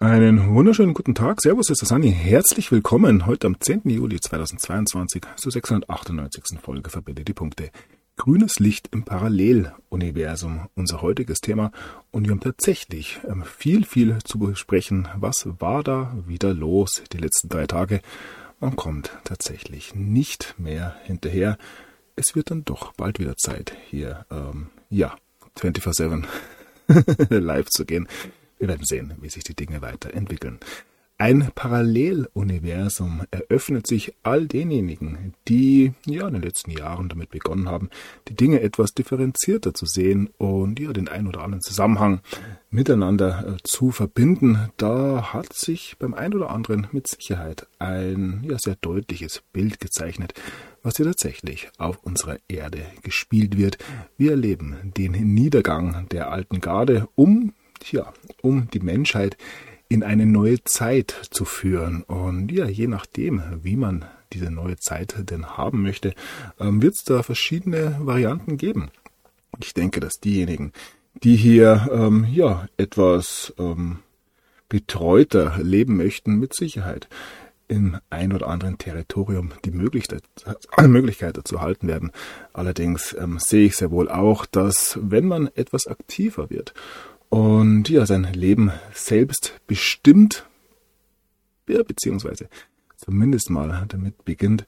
Einen wunderschönen guten Tag. Servus, ist der Sani. Herzlich willkommen heute am 10. Juli 2022 zur 698. Folge Verbinde die Punkte. Grünes Licht im Paralleluniversum, unser heutiges Thema. Und wir haben tatsächlich viel zu besprechen. Was war da wieder los die letzten 3 Tage? Man kommt tatsächlich nicht mehr hinterher. Es wird dann doch bald wieder Zeit, hier 24/7 live zu gehen. Wir werden sehen, wie sich die Dinge weiterentwickeln. Ein Paralleluniversum eröffnet sich all denjenigen, die in den letzten Jahren damit begonnen haben, die Dinge etwas differenzierter zu sehen und den ein oder anderen Zusammenhang miteinander zu verbinden. Da hat sich beim einen oder anderen mit Sicherheit ein sehr deutliches Bild gezeichnet, was hier tatsächlich auf unserer Erde gespielt wird. Wir erleben den Niedergang der alten Garde, um die Menschheit in eine neue Zeit zu führen. Und je nachdem, wie man diese neue Zeit denn haben möchte, wird es da verschiedene Varianten geben. Ich denke, dass diejenigen, die hier etwas betreuter leben möchten, mit Sicherheit im ein oder anderen Territorium die Möglichkeit dazu halten werden. Allerdings sehe ich sehr wohl auch, dass wenn man etwas aktiver wird und sein Leben selbst bestimmt, beziehungsweise zumindest mal damit beginnt,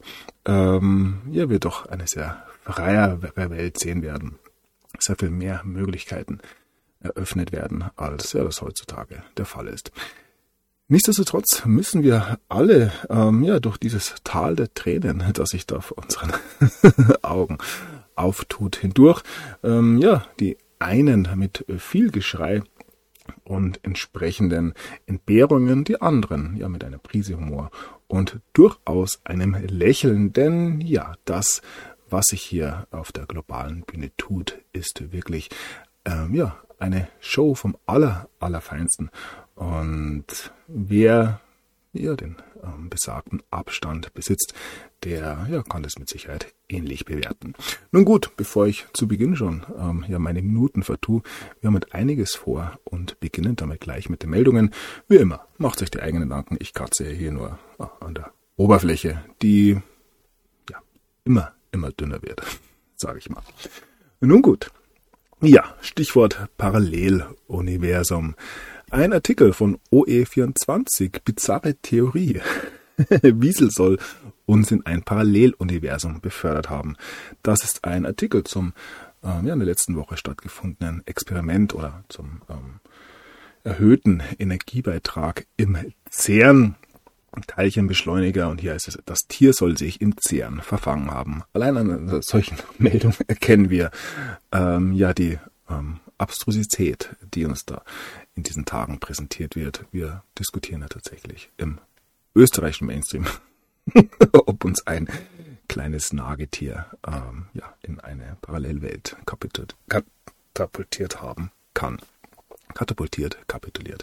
wir doch eine sehr freiere Welt sehen werden. Sehr viel mehr Möglichkeiten eröffnet werden, als das heutzutage der Fall ist. Nichtsdestotrotz müssen wir alle durch dieses Tal der Tränen, das sich da vor unseren Augen auftut, hindurch, die einen mit viel Geschrei und entsprechenden Entbehrungen, die anderen mit einer Prise Humor und durchaus einem Lächeln, denn das, was sich hier auf der globalen Bühne tut, ist wirklich eine Show vom Allerfeinsten. Und wer den besagten Abstand besitzt, der kann das mit Sicherheit ähnlich bewerten. Nun gut, bevor ich zu Beginn schon meine Minuten vertue, wir haben mit einiges vor und beginnen damit gleich mit den Meldungen. Wie immer, macht euch die eigenen Gedanken. Ich kratze hier nur an der Oberfläche, die immer dünner wird, sage ich mal. Nun gut, Stichwort Paralleluniversum. Ein Artikel von OE24, bizarre Theorie. Wiesel soll uns in ein Paralleluniversum befördert haben. Das ist ein Artikel zum in der letzten Woche stattgefundenen Experiment oder zum erhöhten Energiebeitrag im CERN. Teilchenbeschleuniger, und hier heißt es, das Tier soll sich im CERN verfangen haben. Allein an einer solchen Meldung erkennen wir die Abstrusität, die uns da in diesen Tagen präsentiert wird. Wir diskutieren ja tatsächlich im österreichischen Mainstream, ob uns ein kleines Nagetier in eine Parallelwelt katapultiert haben kann. Katapultiert, kapituliert.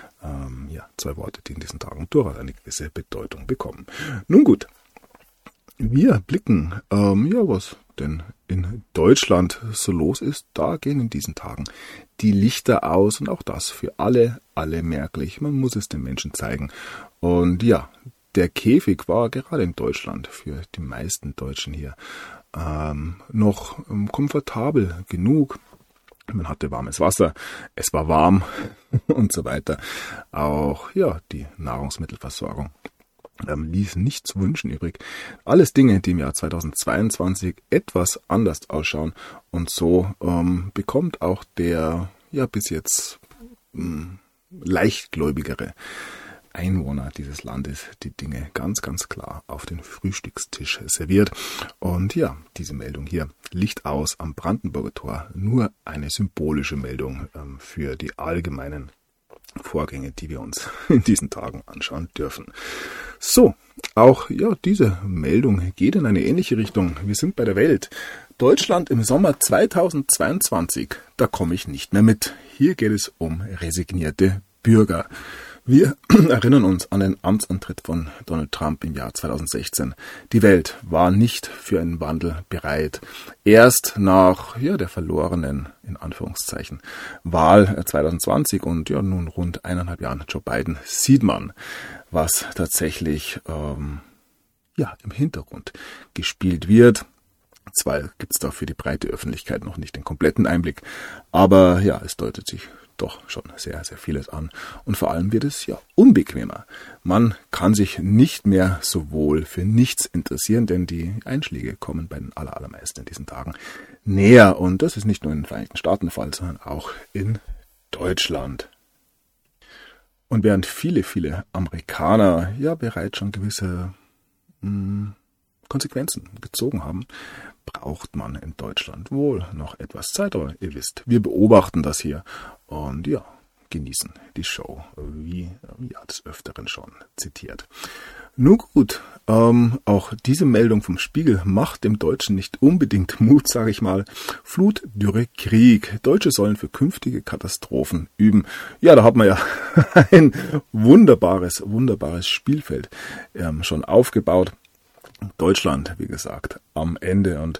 2 Worte, die in diesen Tagen durchaus eine gewisse Bedeutung bekommen. Nun gut, wir blicken, was denn in Deutschland so los ist. Da gehen in diesen Tagen die Lichter aus und auch das für alle merklich. Man muss es den Menschen zeigen. Und der Käfig war gerade in Deutschland für die meisten Deutschen hier noch komfortabel genug. Man hatte warmes Wasser, es war warm und so weiter. Auch die Nahrungsmittelversorgung ließ nichts zu wünschen übrig. Alles Dinge, die im Jahr 2022 etwas anders ausschauen. Und so bekommt auch der bis jetzt leichtgläubigere Einwohner dieses Landes die Dinge ganz klar auf den Frühstückstisch serviert. Und diese Meldung hier, Licht aus am Brandenburger Tor, nur eine symbolische Meldung für die allgemeinen Vorgänge, die wir uns in diesen Tagen anschauen dürfen. So, auch diese Meldung geht in eine ähnliche Richtung. Wir sind bei der Welt. Deutschland im Sommer 2022, da komme ich nicht mehr mit. Hier geht es um resignierte Bürger. Wir erinnern uns an den Amtsantritt von Donald Trump im Jahr 2016. Die Welt war nicht für einen Wandel bereit. Erst nach der verlorenen, in Anführungszeichen, Wahl 2020 und nun rund 1,5 Jahren Joe Biden sieht man, was tatsächlich im Hintergrund gespielt wird. Zwar gibt es da für die breite Öffentlichkeit noch nicht den kompletten Einblick, aber es deutet sich doch schon sehr, sehr vieles an. Und vor allem wird es unbequemer. Man kann sich nicht mehr so wohl für nichts interessieren, denn die Einschläge kommen bei den allermeisten in diesen Tagen näher. Und das ist nicht nur in den Vereinigten Staaten der Fall, sondern auch in Deutschland. Und während viele, viele Amerikaner bereits schon gewisse Konsequenzen gezogen haben, braucht man in Deutschland wohl noch etwas Zeit. Aber ihr wisst, wir beobachten das hier und genießen die Show, wie des Öfteren schon zitiert. Nun gut, auch diese Meldung vom Spiegel macht dem Deutschen nicht unbedingt Mut, sage ich mal. Flut, Dürre, Krieg. Deutsche sollen für künftige Katastrophen üben. Ja, da hat man ja ein wunderbares Spielfeld schon aufgebaut. Deutschland, wie gesagt, am Ende und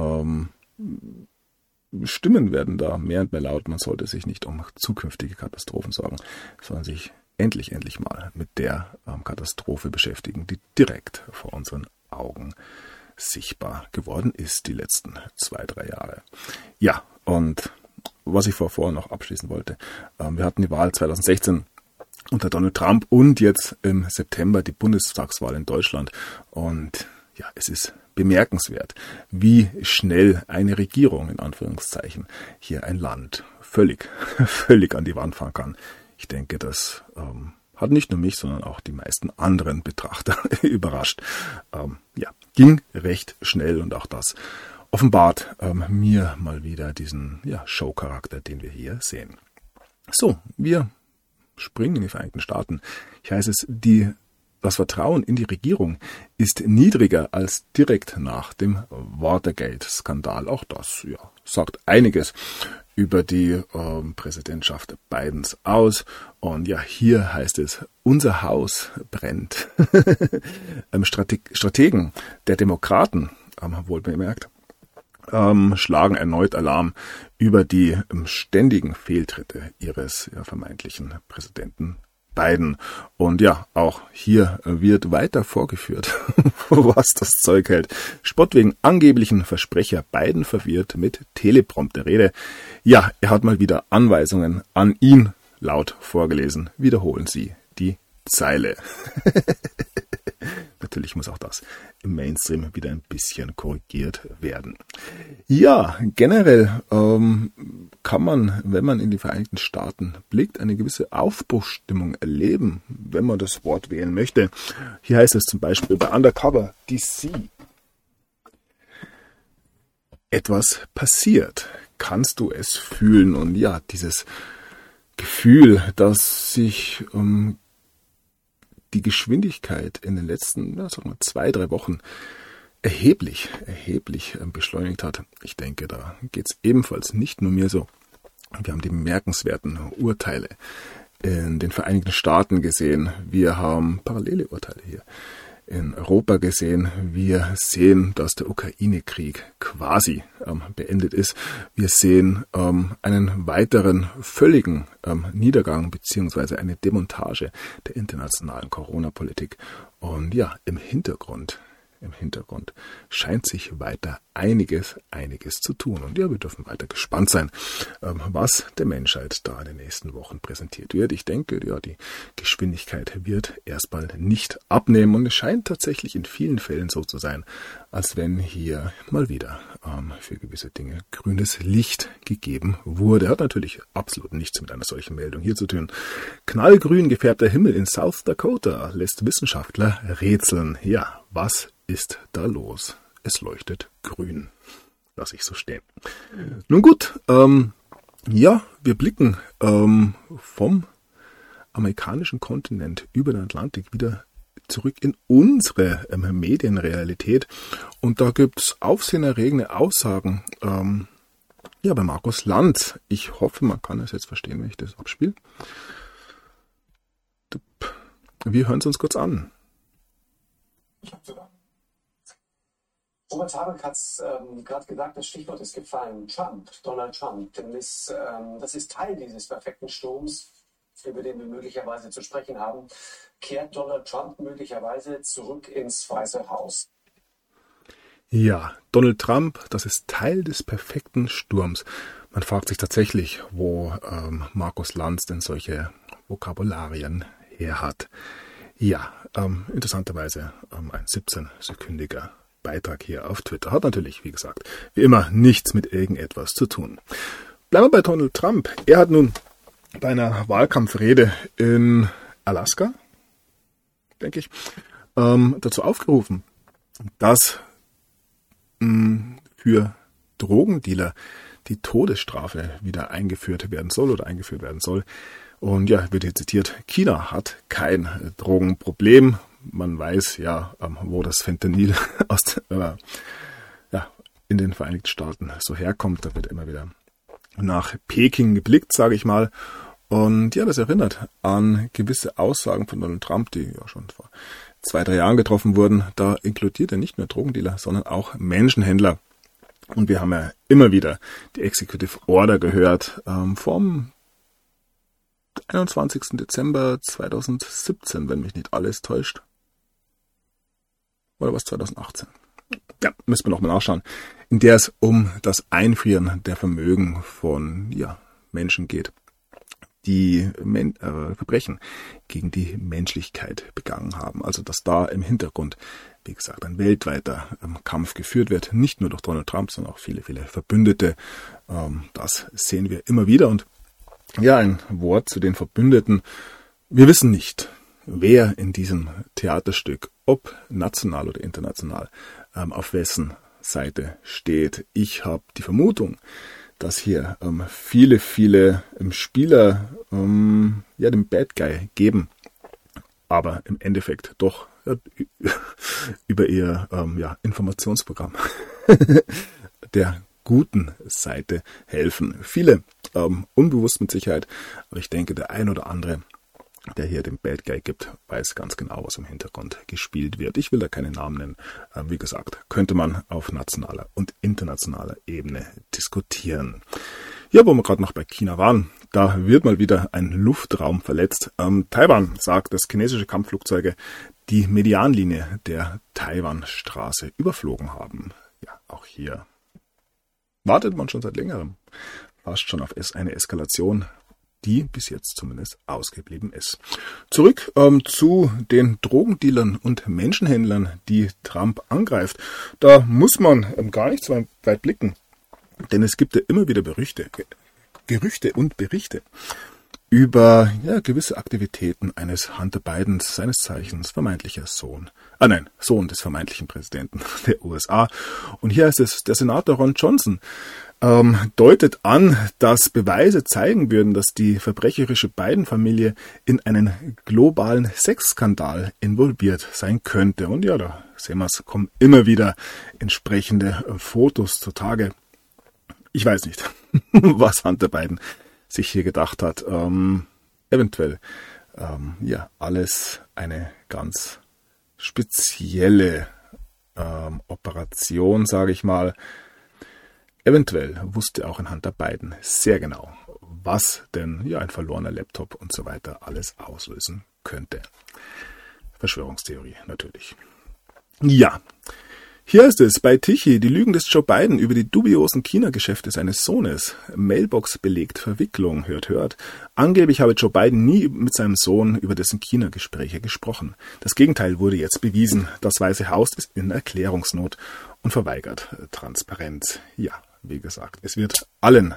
Stimmen werden da mehr und mehr laut. Man sollte sich nicht um zukünftige Katastrophen sorgen, sondern sich endlich mal mit der Katastrophe beschäftigen, die direkt vor unseren Augen sichtbar geworden ist die letzten 2-3 Jahre. Ja, und was ich vorher noch abschließen wollte, wir hatten die Wahl 2016 unter Donald Trump und jetzt im September die Bundestagswahl in Deutschland. Und es ist bemerkenswert, wie schnell eine Regierung, in Anführungszeichen, hier ein Land völlig an die Wand fahren kann. Ich denke, das hat nicht nur mich, sondern auch die meisten anderen Betrachter überrascht. Ging recht schnell und auch das offenbart mir mal wieder diesen Showcharakter, den wir hier sehen. So, wir springen in die Vereinigten Staaten. Hier heißt es, das Vertrauen in die Regierung ist niedriger als direkt nach dem Watergate-Skandal. Auch das sagt einiges über die Präsidentschaft Bidens aus. Und hier heißt es, unser Haus brennt. Strategen der Demokraten, wohl bemerkt, schlagen erneut Alarm über die ständigen Fehltritte ihres vermeintlichen Präsidenten Biden. Und auch hier wird weiter vorgeführt, was das Zeug hält. Spott wegen angeblichen Versprecher, Biden verwirrt mit Teleprompter-Rede. Ja, er hat mal wieder Anweisungen an ihn laut vorgelesen. Wiederholen Sie die Zeile. Natürlich muss auch das im Mainstream wieder ein bisschen korrigiert werden. Ja, generell kann man, wenn man in die Vereinigten Staaten blickt, eine gewisse Aufbruchsstimmung erleben, wenn man das Wort wählen möchte. Hier heißt es zum Beispiel bei Undercover DC. Etwas passiert. Kannst du es fühlen? Und dieses Gefühl, dass sich die Geschwindigkeit in den letzten 2-3 Wochen erheblich beschleunigt hat. Ich denke, da geht es ebenfalls nicht nur mir so. Wir haben die bemerkenswerten Urteile in den Vereinigten Staaten gesehen. Wir haben parallele Urteile hier in Europa gesehen. Wir sehen, dass der Ukraine-Krieg quasi beendet ist. Wir sehen einen weiteren völligen Niedergang bzw. eine Demontage der internationalen Corona-Politik. Und im Hintergrund scheint sich weiter einiges zu tun. Und wir dürfen weiter gespannt sein, was der Menschheit da in den nächsten Wochen präsentiert wird. Ich denke, die Geschwindigkeit wird erstmal nicht abnehmen. Und es scheint tatsächlich in vielen Fällen so zu sein, als wenn hier mal wieder für gewisse Dinge grünes Licht gegeben wurde. Hat natürlich absolut nichts mit einer solchen Meldung hier zu tun. Knallgrün gefärbter Himmel in South Dakota lässt Wissenschaftler rätseln. Ja, was ist da los? Es leuchtet grün. Lass ich so stehen. Nun gut, wir blicken vom amerikanischen Kontinent über den Atlantik wieder zurück in unsere Medienrealität. Und da gibt's aufsehenerregende Aussagen bei Markus Lanz. Ich hoffe, man kann es jetzt verstehen, wenn ich das abspiele. Wir hören es uns kurz an. Ich habe sogar. Robert Habeck hat es gerade gesagt, das Stichwort ist gefallen. Trump, Donald Trump. Denn das ist Teil dieses perfekten Sturms, über den wir möglicherweise zu sprechen haben. Kehrt Donald Trump möglicherweise zurück ins Weiße Haus? Ja, Donald Trump, das ist Teil des perfekten Sturms. Man fragt sich tatsächlich, wo Markus Lanz denn solche Vokabularien her hat. Ja, interessanterweise ein 17-sekündiger Beitrag hier auf Twitter. Hat natürlich, wie gesagt, wie immer nichts mit irgendetwas zu tun. Bleiben wir bei Donald Trump. Er hat nun bei einer Wahlkampfrede in Alaska, denke ich, dazu aufgerufen, dass für Drogendealer die Todesstrafe wieder eingeführt werden soll. Und ja, wird hier zitiert, China hat kein Drogenproblem. Man weiß ja, wo das Fentanyl in den Vereinigten Staaten so herkommt. Da wird immer wieder nach Peking geblickt, sage ich mal. Und ja, das erinnert an gewisse Aussagen von Donald Trump, die ja schon vor 2-3 Jahren getroffen wurden. Da inkludiert er nicht nur Drogendealer, sondern auch Menschenhändler. Und wir haben ja immer wieder die Executive Order gehört vom 21. Dezember 2017, wenn mich nicht alles täuscht. Oder was, 2018? Ja, müssen wir nochmal nachschauen. In der es um das Einfrieren der Vermögen von Menschen geht, die Verbrechen gegen die Menschlichkeit begangen haben. Also dass da im Hintergrund, wie gesagt, ein weltweiter Kampf geführt wird. Nicht nur durch Donald Trump, sondern auch viele, viele Verbündete. Das sehen wir immer wieder. Und ja, ein Wort zu den Verbündeten. Wir wissen nicht, wer in diesem Theaterstück, ob national oder international, auf wessen Seite steht. Ich habe die Vermutung, dass hier viele Spieler den Bad Guy geben, aber im Endeffekt doch über ihr Informationsprogramm der guten Seite helfen. Viele unbewusst mit Sicherheit, aber ich denke, der ein oder andere, der hier den Bad Guy gibt, weiß ganz genau, was im Hintergrund gespielt wird. Ich will da keine Namen nennen. Wie gesagt, könnte man auf nationaler und internationaler Ebene diskutieren. Ja, wo wir gerade noch bei China waren, da wird mal wieder ein Luftraum verletzt. Taiwan sagt, dass chinesische Kampfflugzeuge die Medianlinie der Taiwanstraße überflogen haben. Ja, auch hier wartet man schon seit längerem fast schon auf eine Eskalation, die bis jetzt zumindest ausgeblieben ist. Zurück zu den Drogendealern und Menschenhändlern, die Trump angreift. Da muss man gar nicht so weit blicken, denn es gibt ja immer wieder Gerüchte und Berichte über gewisse Aktivitäten eines Hunter Biden, seines Zeichens vermeintlicher Sohn des vermeintlichen Präsidenten der USA. Und hier heißt es, der Senator Ron Johnson deutet an, dass Beweise zeigen würden, dass die verbrecherische Biden-Familie in einen globalen Sexskandal involviert sein könnte. Und ja, da sehen wir es, kommen immer wieder entsprechende Fotos zutage. Ich weiß nicht, was Hunter Biden sich hier gedacht hat. Eventuell alles eine ganz spezielle Operation, sage ich mal. Eventuell wusste auch ein Hunter Biden sehr genau, was denn ein verlorener Laptop und so weiter alles auslösen könnte. Verschwörungstheorie natürlich. Ja, hier ist es bei Tichy, die Lügen des Joe Biden über die dubiosen China-Geschäfte seines Sohnes. Mailbox belegt Verwicklung, hört. Angeblich habe Joe Biden nie mit seinem Sohn über dessen China-Gespräche gesprochen. Das Gegenteil wurde jetzt bewiesen. Das Weiße Haus ist in Erklärungsnot und verweigert Transparenz. Ja, wie gesagt, es wird allen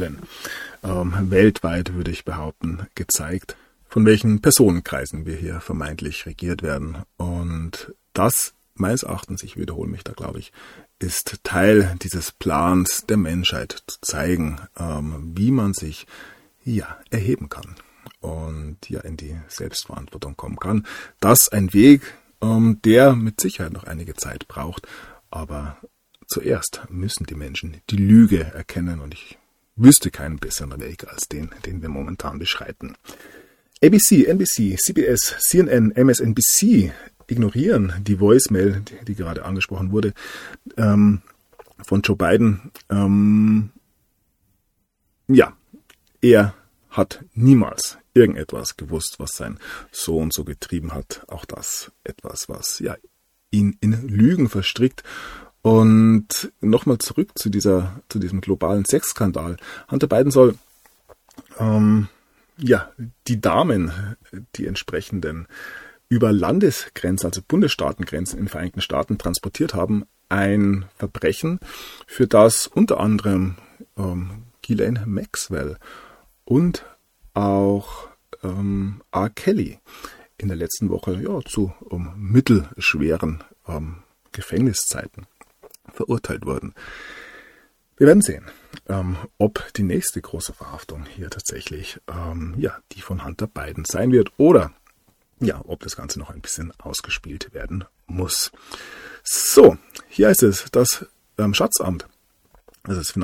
weltweit, würde ich behaupten, gezeigt, von welchen Personenkreisen wir hier vermeintlich regiert werden. Und das meines Erachtens, ich wiederhole mich da, glaube ich, ist Teil dieses Plans der Menschheit, zu zeigen, wie man sich erheben kann und in die Selbstverantwortung kommen kann. Das ist ein Weg, der mit Sicherheit noch einige Zeit braucht, aber zuerst müssen die Menschen die Lüge erkennen und ich wüsste keinen besseren Weg als den wir momentan beschreiten. ABC, NBC, CBS, CNN, MSNBC ignorieren die Voicemail, die gerade angesprochen wurde, von Joe Biden. Er hat niemals irgendetwas gewusst, was sein Sohn so getrieben hat. Auch das etwas, was ihn in Lügen verstrickt. Und nochmal zurück zu diesem globalen Sexskandal. Hunter Biden soll die Damen, die entsprechenden über Landesgrenzen, also Bundesstaatengrenzen in den Vereinigten Staaten transportiert haben, ein Verbrechen, für das unter anderem Ghislaine Maxwell und auch R. Kelly in der letzten Woche zu mittelschweren Gefängniszeiten verurteilt wurden. Wir werden sehen, ob die nächste große Verhaftung hier tatsächlich die von Hunter Biden sein wird oder ob das Ganze noch ein bisschen ausgespielt werden muss. So, hier heißt es, das Schatzamt, also das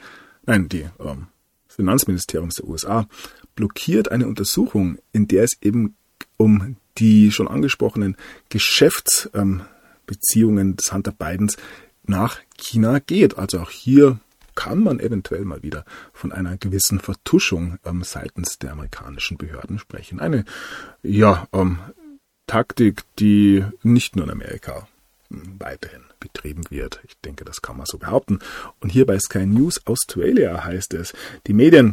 Finanzministerium der USA blockiert eine Untersuchung, in der es eben um die schon angesprochenen Geschäftsbeziehungen des Hunter Bidens nach China geht. Also auch hier kann man eventuell mal wieder von einer gewissen Vertuschung seitens der amerikanischen Behörden sprechen. Eine Taktik, die nicht nur in Amerika weiterhin betrieben wird. Ich denke, das kann man so behaupten. Und hier bei Sky News Australia heißt es, die Medien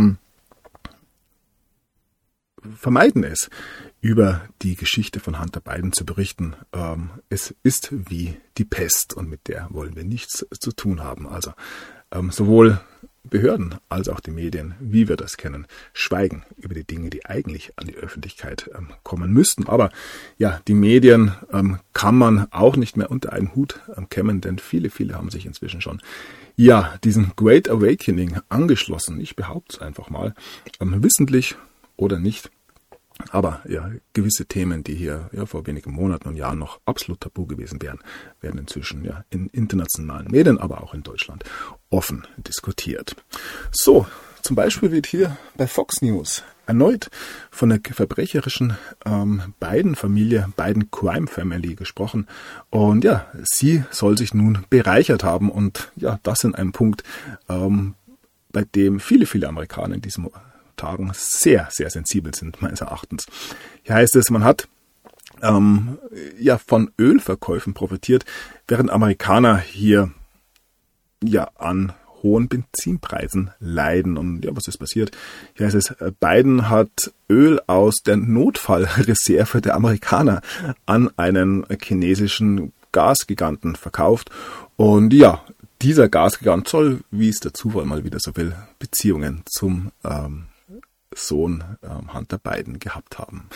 vermeiden es, über die Geschichte von Hunter Biden zu berichten. Es ist wie die Pest und mit der wollen wir nichts zu tun haben. Also sowohl Behörden als auch die Medien, wie wir das kennen, schweigen über die Dinge, die eigentlich an die Öffentlichkeit kommen müssten. Aber die Medien kann man auch nicht mehr unter einen Hut kämmen, denn viele haben sich inzwischen schon diesem Great Awakening angeschlossen. Ich behaupte es einfach mal, wissentlich oder nicht. Aber gewisse Themen, die hier vor wenigen Monaten und Jahren noch absolut tabu gewesen wären, werden inzwischen in internationalen Medien, aber auch in Deutschland offen diskutiert. So, zum Beispiel wird hier bei Fox News erneut von der verbrecherischen Biden-Familie, Biden Crime Family gesprochen. Und sie soll sich nun bereichert haben. Und das in einem Punkt, bei dem viele Amerikaner in diesem Tagen sehr, sehr sensibel sind, meines Erachtens. Hier heißt es, man hat von Ölverkäufen profitiert, während Amerikaner hier an hohen Benzinpreisen leiden. Und was ist passiert? Hier heißt es, Biden hat Öl aus der Notfallreserve der Amerikaner an einen chinesischen Gasgiganten verkauft. Und dieser Gasgigant soll, wie es der Zufall mal wieder so will, Beziehungen zum Sohn Hunter Biden gehabt haben.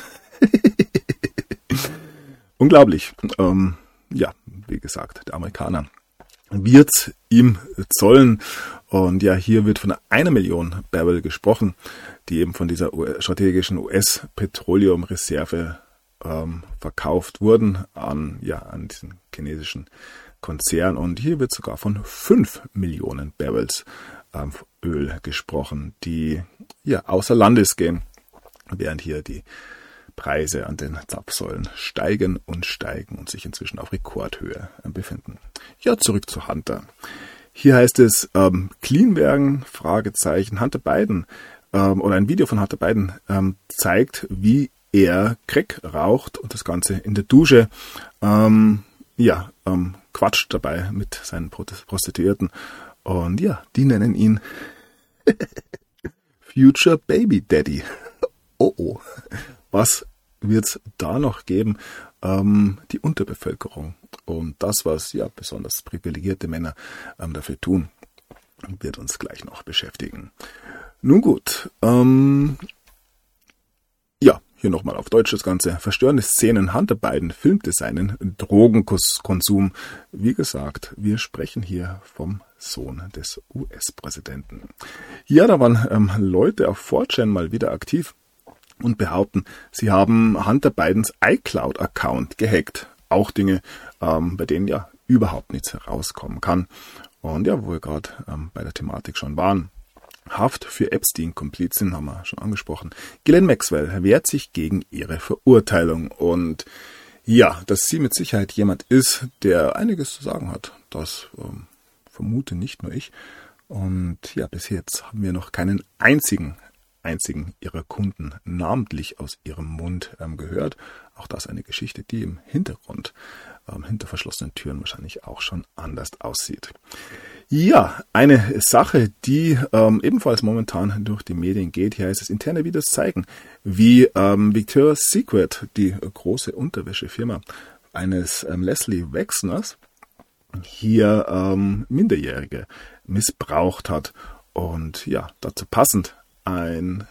Unglaublich. Wie gesagt, der Amerikaner wird ihm zollen. Und hier wird von 1 Million Barrel gesprochen, die eben von dieser strategischen US-Petroleumreserve verkauft wurden an diesen chinesischen Konzern. Und hier wird sogar von 5 Millionen Barrels Öl gesprochen, die außer Landes gehen, während hier die Preise an den Zapfsäulen steigen und sich inzwischen auf Rekordhöhe befinden. Zurück zu Hunter. Hier heißt es, clean werden, Fragezeichen, Hunter Biden, oder ein Video von Hunter Biden zeigt, wie er Crack raucht und das Ganze in der Dusche, quatscht dabei mit seinen Prostituierten. Und die nennen ihn Future Baby Daddy. Oh. Was wird's da noch geben? Die Unterbevölkerung. Und das, was besonders privilegierte Männer dafür tun, wird uns gleich noch beschäftigen. Nun gut. Hier nochmal auf Deutsch das Ganze. Verstörende Szenen. Hunter Biden filmte seinen Drogenkonsum. Wie gesagt, wir sprechen hier vom Sohn des US-Präsidenten. Da waren Leute auf 4chan mal wieder aktiv und behaupten, sie haben Hunter Bidens iCloud-Account gehackt. Auch Dinge, bei denen überhaupt nichts herauskommen kann. Und wo wir gerade bei der Thematik schon waren, Haft für Epstein-Komplizin haben wir schon angesprochen. Ghislaine Maxwell wehrt sich gegen ihre Verurteilung. Und ja, dass sie mit Sicherheit jemand ist, der einiges zu sagen hat, das vermute nicht nur ich. Und ja, bis jetzt haben wir noch keinen einzigen ihrer Kunden namentlich aus ihrem Mund gehört. Auch das eine Geschichte, die im Hintergrund, hinter verschlossenen Türen wahrscheinlich auch schon anders aussieht. Ja, eine Sache, die ebenfalls momentan durch die Medien geht, hier heißt es, interne Videos zeigen, wie Victoria's Secret, die große Unterwäschefirma eines Leslie Wexners, hier Minderjährige missbraucht hat. Und ja, dazu passend ein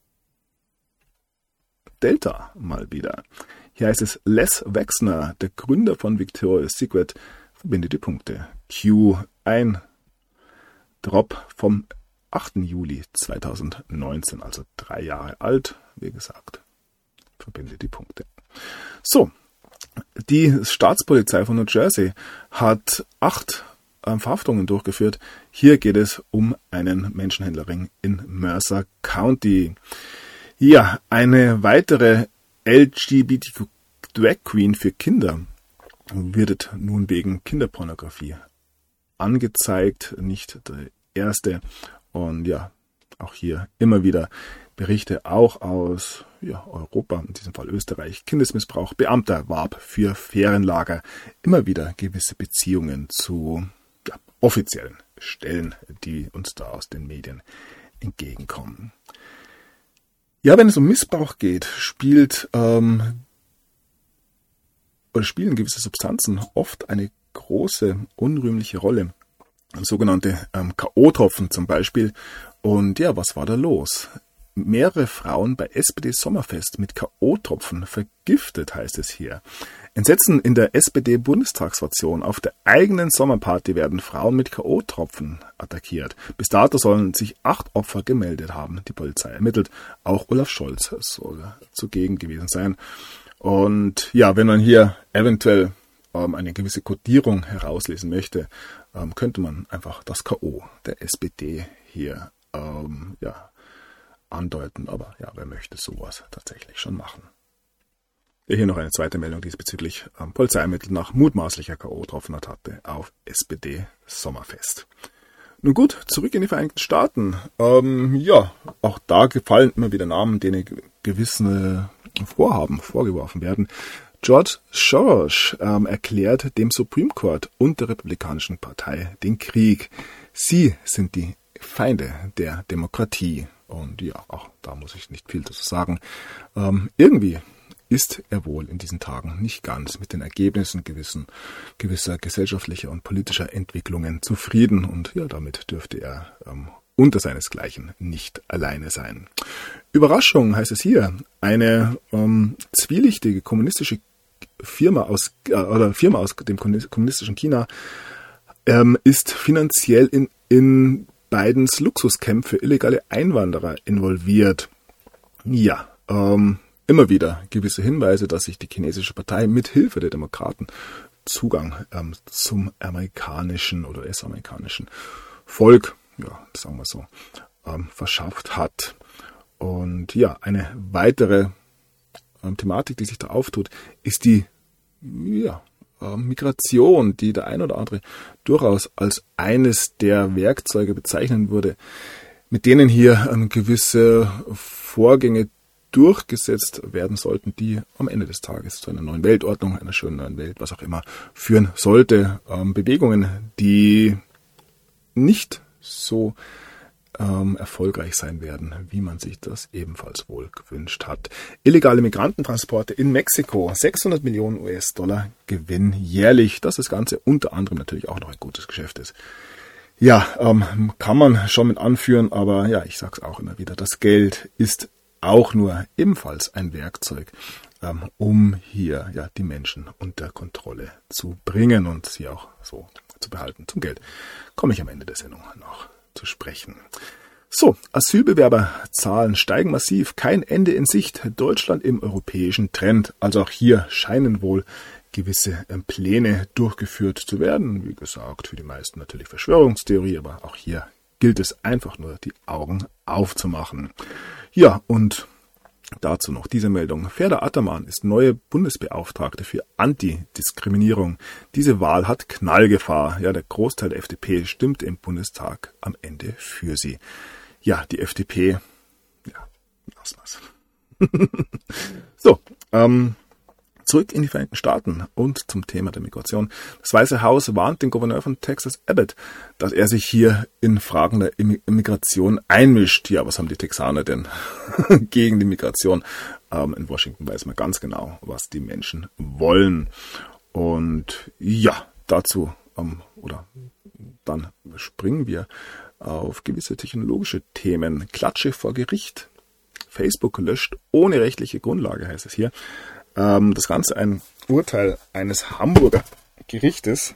Delta mal wieder. Hier heißt es, Les Wexner, der Gründer von Victoria's Secret, verbindet die Punkte. Q, ein Drop vom 8. Juli 2019, also 3 Jahre alt, wie gesagt, verbindet die Punkte. So, die Staatspolizei von New Jersey hat 8 Verhaftungen durchgeführt. Hier geht es um einen Menschenhändlerring in Mercer County. Ja, eine weitere LGBTQ Drag Queen für Kinder wird nun wegen Kinderpornografie angezeigt, nicht der erste. Und ja, auch hier immer wieder Berichte auch aus Europa, in diesem Fall Österreich. Kindesmissbrauch, Beamter warb für Ferienlager. Immer wieder gewisse Beziehungen zu offiziellen Stellen, die uns da aus den Medien entgegenkommen. Ja, wenn es um Missbrauch geht, spielen gewisse Substanzen oft eine große, unrühmliche Rolle. Sogenannte K.O.-Tropfen zum Beispiel. Und ja, was war da los? Mehrere Frauen bei SPD-Sommerfest mit K.O.-Tropfen vergiftet, heißt es hier. Entsetzen in der SPD-Bundestagsfraktion. Auf der eigenen Sommerparty werden Frauen mit K.O.-Tropfen attackiert. Bis dato sollen sich 8 Opfer gemeldet haben. Die Polizei ermittelt. Auch Olaf Scholz soll zugegen gewesen sein. Und ja, wenn man hier eventuell eine gewisse Kodierung herauslesen möchte, könnte man einfach das K.O. der SPD hier andeuten. Aber ja, wer möchte sowas tatsächlich schon machen? Hier noch eine zweite Meldung diesbezüglich. Polizei ermittelt nach mutmaßlicher K.O.-Tropfen-Attacke auf SPD-Sommerfest. Nun gut, zurück in die Vereinigten Staaten. Auch da gefallen immer wieder Namen, denen gewisse Vorhaben vorgeworfen werden. George Soros erklärt dem Supreme Court und der Republikanischen Partei den Krieg. Sie sind die Feinde der Demokratie. Und ja, auch da muss ich nicht viel dazu sagen. Irgendwie ist er wohl in diesen Tagen nicht ganz mit den Ergebnissen gewisser gesellschaftlicher und politischer Entwicklungen zufrieden. Und ja, damit dürfte er unter seinesgleichen nicht alleine sein. Überraschung heißt es hier. Eine zwielichtige kommunistische Firma aus dem kommunistischen China ist finanziell in Bidens Luxuscamp für illegale Einwanderer involviert. Ja, immer wieder gewisse Hinweise, dass sich die chinesische Partei mit Hilfe der Demokraten Zugang zum amerikanischen oder US-amerikanischen Volk, sagen wir so, verschafft hat. Und ja, eine weitere Thematik, die sich da auftut, ist die Migration, die der ein oder andere durchaus als eines der Werkzeuge bezeichnen würde, mit denen hier gewisse Vorgänge durchgesetzt werden sollten, die am Ende des Tages zu einer neuen Weltordnung, einer schönen neuen Welt, was auch immer, führen sollte. Bewegungen, die nicht so erfolgreich sein werden, wie man sich das ebenfalls wohl gewünscht hat. Illegale Migrantentransporte in Mexiko, 600 Millionen US-Dollar Gewinn jährlich, dass das Ganze unter anderem natürlich auch noch ein gutes Geschäft ist. Ja, kann man schon mit anführen, aber ja, ich sag's auch immer wieder, das Geld ist auch nur ebenfalls ein Werkzeug, um hier die Menschen unter Kontrolle zu bringen und sie auch so zu behalten. Zum Geld komme ich am Ende der Sendung noch zu sprechen. So, Asylbewerberzahlen steigen massiv, kein Ende in Sicht. Deutschland im europäischen Trend. Also auch hier scheinen wohl gewisse Pläne durchgeführt zu werden. Wie gesagt, für die meisten natürlich Verschwörungstheorie, aber auch hier gilt es einfach nur, die Augen aufzumachen. Ja, und dazu noch diese Meldung. Ferda Ataman ist neue Bundesbeauftragte für Antidiskriminierung. Diese Wahl hat Knallgefahr. Ja, der Großteil der FDP stimmt im Bundestag am Ende für sie. Ja, die FDP, ja, lassen wir's. So, zurück in die Vereinigten Staaten und zum Thema der Migration. Das Weiße Haus warnt den Gouverneur von Texas, Abbott, dass er sich hier in Fragen der Immigration einmischt. Ja, was haben die Texaner denn gegen die Migration? In Washington weiß man ganz genau, was die Menschen wollen. Und ja, dazu, oder dann springen wir auf gewisse technologische Themen. Klatsche vor Gericht. Facebook löscht ohne rechtliche Grundlage, heißt es hier. Das Ganze ein Urteil eines Hamburger Gerichtes.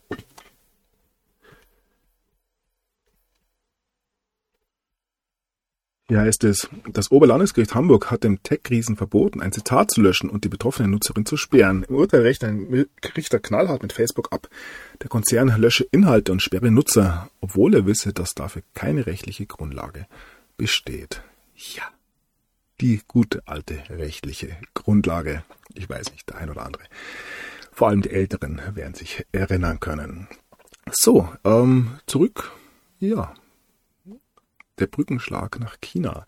Hier heißt es, das Oberlandesgericht Hamburg hat dem Tech-Riesen verboten, ein Zitat zu löschen und die betroffene Nutzerin zu sperren. Im Urteil rechnet ein Richter knallhart mit Facebook ab. Der Konzern lösche Inhalte und sperre Nutzer, obwohl er wisse, dass dafür keine rechtliche Grundlage besteht. Ja. Die gute alte rechtliche Grundlage. Ich weiß nicht, der ein oder andere. Vor allem die Älteren werden sich erinnern können. So, zurück. Ja, der Brückenschlag nach China.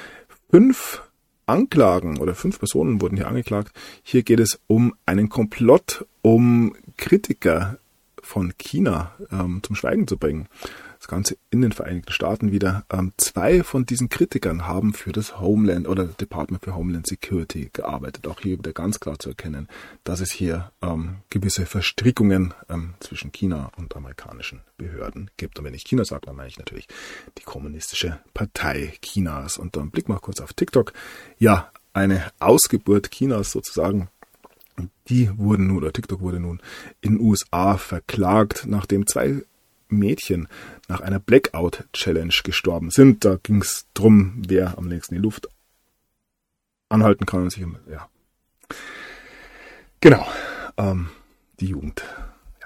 5 Anklagen oder 5 Personen wurden hier angeklagt. Hier geht es um einen Komplott, um Kritiker von China zum Schweigen zu bringen. Das Ganze in den Vereinigten Staaten wieder. 2 von diesen Kritikern haben für das Homeland oder Department for Homeland Security gearbeitet. Auch hier wieder ganz klar zu erkennen, dass es hier gewisse Verstrickungen zwischen China und amerikanischen Behörden gibt. Und wenn ich China sage, dann meine ich natürlich die Kommunistische Partei Chinas. Und dann blicken wir kurz auf TikTok. Ja, eine Ausgeburt Chinas sozusagen. TikTok wurde nun in den USA verklagt, nachdem 2 Mädchen nach einer Blackout-Challenge gestorben sind. Da ging es drum, wer am längsten die Luft anhalten kann. Und sich, ja. Genau, die Jugend. Ja.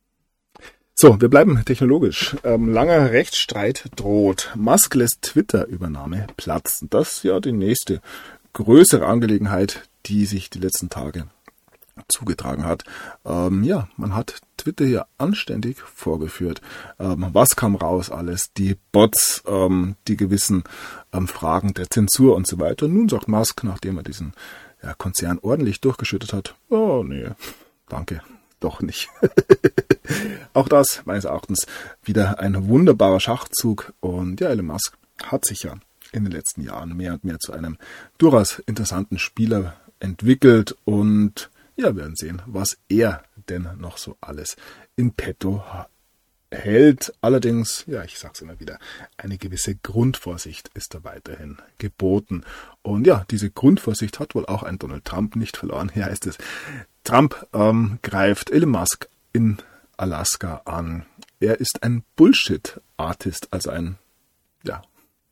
So, wir bleiben technologisch. Langer Rechtsstreit droht. Musk lässt Twitter-Übernahme platzen. Das ist ja die nächste größere Angelegenheit, die sich die letzten Tage zugetragen hat. Man hat Twitter hier anständig vorgeführt. Was kam raus alles? Die Bots, die gewissen Fragen der Zensur und so weiter. Und nun sagt Musk, nachdem er diesen Konzern ordentlich durchgeschüttet hat, oh nee, danke, doch nicht. Auch das, meines Erachtens, wieder ein wunderbarer Schachzug. Und ja, Elon Musk hat sich ja in den letzten Jahren mehr und mehr zu einem durchaus interessanten Spieler entwickelt und ja, wir werden sehen, was er denn noch so alles in petto hält. Allerdings, ja, ich sag's immer wieder, eine gewisse Grundvorsicht ist da weiterhin geboten. Und ja, diese Grundvorsicht hat wohl auch ein Donald Trump nicht verloren. Hier heißt es, Trump greift Elon Musk in Alaska an. Er ist ein Bullshit-Artist, also ein, ja,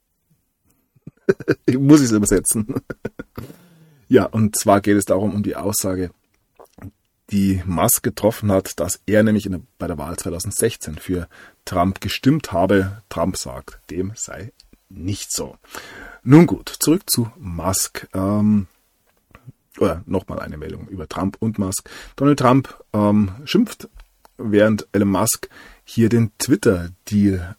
ich muss es übersetzen. Ja, und zwar geht es darum, um die Aussage, die Musk getroffen hat, dass er nämlich bei der Wahl 2016 für Trump gestimmt habe. Trump sagt, dem sei nicht so. Nun gut, zurück zu Musk. Oder nochmal eine Meldung über Trump und Musk. Donald Trump schimpft, während Elon Musk hier den Twitter-Deal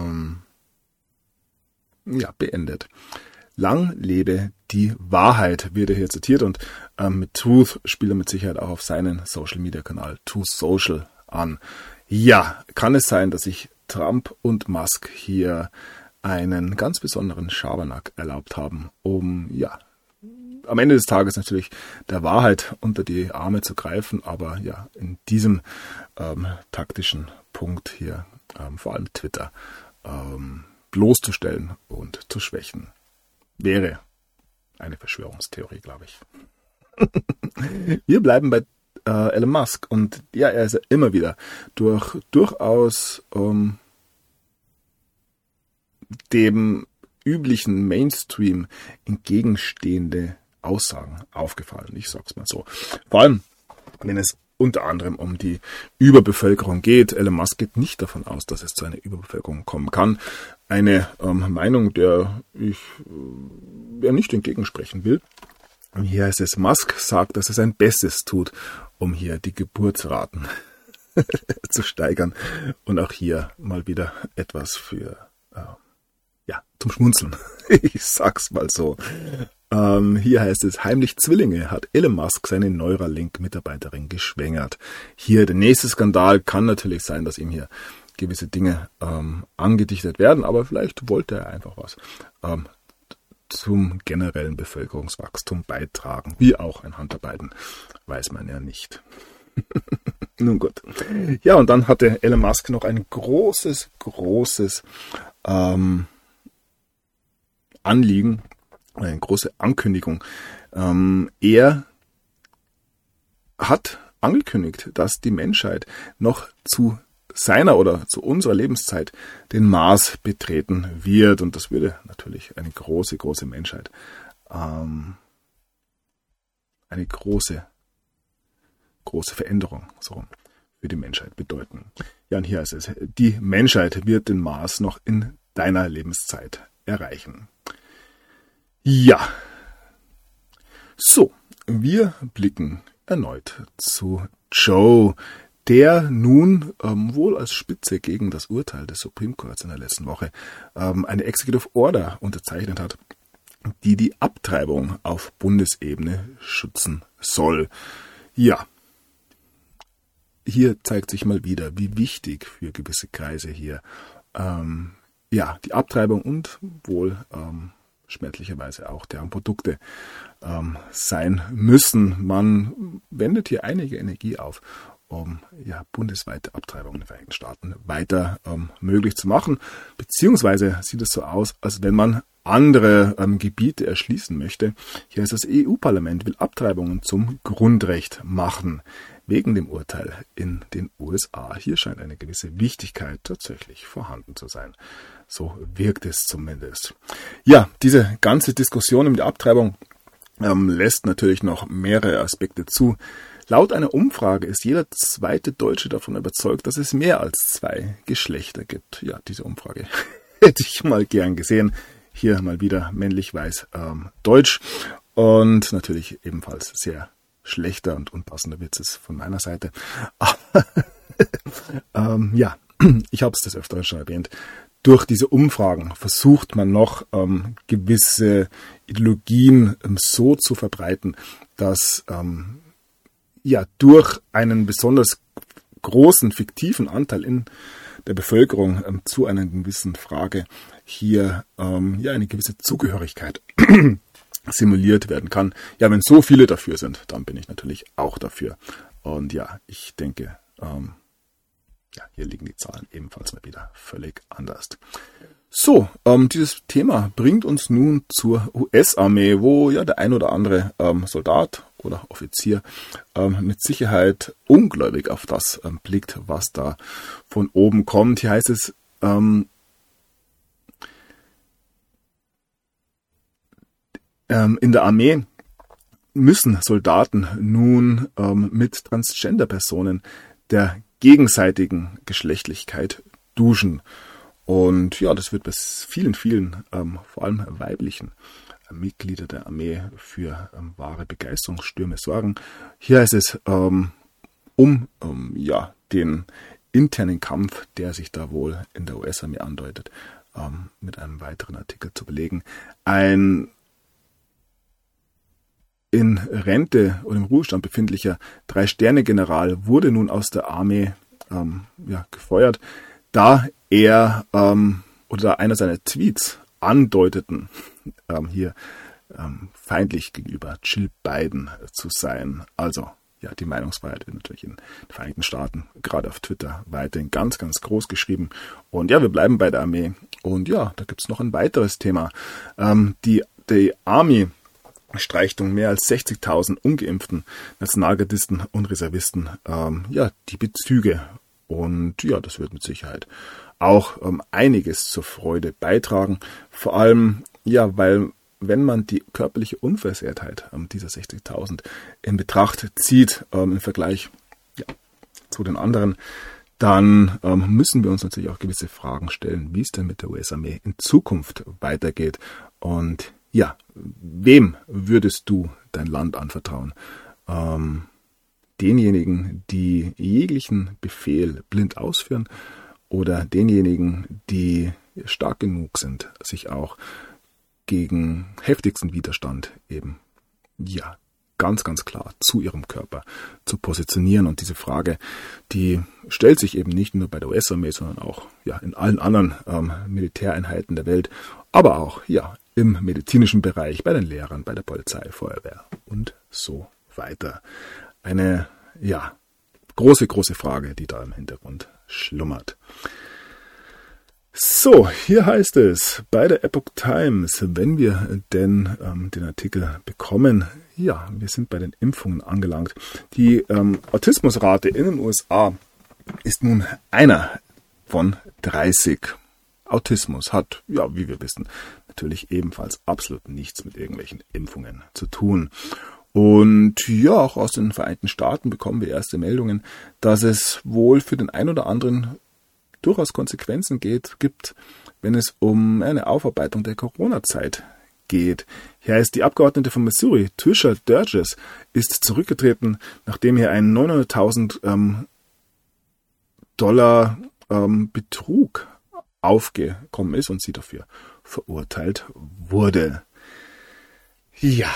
beendet. Lang lebe die Wahrheit, wird er hier zitiert und mit Truth spielt er mit Sicherheit auch auf seinen Social-Media-Kanal Truth Social an. Ja, kann es sein, dass sich Trump und Musk hier einen ganz besonderen Schabernack erlaubt haben, um, ja, am Ende des Tages natürlich der Wahrheit unter die Arme zu greifen, aber ja, in diesem taktischen Punkt hier, vor allem Twitter, bloßzustellen und zu schwächen. Wäre eine Verschwörungstheorie, glaube ich. Wir bleiben bei Elon Musk und ja, er ist ja immer wieder durch durchaus dem üblichen Mainstream entgegenstehende Aussagen aufgefallen. Ich sag's mal so. Vor allem, wenn es unter anderem um die Überbevölkerung geht. Elon Musk geht nicht davon aus, dass es zu einer Überbevölkerung kommen kann. Eine Meinung, der ich nicht entgegensprechen will. Hier heißt es, Musk sagt, dass er sein Bestes tut, um hier die Geburtsraten zu steigern. Und auch hier mal wieder etwas für zum Schmunzeln. Ich sag's mal so. Hier heißt es, heimlich Zwillinge hat Elon Musk seine Neuralink-Mitarbeiterin geschwängert. Hier der nächste Skandal. Kann natürlich sein, dass ihm hier gewisse Dinge angedichtet werden, aber vielleicht wollte er einfach was zum generellen Bevölkerungswachstum beitragen. Wie auch ein Hunter Biden. Weiß man ja nicht. Nun gut. Ja, und dann hatte Elon Musk noch ein großes Anliegen, eine große Ankündigung. Er hat angekündigt, dass die Menschheit noch zu seiner oder zu unserer Lebenszeit den Mars betreten wird. Und das würde natürlich eine große Menschheit, eine große Veränderung so für die Menschheit bedeuten. Ja, und hier heißt es, die Menschheit wird den Mars noch in deiner Lebenszeit erreichen. Ja. So, wir blicken erneut zu Joe, der nun wohl als Spitze gegen das Urteil des Supreme Courts in der letzten Woche eine Executive Order unterzeichnet hat, die die Abtreibung auf Bundesebene schützen soll. Ja, hier zeigt sich mal wieder, wie wichtig für gewisse Kreise hier die Abtreibung und wohl schmerzlicherweise auch deren Produkte sein müssen. Man wendet hier einige Energie auf, um bundesweite Abtreibung in den Vereinigten Staaten weiter möglich zu machen. Beziehungsweise sieht es so aus, als wenn man andere Gebiete erschließen möchte. Hier ist das EU-Parlament, will Abtreibungen zum Grundrecht machen, wegen dem Urteil in den USA. Hier scheint eine gewisse Wichtigkeit tatsächlich vorhanden zu sein. So wirkt es zumindest. Ja, diese ganze Diskussion um die Abtreibung lässt natürlich noch mehrere Aspekte zu. Laut einer Umfrage ist jeder zweite Deutsche davon überzeugt, dass es mehr als 2 Geschlechter gibt. Ja, diese Umfrage hätte ich mal gern gesehen. Hier mal wieder männlich, weiß, deutsch. Und natürlich ebenfalls sehr schlechter und unpassender Witz ist von meiner Seite. Ich habe es des Öfteren schon erwähnt. Durch diese Umfragen versucht man noch gewisse Ideologien so zu verbreiten, dass durch einen besonders großen fiktiven Anteil in der Bevölkerung zu einer gewissen Frage hier eine gewisse Zugehörigkeit simuliert werden kann. Ja, wenn so viele dafür sind, dann bin ich natürlich auch dafür. Und ja, ich denke, hier liegen die Zahlen ebenfalls mal wieder völlig anders. So, dieses Thema bringt uns nun zur US-Armee, wo ja der ein oder andere Soldat oder Offizier mit Sicherheit ungläubig auf das blickt, was da von oben kommt. Hier heißt es, in der Armee müssen Soldaten nun mit Transgender-Personen der gegenseitigen Geschlechtlichkeit duschen. Und ja, das wird bei vielen, vor allem weiblichen Mitglieder der Armee für wahre Begeisterungsstürme sorgen. Hier heißt es, den internen Kampf, der sich da wohl in der US-Armee andeutet, mit einem weiteren Artikel zu belegen. Ein in Rente oder im Ruhestand befindlicher 3-Sterne-General wurde nun aus der Armee gefeuert, da er oder einer seiner Tweets andeuteten, feindlich gegenüber Jill Biden zu sein. Also ja, die Meinungsfreiheit wird natürlich in den Vereinigten Staaten, gerade auf Twitter, weiterhin ganz, ganz groß geschrieben. Und ja, wir bleiben bei der Armee. Und ja, da gibt es noch ein weiteres Thema. Die Army streicht mehr als 60.000 ungeimpften Nationalgardisten und Reservisten die Bezüge. Und ja, das wird mit Sicherheit auch einiges zur Freude beitragen. Vor allem, weil wenn man die körperliche Unversehrtheit dieser 60.000 in Betracht zieht, im Vergleich zu den anderen, dann müssen wir uns natürlich auch gewisse Fragen stellen, wie es denn mit der US-Armee in Zukunft weitergeht. Und ja, wem würdest du dein Land anvertrauen? Denjenigen, die jeglichen Befehl blind ausführen, oder denjenigen, die stark genug sind, sich auch gegen heftigsten Widerstand eben, ja, ganz, ganz klar zu ihrem Körper zu positionieren. Und diese Frage, die stellt sich eben nicht nur bei der US-Armee, sondern auch ja, in allen anderen Militäreinheiten der Welt, aber auch ja, im medizinischen Bereich, bei den Lehrern, bei der Polizei, Feuerwehr und so weiter. Eine ja, große, große Frage, die da im Hintergrund schlummert. So, hier heißt es bei der Epoch Times, wenn wir denn den Artikel bekommen, ja, wir sind bei den Impfungen angelangt. Die Autismusrate in den USA ist nun einer von 30. Autismus hat, ja, wie wir wissen, natürlich ebenfalls absolut nichts mit irgendwelchen Impfungen zu tun. Und ja, auch aus den Vereinigten Staaten bekommen wir erste Meldungen, dass es wohl für den einen oder anderen durchaus Konsequenzen gibt, wenn es um eine Aufarbeitung der Corona-Zeit geht. Hier heißt, die Abgeordnete von Missouri, Trisha Burgess, ist zurückgetreten, nachdem hier ein $900.000 Betrug aufgekommen ist und sie dafür verurteilt wurde. Ja.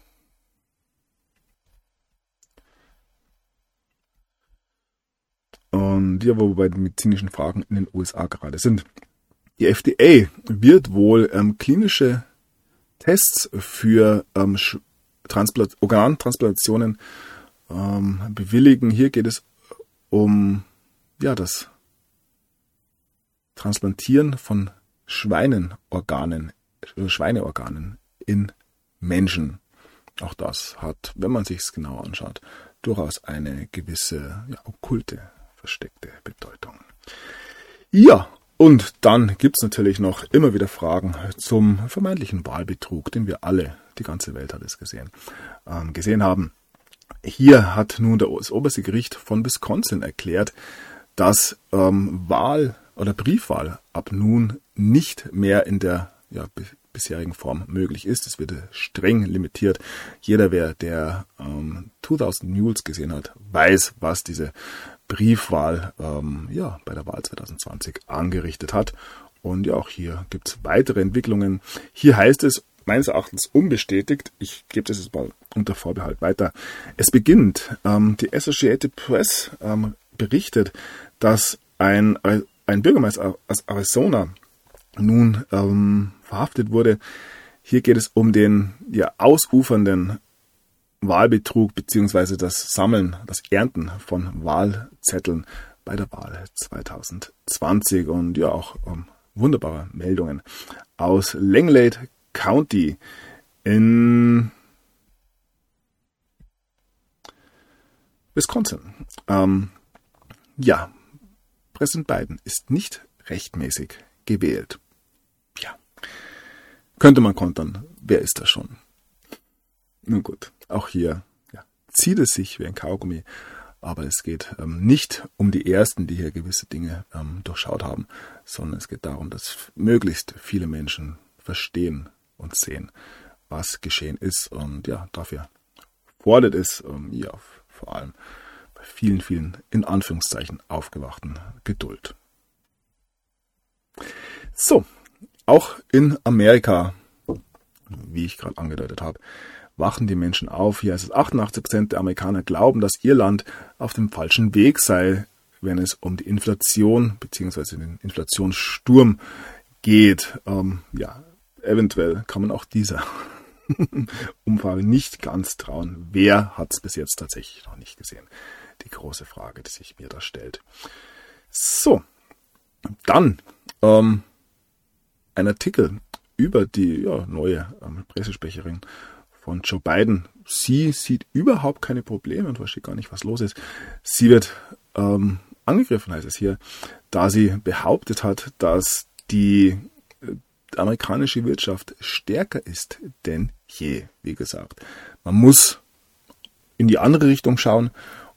Und ja, wo wir bei den medizinischen Fragen in den USA gerade sind. Die FDA wird wohl klinische Tests für Organtransplantationen bewilligen. Hier geht es um ja, das Transplantieren von Schweineorganen in Menschen. Auch das hat, wenn man sich es genau anschaut, durchaus eine gewisse ja, okkulte, versteckte Bedeutung. Ja, und dann gibt es natürlich noch immer wieder Fragen zum vermeintlichen Wahlbetrug, den wir alle, die ganze Welt hat es gesehen haben. Hier hat nun das oberste Gericht von Wisconsin erklärt, dass Briefwahl ab nun nicht mehr in der bisherigen Form möglich ist. Es wird streng limitiert. Jeder, der 2000 Mules gesehen hat, weiß, was diese Briefwahl bei der Wahl 2020 angerichtet hat. Und ja, auch hier gibt es weitere Entwicklungen. Hier heißt es, meines Erachtens unbestätigt, ich gebe das jetzt mal unter Vorbehalt weiter, es beginnt. Die Associated Press berichtet, dass ein Bürgermeister aus Arizona nun verhaftet wurde. Hier geht es um den ausufernden Wahlbetrug bzw. das Ernten von Wahlzetteln bei der Wahl 2020 und ja auch wunderbare Meldungen aus Langlade County in Wisconsin. Präsident Biden ist nicht rechtmäßig gewählt. Ja, könnte man kontern. Wer ist das schon? Nun gut, auch hier zieht es sich wie ein Kaugummi, aber es geht nicht um die Ersten, die hier gewisse Dinge durchschaut haben, sondern es geht darum, dass möglichst viele Menschen verstehen und sehen, was geschehen ist und ja, dafür fordert es vor allem bei vielen, vielen in Anführungszeichen aufgewachten Geduld. So, auch in Amerika, wie ich gerade angedeutet habe, wachen die Menschen auf. Hier ist es 88% der Amerikaner glauben, dass ihr Land auf dem falschen Weg sei, wenn es um die Inflation bzw. den Inflationssturm geht. Eventuell kann man auch dieser Umfrage nicht ganz trauen. Wer hat es bis jetzt tatsächlich noch nicht gesehen? Die große Frage, die sich mir da stellt. So, dann ein Artikel über die neue Pressesprecherin von Joe Biden. Sie sieht überhaupt keine Probleme und versteht gar nicht, was los ist. Sie wird angegriffen, heißt es hier, da sie behauptet hat, dass die amerikanische Wirtschaft stärker ist denn je. Wie gesagt, man muss in die andere Richtung schauen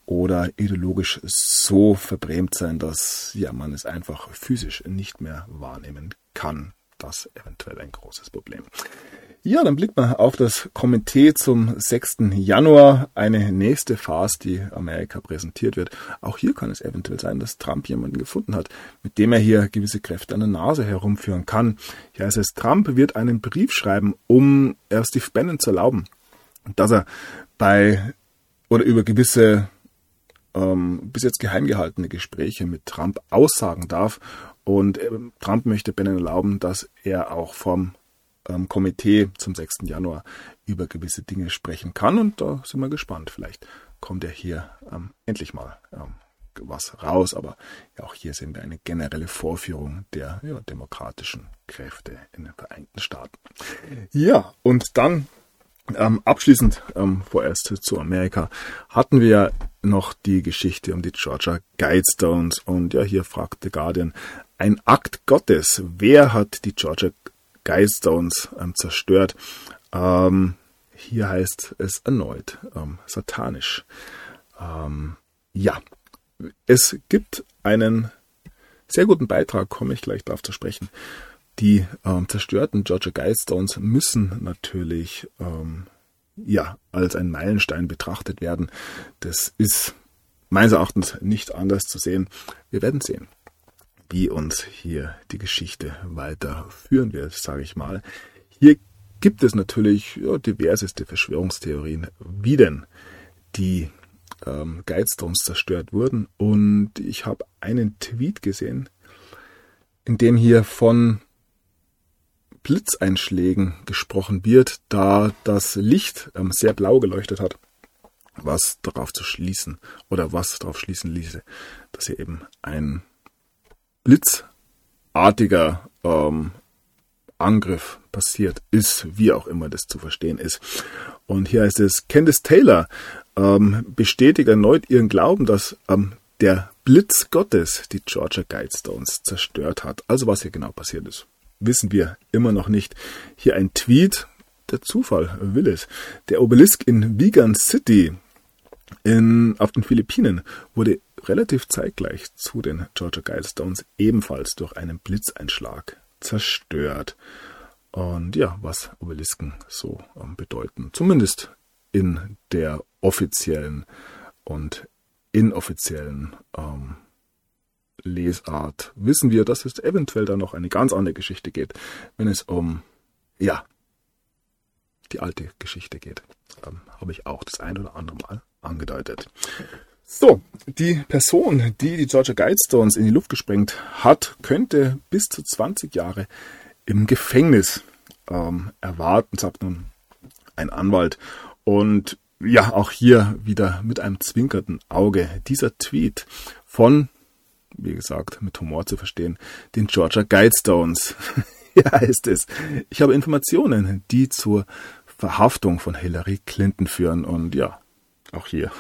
oder ideologisch so verbrämt sein, dass man es einfach physisch nicht mehr wahrnehmen kann. Das eventuell ein großes Problem. Ja, dann blickt man auf das Komitee zum 6. Januar, eine nächste Farce, die Amerika präsentiert wird. Auch hier kann es eventuell sein, dass Trump jemanden gefunden hat, mit dem er hier gewisse Kräfte an der Nase herumführen kann. Hier heißt es, Trump wird einen Brief schreiben, um Steve Bannon zu erlauben, dass er über gewisse bis jetzt geheim gehaltene Gespräche mit Trump aussagen darf. Und Trump möchte Bannon erlauben, dass er auch vom Komitee zum 6. Januar über gewisse Dinge sprechen kann. Und da sind wir gespannt. Vielleicht kommt ja hier endlich mal was raus. Aber auch hier sehen wir eine generelle Vorführung der demokratischen Kräfte in den Vereinigten Staaten. Ja, und dann abschließend vorerst zu Amerika hatten wir noch die Geschichte um die Georgia Guidestones. Und ja, hier fragt The Guardian, ein Akt Gottes. Wer hat die Georgia Guidestones zerstört? Hier heißt es erneut satanisch. Es gibt einen sehr guten Beitrag, komme ich gleich darauf zu sprechen. Die zerstörten Georgia Guidestones müssen natürlich als ein Meilenstein betrachtet werden. Das ist meines Erachtens nicht anders zu sehen. Wir werden sehen, wie uns hier die Geschichte weiterführen wird, sage ich mal. Hier gibt es natürlich diverseste Verschwörungstheorien, wie denn die Guidestones zerstört wurden. Und ich habe einen Tweet gesehen, in dem hier von Blitzeinschlägen gesprochen wird, da das Licht sehr blau geleuchtet hat, was darauf schließen ließe, dass hier eben ein blitzartiger Angriff passiert ist, wie auch immer das zu verstehen ist. Und hier heißt es, Candace Taylor bestätigt erneut ihren Glauben, dass der Blitz Gottes die Georgia Guidestones zerstört hat. Also was hier genau passiert ist, wissen wir immer noch nicht. Hier ein Tweet, der Zufall will es. Der Obelisk in Vigan City auf den Philippinen wurde relativ zeitgleich zu den Georgia Guidestones ebenfalls durch einen Blitzeinschlag zerstört. Und ja, was Obelisken so bedeuten, zumindest in der offiziellen und inoffiziellen Lesart, wissen wir, dass es eventuell da noch eine ganz andere Geschichte geht, wenn es um, die alte Geschichte geht. Habe ich auch das ein oder andere Mal angedeutet. So, die Person, die die Georgia Guidestones in die Luft gesprengt hat, könnte bis zu 20 Jahre im Gefängnis erwarten, sagt nun ein Anwalt. Und ja, auch hier wieder mit einem zwinkernden Auge dieser Tweet von, wie gesagt, mit Humor zu verstehen, den Georgia Guidestones. Hier heißt es, ich habe Informationen, die zur Verhaftung von Hillary Clinton führen. Und ja, auch hier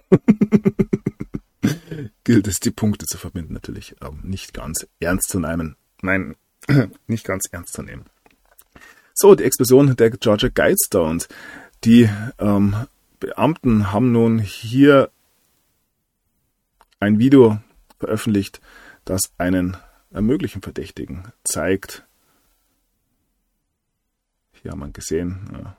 gilt es, die Punkte zu verbinden, natürlich nicht ganz ernst zu nehmen. Nein, nicht ganz ernst zu nehmen. So, die Explosion der Georgia Guidestones. Die Beamten haben nun hier ein Video veröffentlicht, das einen möglichen Verdächtigen zeigt. Hier haben wir gesehen. Ja.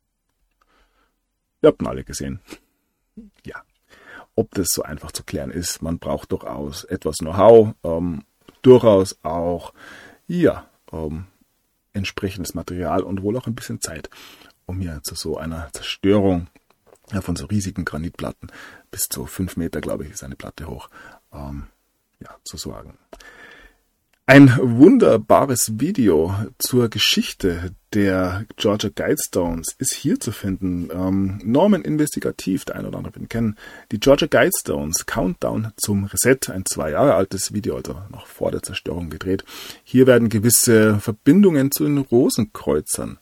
Ihr habt ihn alle gesehen. Ja. Ob das so einfach zu klären ist, man braucht durchaus etwas Know-how, durchaus auch entsprechendes Material und wohl auch ein bisschen Zeit, um hier zu so einer Zerstörung von so riesigen Granitplatten, bis zu 5 Meter, glaube ich, ist eine Platte hoch, zu sorgen. Ein wunderbares Video zur Geschichte der Georgia Guidestones ist hier zu finden. Norman Investigativ, der eine oder andere wird ihn kennen. Die Georgia Guidestones, Countdown zum Reset, ein 2 Jahre altes Video, also noch vor der Zerstörung gedreht. Hier werden gewisse Verbindungen zu den Rosenkreuzern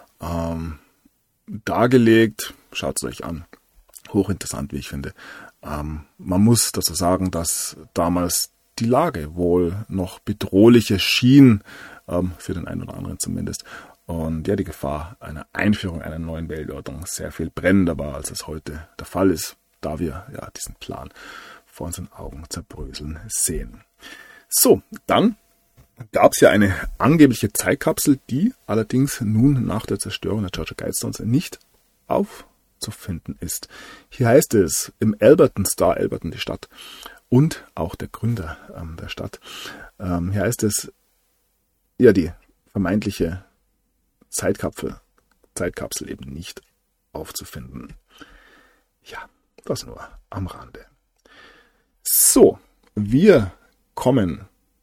dargelegt. Schaut es euch an. Hochinteressant, wie ich finde. Man muss dazu sagen, dass damals die Lage wohl noch bedrohlicher schien, für den einen oder anderen zumindest. Und ja, die Gefahr einer Einführung einer neuen Weltordnung sehr viel brennender war, als es heute der Fall ist. da wir ja diesen Plan vor unseren Augen zerbröseln sehen. So, dann gab es ja eine angebliche Zeitkapsel, die allerdings nun nach der Zerstörung der Georgia Guidestones nicht aufzufinden ist. Hier heißt es im Alberton, die Stadt, und auch der Gründer der Stadt, hier heißt es, ja, die vermeintliche Zeitkapsel eben nicht aufzufinden. Ja, das nur am Rande. So, wir kommen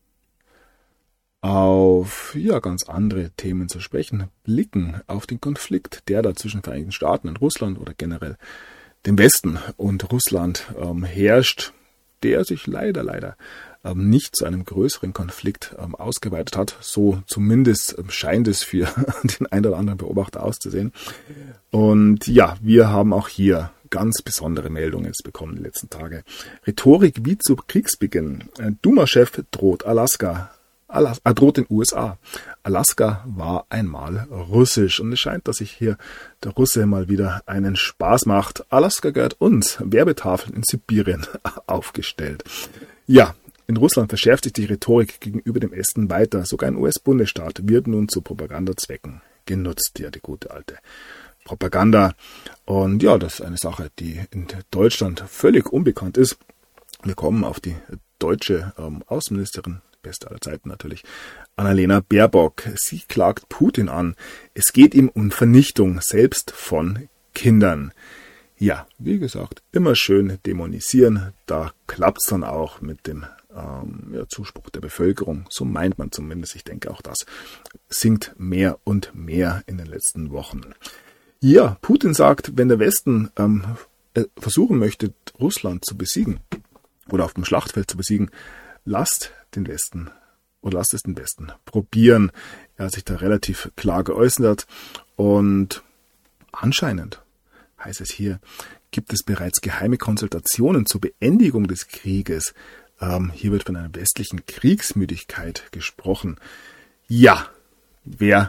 auf ganz andere Themen zu sprechen, blicken auf den Konflikt, der da zwischen den Vereinigten Staaten und Russland oder generell dem Westen und Russland herrscht, der sich leider nicht zu einem größeren Konflikt ausgeweitet hat. So zumindest scheint es für den einen oder anderen Beobachter auszusehen. Und ja, wir haben auch hier ganz besondere Meldungen jetzt bekommen die letzten Tage. Rhetorik wie zu Kriegsbeginn. Duma-Chef droht droht den USA. Alaska war einmal russisch und es scheint, dass sich hier der Russe mal wieder einen Spaß macht. Alaska gehört uns. Werbetafeln in Sibirien aufgestellt. Ja, in Russland verschärft sich die Rhetorik gegenüber dem Westen weiter. Sogar ein US-Bundesstaat wird nun zu Propagandazwecken genutzt. Ja, die gute alte Propaganda. Und ja, das ist eine Sache, die in Deutschland völlig unbekannt ist. Wir kommen auf die deutsche Außenministerin, beste aller Zeiten natürlich, Annalena Baerbock. Sie klagt Putin an. Es geht ihm um Vernichtung, selbst von Kindern. Ja, wie gesagt, immer schön dämonisieren. Da klappt es dann auch mit dem Zuspruch der Bevölkerung. So meint man zumindest. Ich denke, auch das sinkt mehr und mehr in den letzten Wochen. Ja, Putin sagt, wenn der Westen versuchen möchte, Russland zu besiegen oder auf dem Schlachtfeld zu besiegen, lasst es den Westen probieren. Er hat sich da relativ klar geäußert und anscheinend, heißt es hier, gibt es bereits geheime Konsultationen zur Beendigung des Krieges. Hier wird von einer westlichen Kriegsmüdigkeit gesprochen. Ja, wer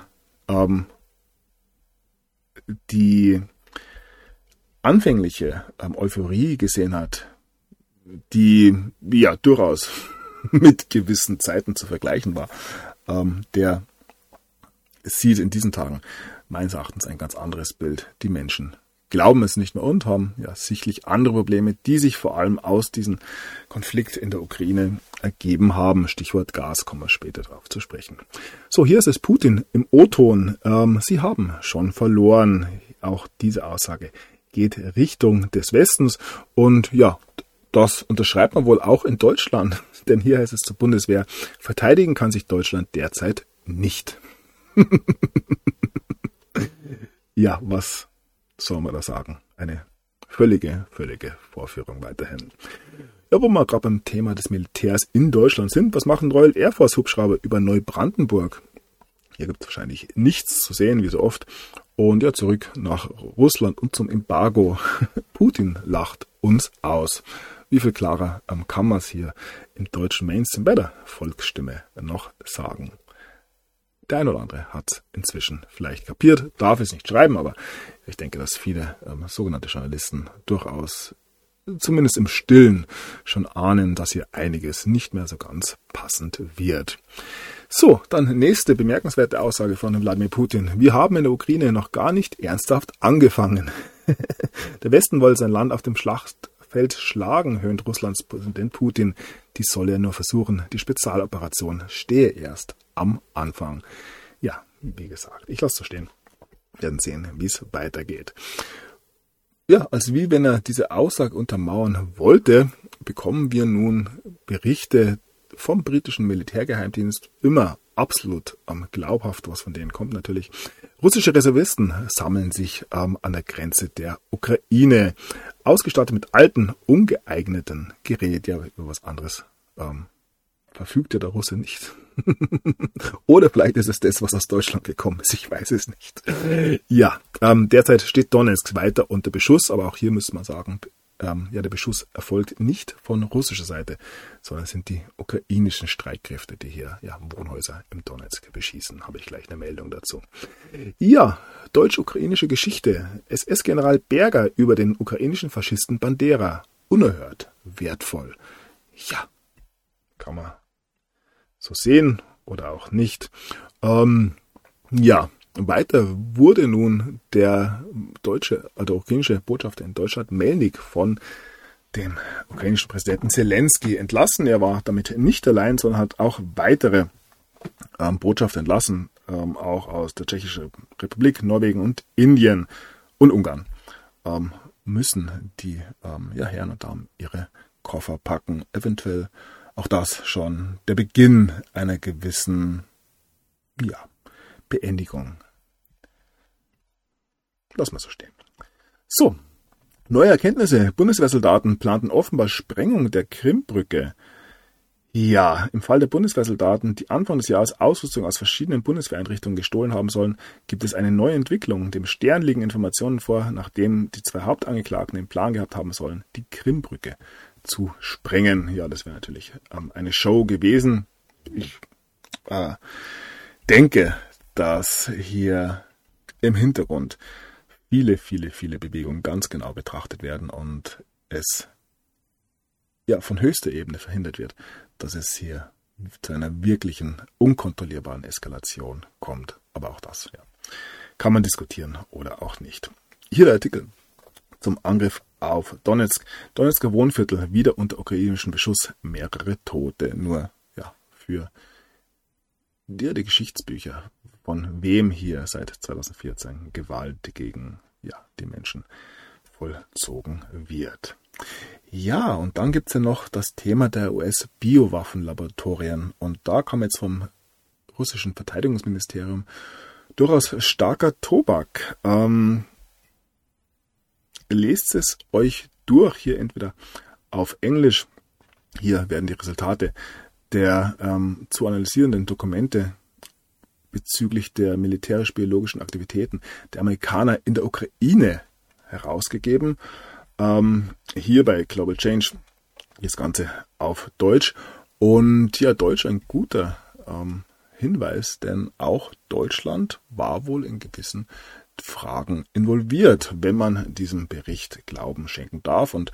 die anfängliche Euphorie gesehen hat, die ja durchaus mit gewissen Zeiten zu vergleichen war, der sieht in diesen Tagen meines Erachtens ein ganz anderes Bild. Die Menschen glauben es nicht mehr und haben ja sicherlich andere Probleme, die sich vor allem aus diesem Konflikt in der Ukraine ergeben haben. Stichwort Gas, kommen wir später darauf zu sprechen. So, hier ist es Putin im O-Ton. Sie haben schon verloren. Auch diese Aussage geht Richtung des Westens und ja, das unterschreibt man wohl auch in Deutschland, denn hier heißt es zur Bundeswehr, verteidigen kann sich Deutschland derzeit nicht. Ja, was soll man da sagen? Eine völlige Vorführung weiterhin. Ja, wo wir gerade beim Thema des Militärs in Deutschland sind, was machen Royal Air Force Hubschrauber über Neubrandenburg? Hier gibt es wahrscheinlich nichts zu sehen, wie so oft. Und ja, zurück nach Russland und zum Embargo. Putin lacht uns aus. Wie viel klarer kann man es hier im deutschen Mainstream bei der Volksstimme noch sagen? Der ein oder andere hat es inzwischen vielleicht kapiert, darf es nicht schreiben, aber ich denke, dass viele sogenannte Journalisten durchaus zumindest im Stillen schon ahnen, dass hier einiges nicht mehr so ganz passend wird. So, dann nächste bemerkenswerte Aussage von Wladimir Putin. Wir haben in der Ukraine noch gar nicht ernsthaft angefangen. Der Westen will sein Land auf dem Schlachtfeld schlagen, höhnt Russlands Präsident Putin. Dies soll er nur versuchen. Die Spezialoperation stehe erst am Anfang. Ja, wie gesagt, ich lasse so stehen. Wir werden sehen, wie es weitergeht. Ja, also wie wenn er diese Aussage untermauern wollte, bekommen wir nun Berichte vom britischen Militärgeheimdienst, immer absolut glaubhaft, was von denen kommt natürlich. Russische Reservisten sammeln sich an der Grenze der Ukraine, ausgestattet mit alten, ungeeigneten Geräten. Ja, über was anderes verfügt ja der Russe nicht. Oder vielleicht ist es das, was aus Deutschland gekommen ist. Ich weiß es nicht. Ja, derzeit steht Donetsk weiter unter Beschuss, aber auch hier müsste man sagen, der Beschuss erfolgt nicht von russischer Seite, sondern es sind die ukrainischen Streitkräfte, die hier Wohnhäuser im Donetsk beschießen. Habe ich gleich eine Meldung dazu. Ja, deutsch-ukrainische Geschichte. SS-General Berger über den ukrainischen Faschisten Bandera. Unerhört, wertvoll. Ja, kann man so sehen oder auch nicht. Weiter wurde nun der ukrainische Botschafter in Deutschland, Melnik, von dem ukrainischen Präsidenten Zelensky entlassen. Er war damit nicht allein, sondern hat auch weitere Botschafter entlassen, auch aus der Tschechischen Republik, Norwegen und Indien und Ungarn. Müssen die Herren und Damen ihre Koffer packen. Eventuell auch das schon der Beginn einer gewissen Beendigung. Lass mal so stehen. So, neue Erkenntnisse. Bundeswehrsoldaten planten offenbar Sprengung der Krimbrücke. Ja, im Fall der Bundeswehrsoldaten, die Anfang des Jahres Ausrüstung aus verschiedenen Bundeswehreinrichtungen gestohlen haben sollen, gibt es eine neue Entwicklung. Dem Stern liegen Informationen vor, nachdem die 2 Hauptangeklagten den Plan gehabt haben sollen, die Krimbrücke zu sprengen. Ja, das wäre natürlich eine Show gewesen. Ich denke, dass hier im Hintergrund viele Bewegungen ganz genau betrachtet werden und es von höchster Ebene verhindert wird, dass es hier zu einer wirklichen, unkontrollierbaren Eskalation kommt. Aber auch das kann man diskutieren oder auch nicht. Hier der Artikel zum Angriff auf Donetsk. Donetsker Wohnviertel wieder unter ukrainischem Beschuss, mehrere Tote. Nur für die Geschichtsbücher, von wem hier seit 2014 Gewalt gegen die Menschen vollzogen wird. Ja, und dann gibt es ja noch das Thema der US-Biowaffenlaboratorien. Und da kam jetzt vom russischen Verteidigungsministerium durchaus starker Tobak. Lest es euch durch, hier entweder auf Englisch. Hier werden die Resultate der zu analysierenden Dokumente bezüglich der militärisch-biologischen Aktivitäten der Amerikaner in der Ukraine herausgegeben. Hier bei Global Change das Ganze auf Deutsch. Und Deutsch ein guter Hinweis, denn auch Deutschland war wohl in gewissen Fragen involviert, wenn man diesem Bericht Glauben schenken darf. Und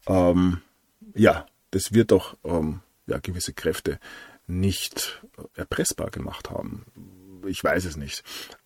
das wird doch gewisse Kräfte nicht erpressbar gemacht haben. Ich weiß es nicht.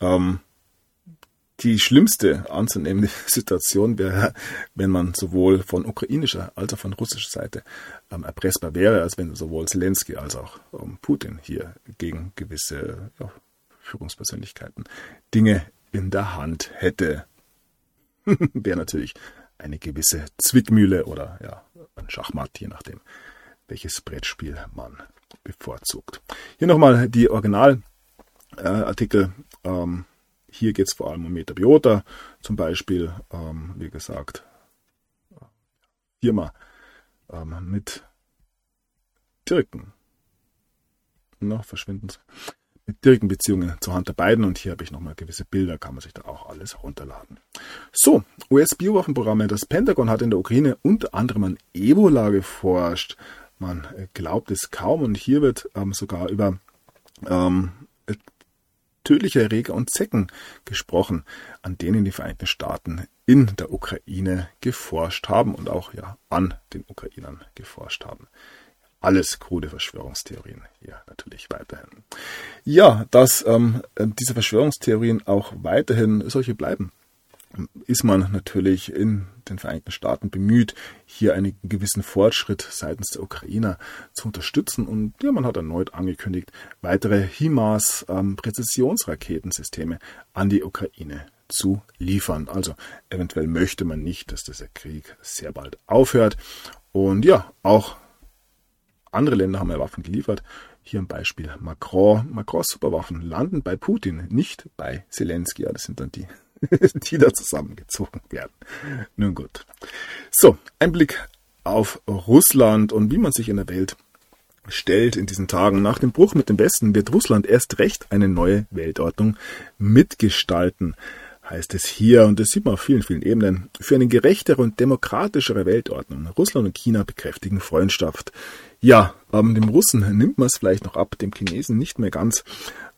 Die schlimmste anzunehmende Situation wäre, wenn man sowohl von ukrainischer als auch von russischer Seite erpressbar wäre, als wenn sowohl Zelensky als auch Putin hier gegen gewisse Führungspersönlichkeiten Dinge in der Hand hätte. Wäre natürlich eine gewisse Zwickmühle oder ein Schachmatt, je nachdem, welches Brettspiel man bevorzugt. Hier nochmal die Originalartikel. Hier geht es vor allem um Metabiota, zum Beispiel, wie gesagt, Firma mit direkten Beziehungen zur Hunter Biden. Und hier habe ich nochmal gewisse Bilder, kann man sich da auch alles runterladen. So, US-Biowaffenprogramme. Das Pentagon hat in der Ukraine unter anderem an Ebola geforscht. Man glaubt es kaum, und hier wird sogar über tödliche Erreger und Zecken gesprochen, an denen die Vereinigten Staaten in der Ukraine geforscht haben und auch an den Ukrainern geforscht haben. Alles krude Verschwörungstheorien hier natürlich weiterhin. Ja, dass diese Verschwörungstheorien auch weiterhin solche bleiben, ist man natürlich in den Vereinigten Staaten bemüht, hier einen gewissen Fortschritt seitens der Ukrainer zu unterstützen. Und man hat erneut angekündigt, weitere HIMARS-Präzisionsraketensysteme an die Ukraine zu liefern. Also eventuell möchte man nicht, dass dieser Krieg sehr bald aufhört. Und auch andere Länder haben ja Waffen geliefert. Hier ein Beispiel Macron. Macrons Superwaffen landen bei Putin, nicht bei Zelensky. Das sind dann die da zusammengezogen werden. Nun gut. So, ein Blick auf Russland und wie man sich in der Welt stellt in diesen Tagen. Nach dem Bruch mit dem Westen wird Russland erst recht eine neue Weltordnung mitgestalten, heißt es hier. Und das sieht man auf vielen Ebenen. Für eine gerechtere und demokratischere Weltordnung. Russland und China bekräftigen Freundschaft. Ja, dem Russen nimmt man es vielleicht noch ab, dem Chinesen nicht mehr ganz.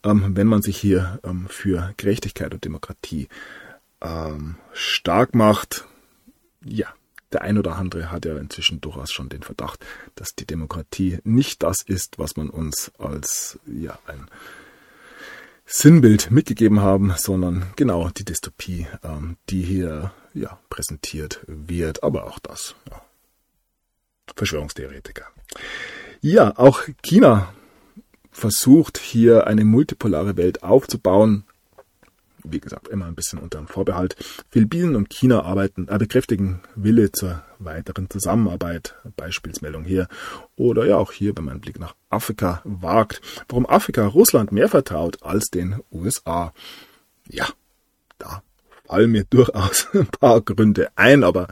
wenn man sich hier für Gerechtigkeit und Demokratie stark macht. Ja, der ein oder andere hat ja inzwischen durchaus schon den Verdacht, dass die Demokratie nicht das ist, was man uns als ein Sinnbild mitgegeben haben, sondern genau die Dystopie, die hier präsentiert wird. Aber auch das, Verschwörungstheoretiker. Ja, auch China versucht hier eine multipolare Welt aufzubauen. Wie gesagt, immer ein bisschen unter dem Vorbehalt. Philippinen und China bekräftigen Wille zur weiteren Zusammenarbeit. Beispielsmeldung hier. Oder auch hier, wenn man einen Blick nach Afrika wagt. Warum Afrika Russland mehr vertraut als den USA. Ja, da fallen mir durchaus ein paar Gründe ein, aber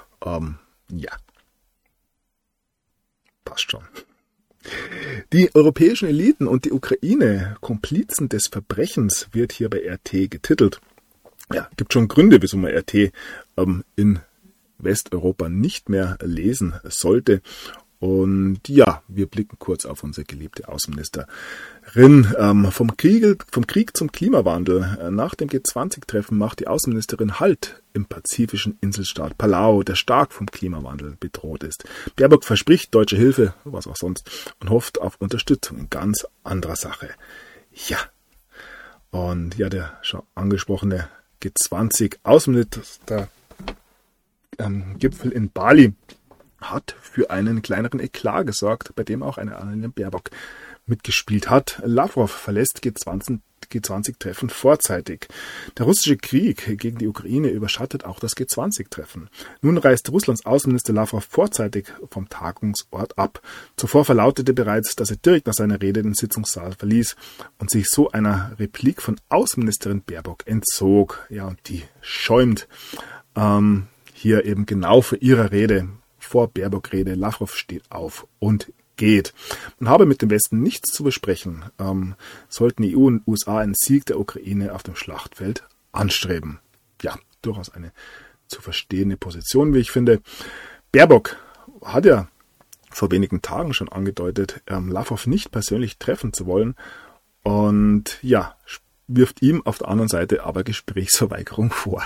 passt schon. Die europäischen Eliten und die Ukraine, Komplizen des Verbrechens, wird hier bei RT getitelt. Ja, gibt schon Gründe, wieso man RT in Westeuropa nicht mehr lesen sollte. Und ja, wir blicken kurz auf unsere geliebte Außenministerin. Vom Krieg zum Klimawandel. Nach dem G20-Treffen macht die Außenministerin Halt im pazifischen Inselstaat Palau, der stark vom Klimawandel bedroht ist. Baerbock verspricht deutsche Hilfe, was auch sonst, und hofft auf Unterstützung in ganz anderer Sache. Ja, und ja, der schon angesprochene G20-Außenminister Gipfel in Bali hat für einen kleineren Eklat gesorgt, bei dem auch eine Annalena Baerbock mitgespielt hat. Lavrov verlässt G20-Treffen vorzeitig. Der russische Krieg gegen die Ukraine überschattet auch das G20-Treffen. Nun reist Russlands Außenminister Lavrov vorzeitig vom Tagungsort ab. Zuvor verlautete bereits, dass er direkt nach seiner Rede den Sitzungssaal verließ und sich so einer Replik von Außenministerin Baerbock entzog. Ja, und die schäumt hier eben genau für ihre Rede. Vor Baerbock-Rede, Lavrov steht auf und geht. Man habe mit dem Westen nichts zu besprechen, sollten die EU und USA einen Sieg der Ukraine auf dem Schlachtfeld anstreben. Ja, durchaus eine zu verstehende Position, wie ich finde. Baerbock hat ja vor wenigen Tagen schon angedeutet, Lavrov nicht persönlich treffen zu wollen und ja, wirft ihm auf der anderen Seite aber Gesprächsverweigerung vor.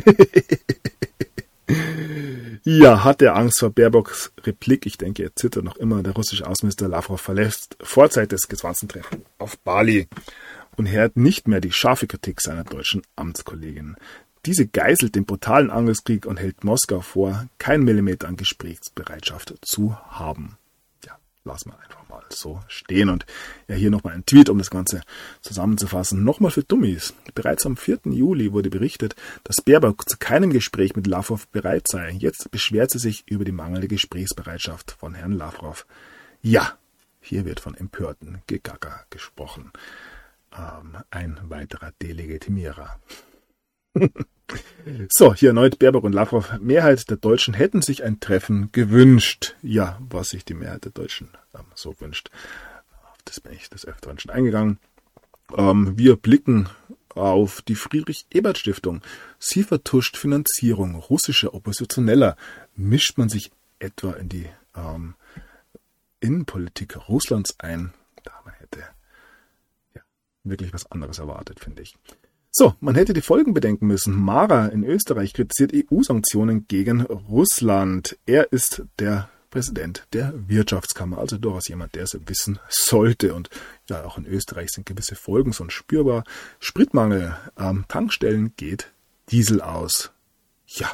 Ja, hat er Angst vor Baerbocks Replik? Ich denke, er zittert noch immer. Der russische Außenminister Lavrov verlässt vorzeitig des G20-Treffens auf Bali und hört nicht mehr die scharfe Kritik seiner deutschen Amtskollegin. Diese geißelt den brutalen Angriffskrieg und hält Moskau vor, keinen Millimeter an Gesprächsbereitschaft zu haben. Ja, lassen wir einfach mal so stehen. Und ja, hier nochmal ein Tweet, um das Ganze zusammenzufassen. Nochmal für Dummies. Bereits am 4. Juli wurde berichtet, dass Baerbock zu keinem Gespräch mit Lavrov bereit sei. Jetzt beschwert sie sich über die mangelnde Gesprächsbereitschaft von Herrn Lavrov. Ja, hier wird von empörten Gegacker gesprochen. Ein weiterer Delegitimierer. So, hier erneut Baerbock und Lavrov. Mehrheit der Deutschen hätten sich ein Treffen gewünscht. Ja, was sich die Mehrheit der Deutschen so wünscht. Auf das bin ich des Öfteren schon eingegangen. Wir blicken auf die Friedrich-Ebert-Stiftung. Sie vertuscht Finanzierung russischer Oppositioneller. Mischt man sich etwa in die Innenpolitik Russlands ein? Da man hätte wirklich was anderes erwartet, finde ich. So, man hätte die Folgen bedenken müssen. Mara in Österreich kritisiert EU-Sanktionen gegen Russland. Er ist der Präsident der Wirtschaftskammer, also durchaus jemand, der es wissen sollte. Und ja, auch in Österreich sind gewisse Folgen schon spürbar. Spritmangel, Tankstellen geht Diesel aus. Ja.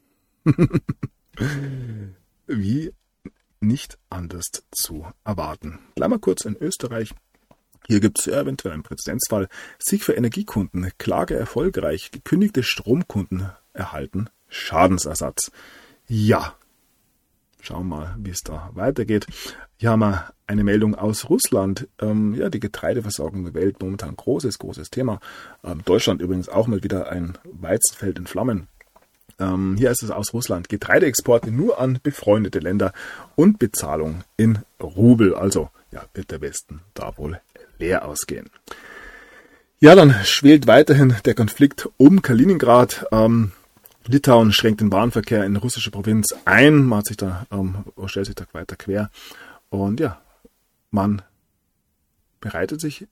Wie nicht anders zu erwarten. Bleiben wir kurz in Österreich. Hier gibt es eventuell einen Präzedenzfall. Sieg für Energiekunden, Klage erfolgreich, gekündigte Stromkunden erhalten Schadensersatz. Ja, schauen wir mal, wie es da weitergeht. Hier haben wir eine Meldung aus Russland. Die Getreideversorgung der Welt, momentan großes Thema. Deutschland übrigens auch mal wieder ein Weizenfeld in Flammen. Hier ist es aus Russland. Getreideexporte nur an befreundete Länder und Bezahlung in Rubel. Also wird der Westen da wohl leer ausgehen. Ja, dann schwelt weiterhin der Konflikt um Kaliningrad. Litauen schränkt den Bahnverkehr in russische Provinz ein. Man hat sich da, stellt sich da weiter quer. Und ja, man bereitet sich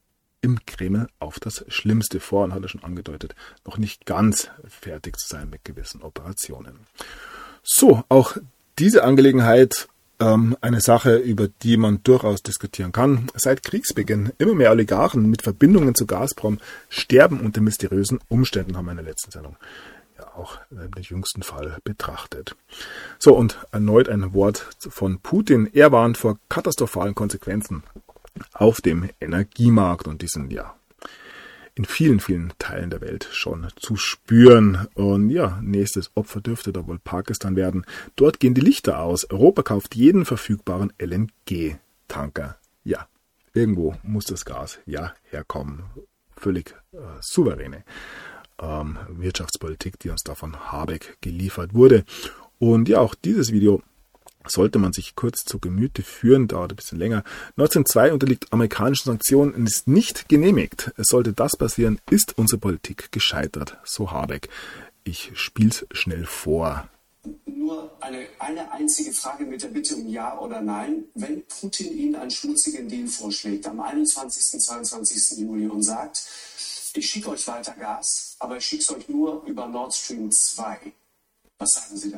im Kreml auf das Schlimmste vor und hat er schon angedeutet, noch nicht ganz fertig zu sein mit gewissen Operationen. So, auch diese Angelegenheit eine Sache, über die man durchaus diskutieren kann. Seit Kriegsbeginn immer mehr Oligarchen mit Verbindungen zu Gazprom sterben unter mysteriösen Umständen, haben wir in der letzten Sendung ja auch den jüngsten Fall betrachtet. So, und erneut ein Wort von Putin. Er warnt vor katastrophalen Konsequenzen auf dem Energiemarkt und die sind ja in vielen, vielen Teilen der Welt schon zu spüren. Und ja, nächstes Opfer dürfte da wohl Pakistan werden. Dort gehen die Lichter aus. Europa kauft jeden verfügbaren LNG-Tanker. Ja, irgendwo muss das Gas ja herkommen. Völlig souveräne Wirtschaftspolitik, die uns da von Habeck geliefert wurde. Und ja, auch dieses Video sollte man sich kurz zu Gemüte führen, dauert ein bisschen länger. Nord Stream 2 unterliegt amerikanischen Sanktionen und ist nicht genehmigt. Sollte das passieren, ist unsere Politik gescheitert, so Habeck. Ich spiel's schnell vor. Nur eine einzige Frage mit der Bitte um Ja oder Nein. Wenn Putin Ihnen einen schmutzigen Deal vorschlägt am 21. 22. Juli und sagt, ich schicke euch weiter Gas, aber ich schicke es euch nur über Nord Stream 2. Was sagen Sie da?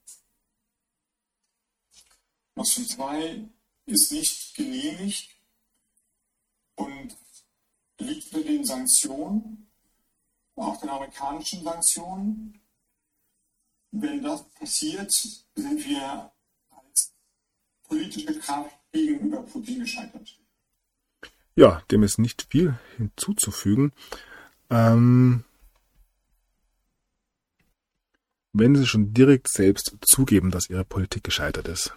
Nord Stream 2 ist nicht genehmigt und liegt unter den Sanktionen, auch den amerikanischen Sanktionen. Wenn das passiert, sind wir als politische Kraft gegenüber Putin gescheitert. Ja, dem ist nicht viel hinzuzufügen. Wenn sie schon direkt selbst zugeben, dass ihre Politik gescheitert ist.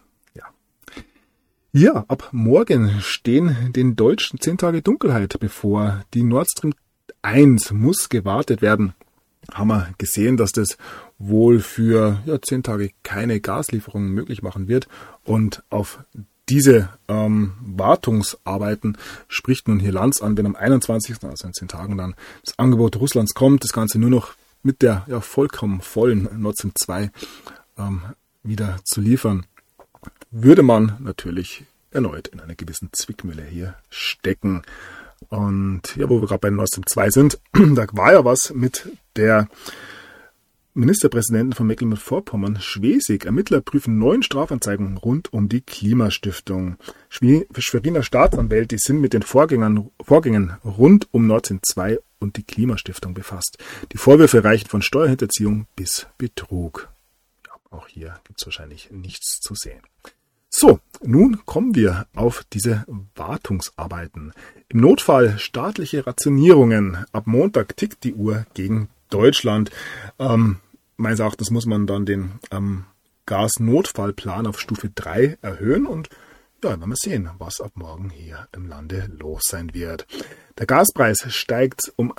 Ja, ab morgen stehen den Deutschen 10 Tage Dunkelheit bevor. Die Nord Stream 1 muss gewartet werden. Haben wir gesehen, dass das wohl für 10 Tage keine Gaslieferungen möglich machen wird. Und auf diese Wartungsarbeiten spricht nun hier Lanz an, wenn am 21., also in 10 Tagen dann, das Angebot Russlands kommt, das Ganze nur noch mit der vollkommen vollen Nord Stream 2 wieder zu liefern, würde man natürlich erneut in einer gewissen Zwickmühle hier stecken. Und ja, wo wir gerade bei Nord Stream 2 sind, da war ja was mit der Ministerpräsidentin von Mecklenburg-Vorpommern, Schwesig. Ermittler prüfen 9 Strafanzeigen rund um die Klimastiftung. Schweriner Staatsanwälte sind mit den Vorgängen rund um Nord Stream 2 und die Klimastiftung befasst. Die Vorwürfe reichen von Steuerhinterziehung bis Betrug. Ja, auch hier gibt es wahrscheinlich nichts zu sehen. So, nun kommen wir auf diese Wartungsarbeiten. Im Notfall staatliche Rationierungen. Ab Montag tickt die Uhr gegen Deutschland. Meines Erachtens muss man dann den Gasnotfallplan auf Stufe 3 erhöhen und ja, werden wir sehen, was ab morgen hier im Lande los sein wird. Der Gaspreis steigt um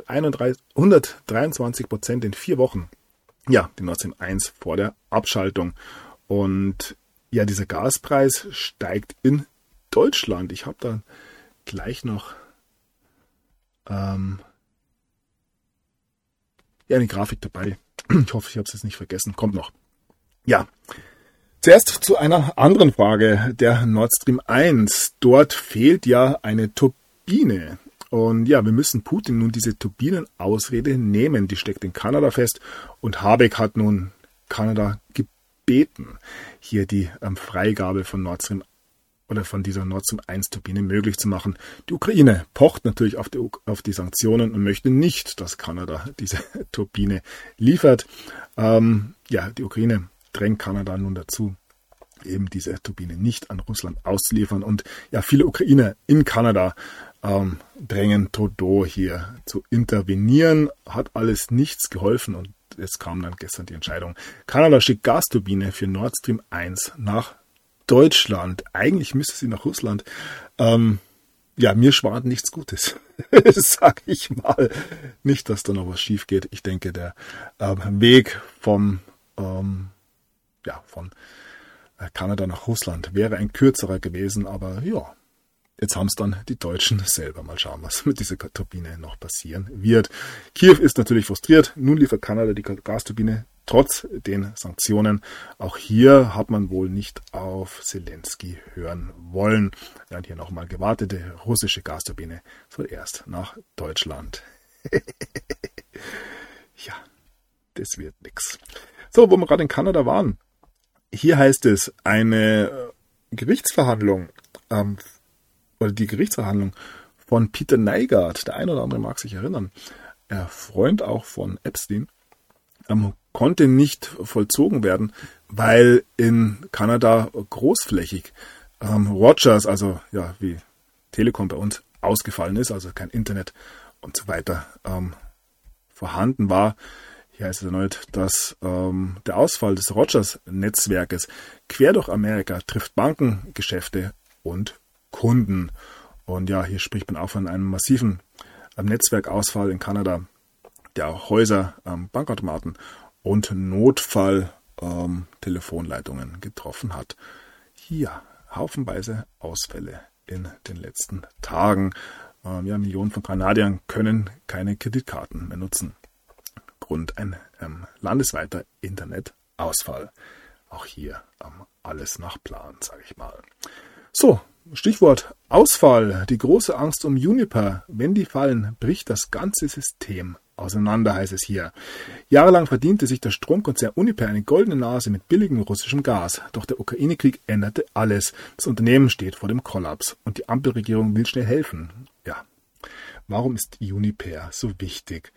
123% in 4 Wochen. Ja, die Nord Stream 1 vor der Abschaltung. Und ja, dieser Gaspreis steigt in Deutschland. Ich habe da gleich noch eine Grafik dabei. Ich hoffe, ich habe es jetzt nicht vergessen. Kommt noch. Ja, zuerst zu einer anderen Frage. Der Nord Stream 1. Dort fehlt ja eine Turbine. Und ja, wir müssen Putin nun diese Turbinenausrede nehmen. Die steckt in Kanada fest. Und Habeck hat nun Kanada gebeten, hier die Freigabe von Nord Stream oder von dieser Nord Stream 1 Turbine möglich zu machen. Die Ukraine pocht natürlich auf die Sanktionen und möchte nicht, dass Kanada diese Turbine liefert. Die Ukraine drängt Kanada nun dazu, eben diese Turbine nicht an Russland auszuliefern. Und ja, viele Ukrainer in Kanada drängen Trudeau hier zu intervenieren. Hat alles nichts geholfen und es kam dann gestern die Entscheidung. Kanada schickt Gasturbine für Nord Stream 1 nach Deutschland. Eigentlich müsste sie nach Russland. Mir schwant nichts Gutes. Sag ich mal. Nicht, dass da noch was schief geht. Ich denke, der Weg von Kanada nach Russland wäre ein kürzerer gewesen. Aber ja, jetzt haben es dann die Deutschen selber. Mal schauen, was mit dieser Turbine noch passieren wird. Kiew ist natürlich frustriert. Nun liefert Kanada die Gasturbine trotz den Sanktionen. Auch hier hat man wohl nicht auf Zelensky hören wollen. Ja, und hier nochmal gewartete russische Gasturbine soll erst nach Deutschland. Ja, das wird nix. So, wo wir gerade in Kanada waren. Hier heißt es, eine Gerichtsverhandlung, oder die Gerichtsverhandlung von Peter Nygard, der ein oder andere mag sich erinnern, Freund auch von Epstein, konnte nicht vollzogen werden, weil in Kanada großflächig Rogers, also ja wie Telekom bei uns, ausgefallen ist, also kein Internet und so weiter vorhanden war. Hier heißt es erneut, dass der Ausfall des Rogers-Netzwerkes quer durch Amerika trifft Banken, Geschäfte und Kunden. Und ja, hier spricht man auch von einem massiven Netzwerkausfall in Kanada, der auch Häuser, Bankautomaten und Notfall-Telefonleitungen getroffen hat. Hier haufenweise Ausfälle in den letzten Tagen. Ja, Millionen von Kanadiern können keine Kreditkarten mehr nutzen. Grund ein landesweiter Internetausfall. Auch hier alles nach Plan, sage ich mal. So, Stichwort Ausfall. Die große Angst um Uniper. Wenn die fallen, bricht das ganze System auseinander, heißt es hier. Jahrelang verdiente sich der Stromkonzern Uniper eine goldene Nase mit billigem russischem Gas. Doch der Ukraine-Krieg änderte alles. Das Unternehmen steht vor dem Kollaps und die Ampelregierung will schnell helfen. Ja, warum ist Uniper so wichtig?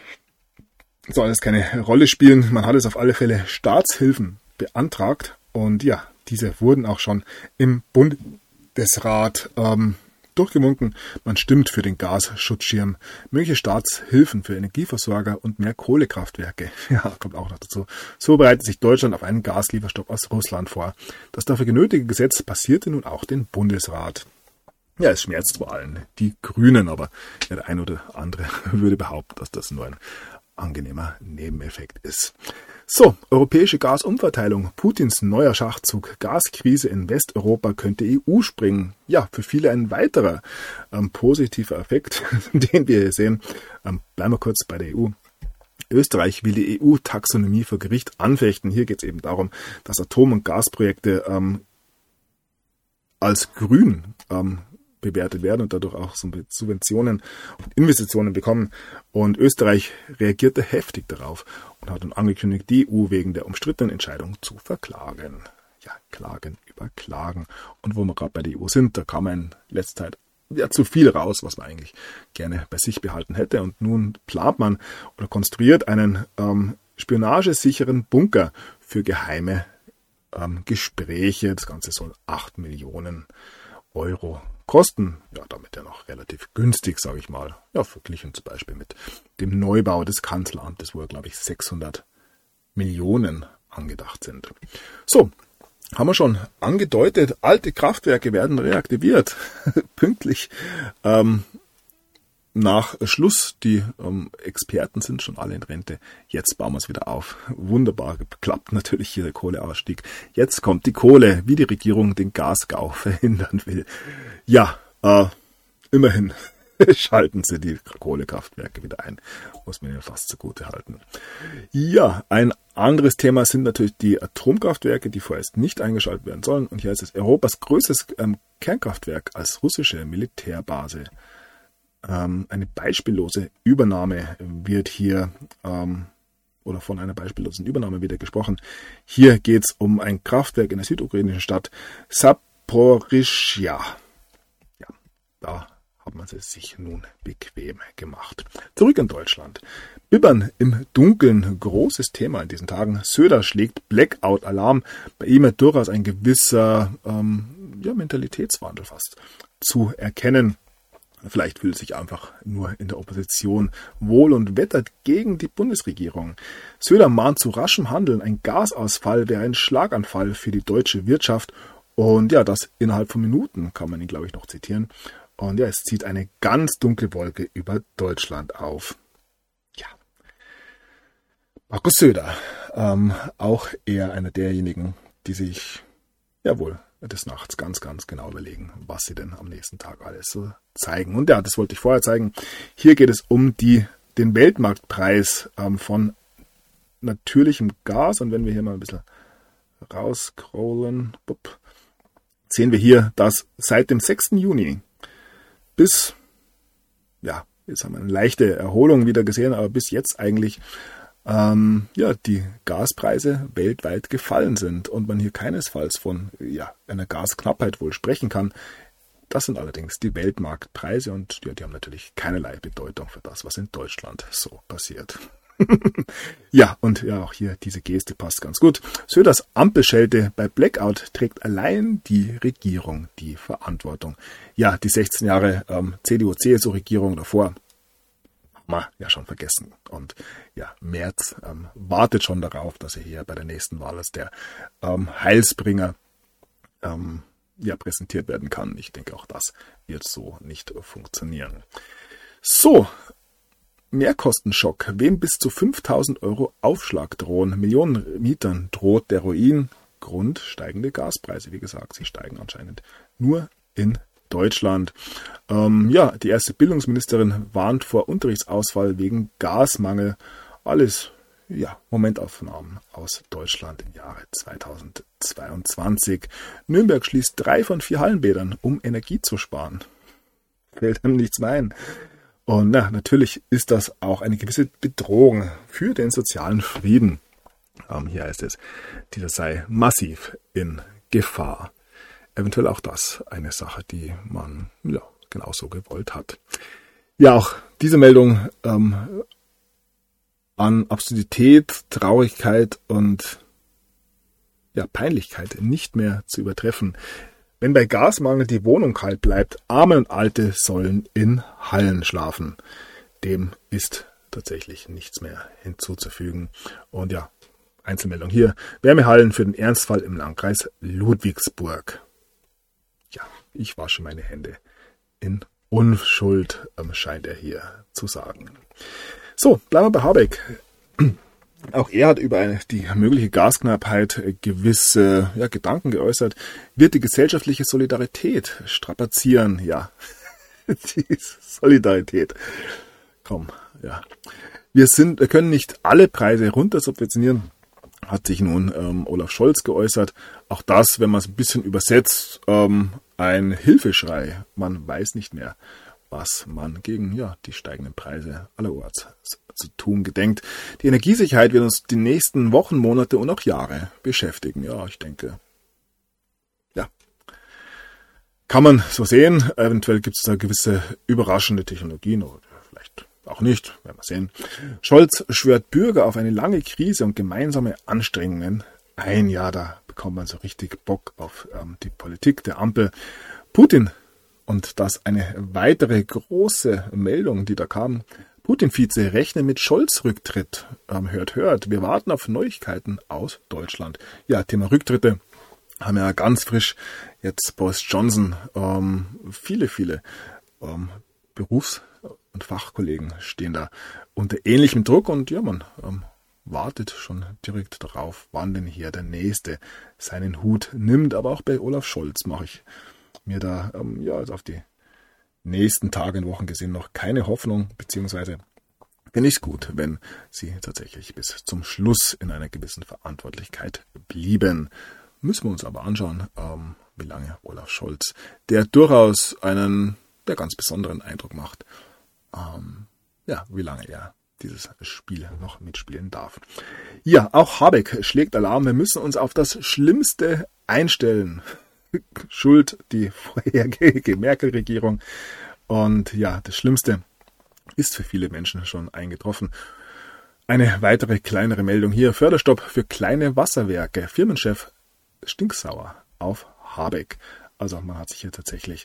Soll alles keine Rolle spielen. Man hat es auf alle Fälle Staatshilfen beantragt und ja, diese wurden auch schon im Bundesrat durchgewunken. Man stimmt für den Gasschutzschirm, mögliche Staatshilfen für Energieversorger und mehr Kohlekraftwerke. Ja, kommt auch noch dazu. So bereitet sich Deutschland auf einen Gaslieferstopp aus Russland vor. Das dafür genötigte Gesetz passierte nun auch den Bundesrat. Ja, es schmerzt vor allem die Grünen, aber ja, der ein oder andere würde behaupten, dass das nur ein angenehmer Nebeneffekt ist. So, europäische Gasumverteilung. Putins neuer Schachzug. Gaskrise in Westeuropa könnte EU springen. Ja, für viele ein weiterer positiver Effekt, den wir hier sehen. Bleiben wir kurz bei der EU. Österreich will die EU-Taxonomie vor Gericht anfechten. Hier geht es eben darum, dass Atom- und Gasprojekte als grün bewertet werden und dadurch auch Subventionen und Investitionen bekommen. Und Österreich reagierte heftig darauf und hat nun angekündigt, die EU wegen der umstrittenen Entscheidung zu verklagen. Ja, Klagen über Klagen. Und wo wir gerade bei der EU sind, da kam in letzter Zeit ja zu viel raus, was man eigentlich gerne bei sich behalten hätte. Und nun plant man oder konstruiert einen spionagesicheren Bunker für geheime Gespräche. Das Ganze soll 8 Millionen Euro kosten. Ja, damit ja noch relativ günstig, sage ich mal. Ja, verglichen zum Beispiel mit dem Neubau des Kanzleramtes, wo, glaube ich, 600 Millionen angedacht sind. So, haben wir schon angedeutet, alte Kraftwerke werden reaktiviert. Pünktlich nach Schluss. Die Experten sind schon alle in Rente. Jetzt bauen wir es wieder auf. Wunderbar geklappt natürlich hier der Kohleausstieg. Jetzt kommt die Kohle, wie die Regierung den Gasgau verhindern will. Ja, immerhin schalten sie die Kohlekraftwerke wieder ein. Muss man ja fast zugute halten. Ja, ein anderes Thema sind natürlich die Atomkraftwerke, die vorerst nicht eingeschaltet werden sollen. Und hier ist es Europas größtes Kernkraftwerk als russische Militärbase. Eine beispiellose Übernahme wird hier, oder von einer beispiellosen Übernahme wird gesprochen. Hier geht es um ein Kraftwerk in der südukrainischen Stadt Saporischschja. Ja, da hat man es sich nun bequem gemacht. Zurück in Deutschland. Bibbern im Dunkeln, großes Thema in diesen Tagen. Söder schlägt Blackout-Alarm. Bei ihm ist durchaus ein gewisser Mentalitätswandel fast zu erkennen. Vielleicht fühlt sich einfach nur in der Opposition wohl und wettert gegen die Bundesregierung. Söder mahnt zu raschem Handeln. Ein Gasausfall wäre ein Schlaganfall für die deutsche Wirtschaft. Und ja, das innerhalb von Minuten kann man ihn, glaube ich, noch zitieren. Und ja, es zieht eine ganz dunkle Wolke über Deutschland auf. Ja. Markus Söder, auch eher einer derjenigen, die sich, jawohl, des Nachts ganz, ganz genau überlegen, was sie denn am nächsten Tag alles so zeigen. Und ja, das wollte ich vorher zeigen. Hier geht es um den Weltmarktpreis von natürlichem Gas. Und wenn wir hier mal ein bisschen rausscrollen, sehen wir hier, dass seit dem 6. Juni bis, jetzt haben wir eine leichte Erholung wieder gesehen, aber bis jetzt eigentlich die Gaspreise weltweit gefallen sind und man hier keinesfalls von einer Gasknappheit wohl sprechen kann. Das sind allerdings die Weltmarktpreise und die haben natürlich keinerlei Bedeutung für das, was in Deutschland so passiert. Auch hier diese Geste passt ganz gut. Söders Ampelschelte bei Blackout trägt allein die Regierung die Verantwortung. Ja, die 16 Jahre CDU-CSU-Regierung davor haben wir schon vergessen. Und Merz wartet schon darauf, dass er hier bei der nächsten Wahl als der Heilsbringer präsentiert werden kann. Ich denke, auch das wird so nicht funktionieren. So, Mehrkostenschock. Wem bis zu 5.000 € Aufschlag drohen? Millionen Mietern droht der Ruin. Grund steigende Gaspreise. Wie gesagt, sie steigen anscheinend nur in Deutschland. Die erste Bildungsministerin warnt vor Unterrichtsausfall wegen Gasmangel. Alles Momentaufnahmen aus Deutschland im Jahre 2022. Nürnberg schließt 3 von 4 Hallenbädern, um Energie zu sparen. Fällt einem nichts mehr ein. Und natürlich ist das auch eine gewisse Bedrohung für den sozialen Frieden. Hier heißt es, dieser sei massiv in Gefahr. Eventuell auch das eine Sache, die man genauso gewollt hat. Ja, auch diese Meldung an Absurdität, Traurigkeit und Peinlichkeit nicht mehr zu übertreffen. Wenn bei Gasmangel die Wohnung kalt bleibt, Arme und Alte sollen in Hallen schlafen. Dem ist tatsächlich nichts mehr hinzuzufügen. Und Einzelmeldung hier. Wärmehallen für den Ernstfall im Landkreis Ludwigsburg. Ja, ich wasche meine Hände in Unschuld, scheint er hier zu sagen. So, bleiben wir bei Habeck. Auch er hat über die mögliche Gasknappheit gewisse Gedanken geäußert. Wird die gesellschaftliche Solidarität strapazieren? Ja, die Solidarität. Wir können nicht alle Preise runtersubventionieren, hat sich nun Olaf Scholz geäußert. Auch das, wenn man es ein bisschen übersetzt, ein Hilfeschrei. Man weiß nicht mehr, was man gegen die steigenden Preise allerorts zu tun gedenkt. Die Energiesicherheit wird uns die nächsten Wochen, Monate und auch Jahre beschäftigen. Ja, ich denke, kann man so sehen. Eventuell gibt es da gewisse überraschende Technologien oder vielleicht auch nicht, werden wir sehen. Scholz schwört Bürger auf eine lange Krise und gemeinsame Anstrengungen ein. Ja, da bekommt man so richtig Bock auf die Politik der Ampel. Putin. Und das eine weitere große Meldung, die da kam. Putin-Vize rechne mit Scholz-Rücktritt. Hört. Wir warten auf Neuigkeiten aus Deutschland. Ja, Thema Rücktritte haben ja ganz frisch jetzt Boris Johnson. Viele Berufs- und Fachkollegen stehen da unter ähnlichem Druck. Und man wartet schon direkt darauf, wann denn hier der Nächste seinen Hut nimmt. Aber auch bei Olaf Scholz mache ich mir da also auf die nächsten Tage und Wochen gesehen noch keine Hoffnung, beziehungsweise finde ich es gut, wenn sie tatsächlich bis zum Schluss in einer gewissen Verantwortlichkeit blieben. Müssen wir uns aber anschauen, wie lange Olaf Scholz, der durchaus einen ganz besonderen Eindruck macht, wie lange er dieses Spiel noch mitspielen darf. Ja, auch Habeck schlägt Alarm, wir müssen uns auf das Schlimmste einstellen. Schuld die vorhergehende Merkel-Regierung. Und das Schlimmste ist für viele Menschen schon eingetroffen. Eine weitere kleinere Meldung hier. Förderstopp für kleine Wasserwerke. Firmenchef stinksauer auf Habeck. Also man hat sich hier tatsächlich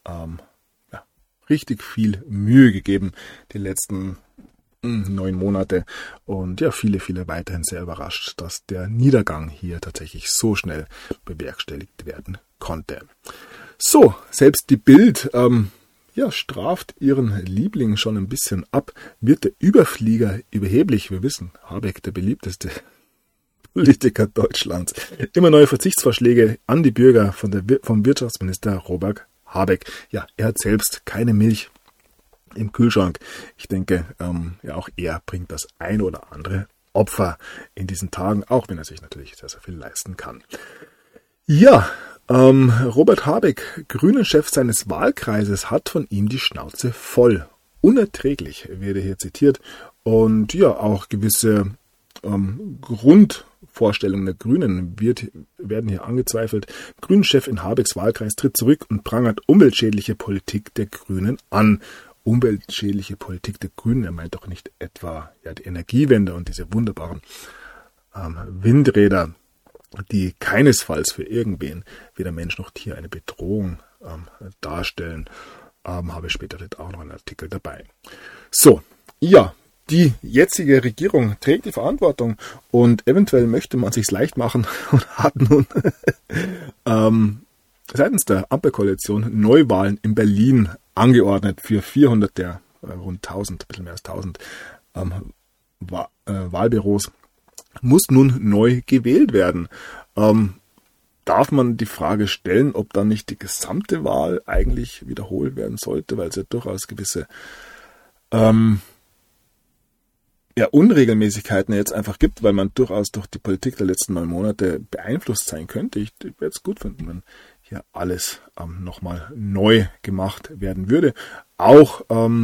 richtig viel Mühe gegeben die letzten 9 Monate. Und viele weiterhin sehr überrascht, dass der Niedergang hier tatsächlich so schnell bewerkstelligt werden konnte. So, selbst die Bild straft ihren Liebling schon ein bisschen ab. Wird der Überflieger überheblich? Wir wissen, Habeck, der beliebteste Politiker Deutschlands. Immer neue Verzichtsvorschläge an die Bürger vom Wirtschaftsminister Robert Habeck. Ja, er hat selbst keine Milch im Kühlschrank. Ich denke, auch er bringt das eine oder andere Opfer in diesen Tagen, auch wenn er sich natürlich sehr, sehr viel leisten kann. Ja, Robert Habeck, Grünen-Chef seines Wahlkreises, hat von ihm die Schnauze voll. Unerträglich, werde hier zitiert. Und ja, auch gewisse Grundvorstellungen der Grünen werden hier angezweifelt. Grünen-Chef in Habecks Wahlkreis tritt zurück und prangert umweltschädliche Politik der Grünen an. Umweltschädliche Politik der Grünen, er meint doch nicht etwa die Energiewende und diese wunderbaren Windräder, die keinesfalls für irgendwen, weder Mensch noch Tier, eine Bedrohung darstellen. Habe später auch noch einen Artikel dabei. So, ja, die jetzige Regierung trägt die Verantwortung und eventuell möchte man sich's leicht machen und hat nun seitens der Ampelkoalition Neuwahlen in Berlin angeordnet für 400 der rund 1000, ein bisschen mehr als 1000 Wahlbüros. Muss nun neu gewählt werden. Darf man die Frage stellen, ob dann nicht die gesamte Wahl eigentlich wiederholt werden sollte, weil es ja durchaus gewisse Unregelmäßigkeiten jetzt einfach gibt, weil man durchaus durch die Politik der letzten 9 Monate beeinflusst sein könnte. Ich würde es gut finden, wenn hier alles nochmal neu gemacht werden würde. Auch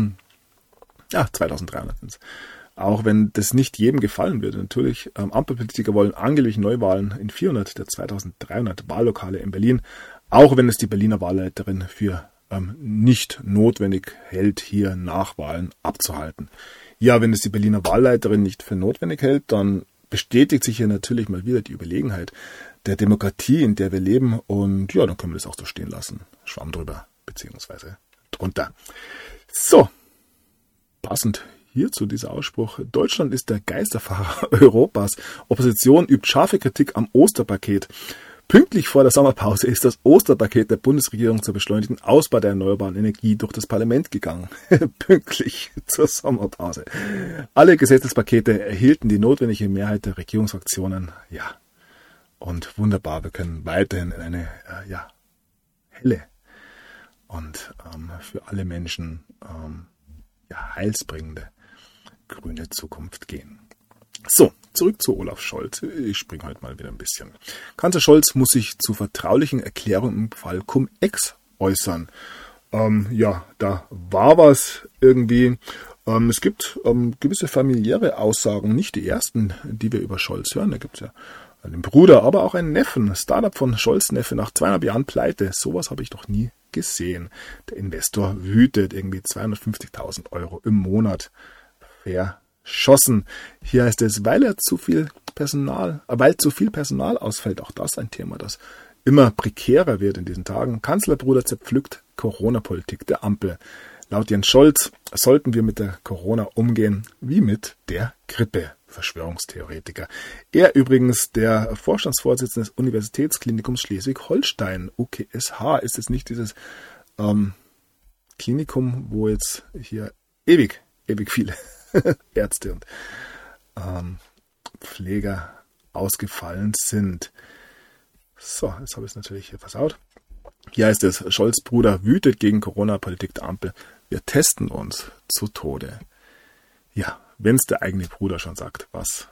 2300 sind es. Auch wenn das nicht jedem gefallen würde. Natürlich, Ampelpolitiker wollen angeblich Neuwahlen in 400 der 2300 Wahllokale in Berlin, auch wenn es die Berliner Wahlleiterin für nicht notwendig hält, hier Nachwahlen abzuhalten. Ja, wenn es die Berliner Wahlleiterin nicht für notwendig hält, dann bestätigt sich hier natürlich mal wieder die Überlegenheit der Demokratie, in der wir leben. Und ja, dann können wir das auch so stehen lassen. Schwamm drüber, beziehungsweise drunter. So, passend hierzu dieser Ausspruch: Deutschland ist der Geisterfahrer Europas. Opposition übt scharfe Kritik am Osterpaket. Pünktlich vor der Sommerpause ist das Osterpaket der Bundesregierung zur beschleunigten Ausbau der erneuerbaren Energie durch das Parlament gegangen. Pünktlich zur Sommerpause. Alle Gesetzespakete erhielten die notwendige Mehrheit der Regierungsfraktionen. Ja, und wunderbar, wir können weiterhin in eine helle und für alle Menschen heilsbringende grüne Zukunft gehen. So, zurück zu Olaf Scholz. Ich springe heute mal wieder ein bisschen. Kanzler Scholz muss sich zu vertraulichen Erklärungen im Fall Cum-Ex äußern. Da war was irgendwie. Es gibt gewisse familiäre Aussagen, nicht die ersten, die wir über Scholz hören. Da gibt es ja einen Bruder, aber auch einen Neffen. Startup von Scholz Neffe nach 2,5 Jahren Pleite. Sowas habe ich doch nie gesehen. Der Investor wütet, irgendwie 250.000 € im Monat verschossen. Hier heißt es, weil zu viel Personal ausfällt. Auch das ein Thema, das immer prekärer wird in diesen Tagen. Kanzlerbruder zerpflückt Corona-Politik der Ampel. Laut Jens Scholz sollten wir mit der Corona umgehen wie mit der Grippe. Verschwörungstheoretiker. Er übrigens der Vorstandsvorsitzende des Universitätsklinikums Schleswig-Holstein. UKSH ist es nicht dieses Klinikum, wo jetzt hier ewig viele Ärzte und Pfleger ausgefallen sind. So, jetzt habe ich es natürlich hier versaut. Hier heißt es, Scholz Bruder wütet gegen Corona-Politik der Ampel. Wir testen uns zu Tode. Ja, wenn es der eigene Bruder schon sagt, was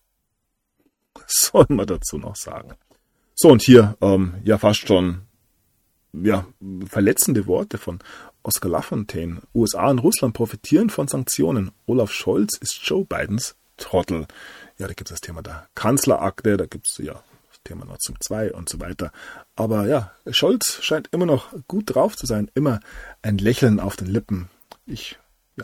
soll man dazu noch sagen? So, und hier fast schon verletzende Worte von Oskar Lafontaine. USA und Russland profitieren von Sanktionen. Olaf Scholz ist Joe Bidens Trottel. Ja, da gibt es das Thema der Kanzlerakte, da gibt es das Thema Nord Stream 2 und so weiter. Aber ja, Scholz scheint immer noch gut drauf zu sein, immer ein Lächeln auf den Lippen. Ich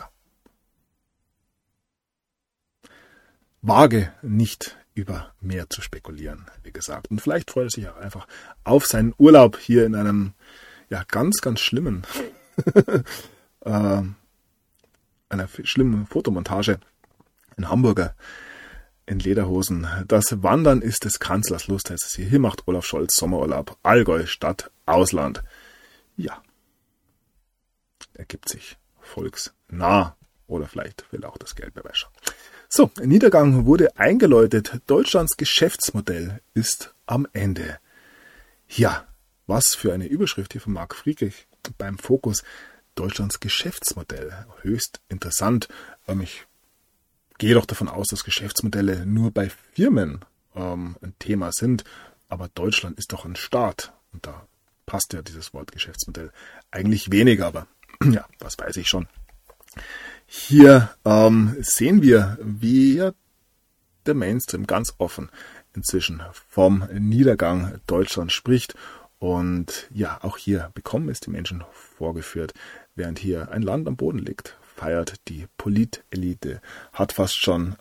wage nicht über mehr zu spekulieren, wie gesagt. Und vielleicht freut er sich auch einfach auf seinen Urlaub hier in einem ganz, ganz schlimmen einer schlimmen Fotomontage. Ein Hamburger in Lederhosen. Das Wandern ist des Kanzlers Lust, heißt es hier. Hier macht Olaf Scholz Sommerurlaub. Allgäu statt Ausland. Ja. Ergibt sich volksnah. Oder vielleicht will auch das Geld bewaschen. So, Niedergang wurde eingeläutet. Deutschlands Geschäftsmodell ist am Ende. Ja, was für eine Überschrift hier von Marc Friedrich beim Fokus. Deutschlands Geschäftsmodell. Höchst interessant. Ich gehe doch davon aus, dass Geschäftsmodelle nur bei Firmen ein Thema sind, aber Deutschland ist doch ein Staat und da passt ja dieses Wort Geschäftsmodell eigentlich weniger, aber ja, was weiß ich schon. Hier sehen wir, wie der Mainstream ganz offen inzwischen vom Niedergang Deutschlands spricht. Und ja, auch hier bekommen es die Menschen vorgeführt, während hier ein Land am Boden liegt, feiert die Politelite, hat fast schon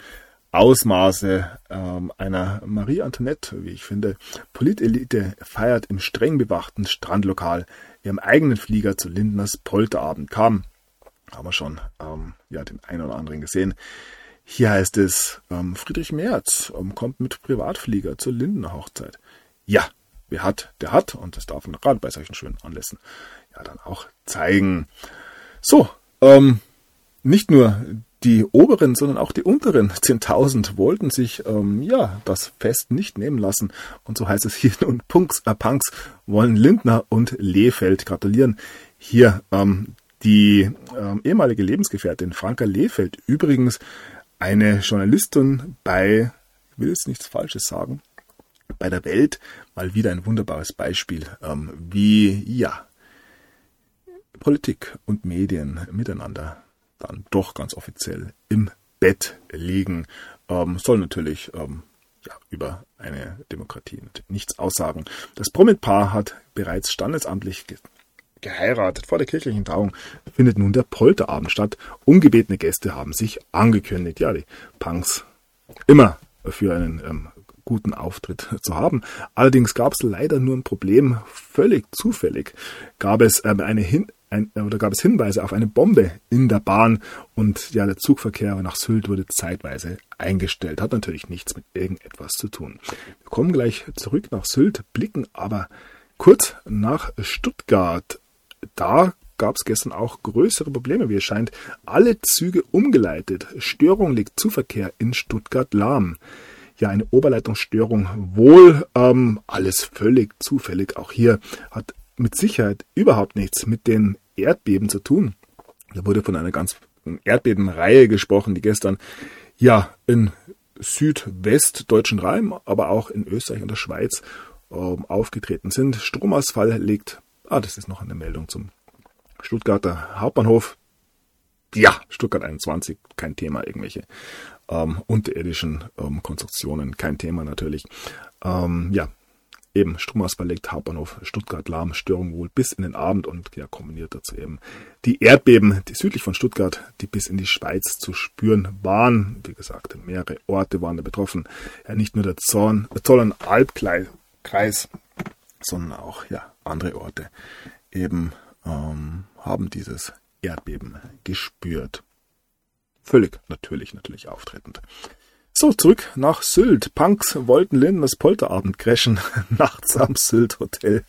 Ausmaße einer Marie Antoinette, wie ich finde. Politelite feiert im streng bewachten Strandlokal ihrem eigenen Flieger zu Lindners Polterabend kam. Haben wir schon den einen oder anderen gesehen. Hier heißt es, Friedrich Merz kommt mit Privatflieger zur Lindner Hochzeit. Ja, wer hat, der hat. Und das darf man gerade bei solchen schönen Anlässen ja dann auch zeigen. So, nicht nur die oberen, sondern auch die unteren 10.000 wollten sich das Fest nicht nehmen lassen. Und so heißt es hier nun, Punks wollen Lindner und Lehfeld gratulieren. Hier die ehemalige Lebensgefährtin Franka Lehfeld, übrigens eine Journalistin bei, ich will jetzt nichts Falsches sagen, bei der Welt, mal wieder ein wunderbares Beispiel, wie Politik und Medien miteinander dann doch ganz offiziell im Bett liegen. Soll natürlich über eine Demokratie nichts aussagen. Das Promi-Paar hat bereits standesamtlich geheiratet. Vor der kirchlichen Trauung findet nun der Polterabend statt. Ungebetene Gäste haben sich angekündigt. Ja, die Punks immer für einen guten Auftritt zu haben. Allerdings gab es leider nur ein Problem. Völlig zufällig gab es Hinweise auf eine Bombe in der Bahn und ja, der Zugverkehr nach Sylt wurde zeitweise eingestellt. Hat natürlich nichts mit irgendetwas zu tun. Wir kommen gleich zurück nach Sylt, blicken aber kurz nach Stuttgart. Da gab es gestern auch größere Probleme, wie es scheint. Alle Züge umgeleitet. Störung legt Zugverkehr in Stuttgart lahm. Ja, eine Oberleitungsstörung wohl. Alles völlig zufällig. Auch hier hat mit Sicherheit überhaupt nichts mit den Erdbeben zu tun. Da wurde von einer ganz Erdbebenreihe gesprochen, die gestern in südwestdeutschen Raum, aber auch in Österreich und der Schweiz aufgetreten sind. Stromausfall legt, das ist noch eine Meldung zum Stuttgarter Hauptbahnhof. Ja, Stuttgart 21, kein Thema, irgendwelche unterirdischen Konstruktionen, kein Thema natürlich. Eben Stromausfall legt Hauptbahnhof Stuttgart lahm, Störung wohl bis in den Abend und kombiniert dazu eben die Erdbeben, die südlich von Stuttgart, die bis in die Schweiz zu spüren waren. Wie gesagt, mehrere Orte waren da betroffen. Ja, nicht nur der Zollern-Albkreis, sondern auch andere Orte eben haben dieses Erdbeben gespürt. Völlig natürlich auftretend. So, zurück nach Sylt. Punks wollten Lindners Polterabend crashen, nachts am Sylt Hotel.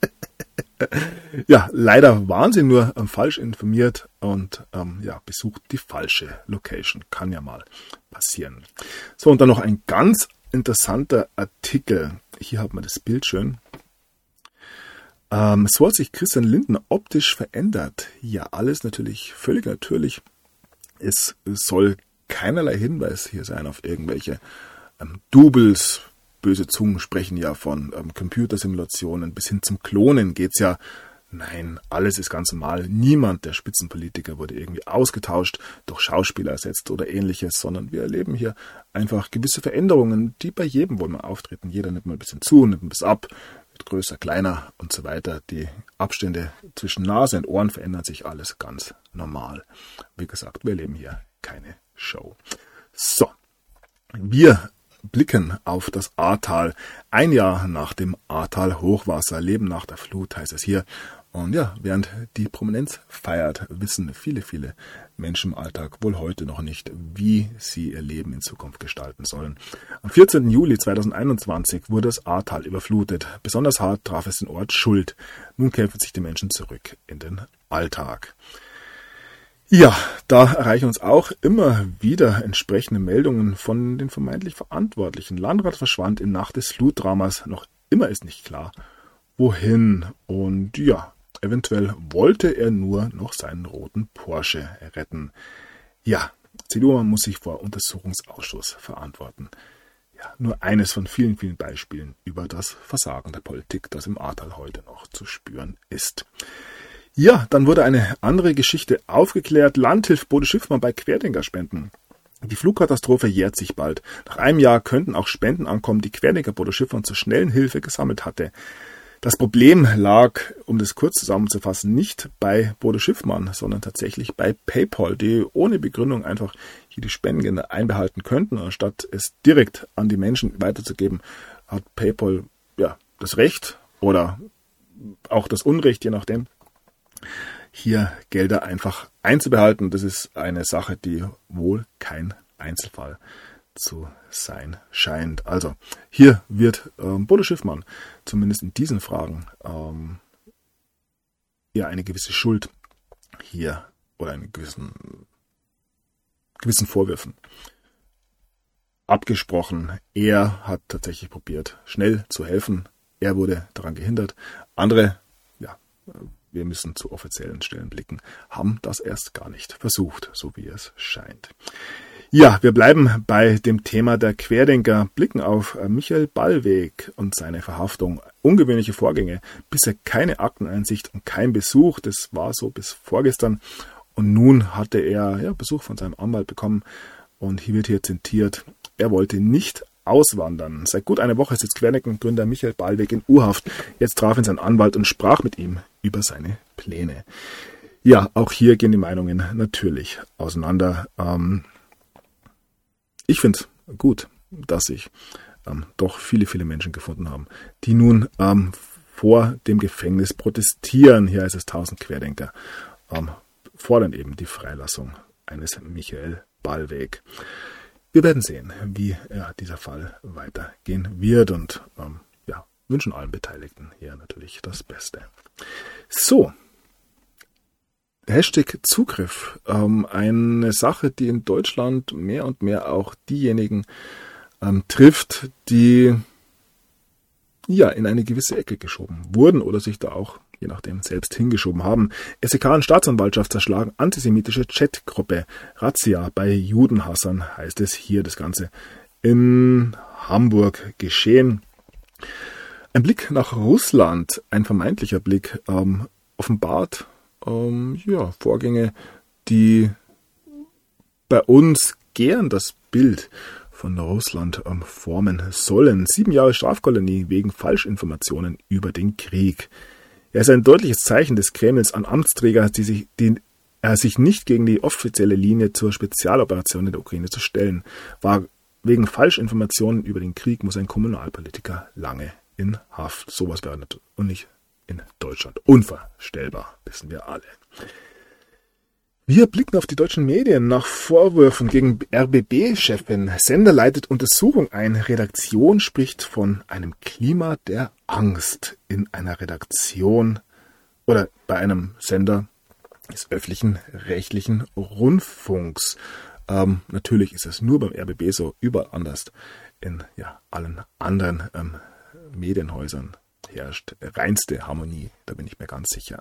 Ja, leider waren sie nur falsch informiert und besucht die falsche Location. Kann ja mal passieren. So, und dann noch ein ganz interessanter Artikel. Hier hat man das Bild schön. So hat sich Christian Lindner optisch verändert. Ja, alles natürlich völlig natürlich. Es soll keinerlei Hinweis hier sein auf irgendwelche Doubles. Böse Zungen sprechen ja von Computersimulationen. Bis hin zum Klonen geht's ja. Nein, alles ist ganz normal. Niemand der Spitzenpolitiker wurde irgendwie ausgetauscht, durch Schauspieler ersetzt oder ähnliches, sondern wir erleben hier einfach gewisse Veränderungen, die bei jedem wohl mal auftreten. Jeder nimmt mal ein bisschen zu, nimmt ein bisschen ab, wird größer, kleiner und so weiter. Die Abstände zwischen Nase und Ohren verändern sich, alles ganz normal. Wie gesagt, wir erleben hier keine Show. So, wir blicken auf das Ahrtal. Ein Jahr nach dem Ahrtal-Hochwasser, Leben nach der Flut heißt es hier. Und ja, während die Prominenz feiert, wissen viele Menschen im Alltag wohl heute noch nicht, wie sie ihr Leben in Zukunft gestalten sollen. Am 14. Juli 2021 wurde das Ahrtal überflutet. Besonders hart traf es den Ort Schuld. Nun kämpfen sich die Menschen zurück in den Alltag. Ja, da erreichen uns auch immer wieder entsprechende Meldungen von den vermeintlich Verantwortlichen. Landrat verschwand in Nacht des Flutdramas. Noch immer ist nicht klar, wohin. Und ja, eventuell wollte er nur noch seinen roten Porsche retten. Ja, CDU muss sich vor Untersuchungsausschuss verantworten. Ja, nur eines von vielen, vielen Beispielen über das Versagen der Politik, das im Ahrtal heute noch zu spüren ist. Ja, dann wurde eine andere Geschichte aufgeklärt. Land hilft Bode Schiffmann bei Querdenkerspenden. Die Flugkatastrophe jährt sich bald. Nach einem Jahr könnten auch Spenden ankommen, die Querdenker Bode Schiffmann zur schnellen Hilfe gesammelt hatte. Das Problem lag, um das kurz zusammenzufassen, nicht bei Bode Schiffmann, sondern tatsächlich bei PayPal, die ohne Begründung einfach hier die Spendengelder einbehalten könnten. Anstatt es direkt an die Menschen weiterzugeben, hat PayPal ja das Recht oder auch das Unrecht, je nachdem, hier Gelder einfach einzubehalten. Das ist eine Sache, die wohl kein Einzelfall zu sein scheint. Also hier wird Bode Schiffmann zumindest in diesen Fragen ja eine gewisse Schuld hier oder einen gewissen Vorwürfen abgesprochen. Er hat tatsächlich probiert, schnell zu helfen. Er wurde daran gehindert. Andere, ja, wir müssen zu offiziellen Stellen blicken, haben das erst gar nicht versucht, so wie es scheint. Ja, wir bleiben bei dem Thema der Querdenker, blicken auf Michael Ballweg und seine Verhaftung. Ungewöhnliche Vorgänge, bisher keine Akteneinsicht und kein Besuch, das war so bis vorgestern. Und nun hatte er Besuch von seinem Anwalt bekommen und hier wird hier zitiert, er wollte nicht auswandern. Seit gut einer Woche sitzt Querdenker-Gründer Michael Ballweg in U-Haft. Jetzt traf ihn sein Anwalt und sprach mit ihm über seine Pläne. Ja, auch hier gehen die Meinungen natürlich auseinander. Ich finde gut, dass sich doch viele, viele Menschen gefunden haben, die nun vor dem Gefängnis protestieren. Hier heißt es 1000 Querdenker, fordern eben die Freilassung eines Michael Ballweg. Wir werden sehen, wie dieser Fall weitergehen wird und wünschen allen Beteiligten hier natürlich das Beste. So. Hashtag Zugriff, eine Sache, die in Deutschland mehr und mehr auch diejenigen trifft, die ja in eine gewisse Ecke geschoben wurden oder sich da auch, je nachdem, selbst hingeschoben haben. SEK und Staatsanwaltschaft zerschlagen antisemitische Chatgruppe. Razzia bei Judenhassern heißt es hier, das Ganze in Hamburg geschehen. Ein Blick nach Russland, ein vermeintlicher Blick, offenbart Vorgänge, die bei uns gern das Bild von Russland formen sollen. 7 Jahre Strafkolonie wegen Falschinformationen über den Krieg. Er ist ein deutliches Zeichen des Kremls an Amtsträger, die er sich nicht gegen die offizielle Linie zur Spezialoperation in der Ukraine zu stellen war. Wegen Falschinformationen über den Krieg muss ein Kommunalpolitiker lange in Haft. Sowas wäre natürlich in Deutschland unvorstellbar, wissen wir alle. Wir blicken auf die deutschen Medien nach Vorwürfen gegen RBB-Chefin. Sender leitet Untersuchung ein. Redaktion spricht von einem Klima der Angst in einer Redaktion oder bei einem Sender des öffentlichen rechtlichen Rundfunks. Natürlich ist es nur beim RBB so, überall anders. In allen anderen Medienhäusern herrscht reinste Harmonie, da bin ich mir ganz sicher.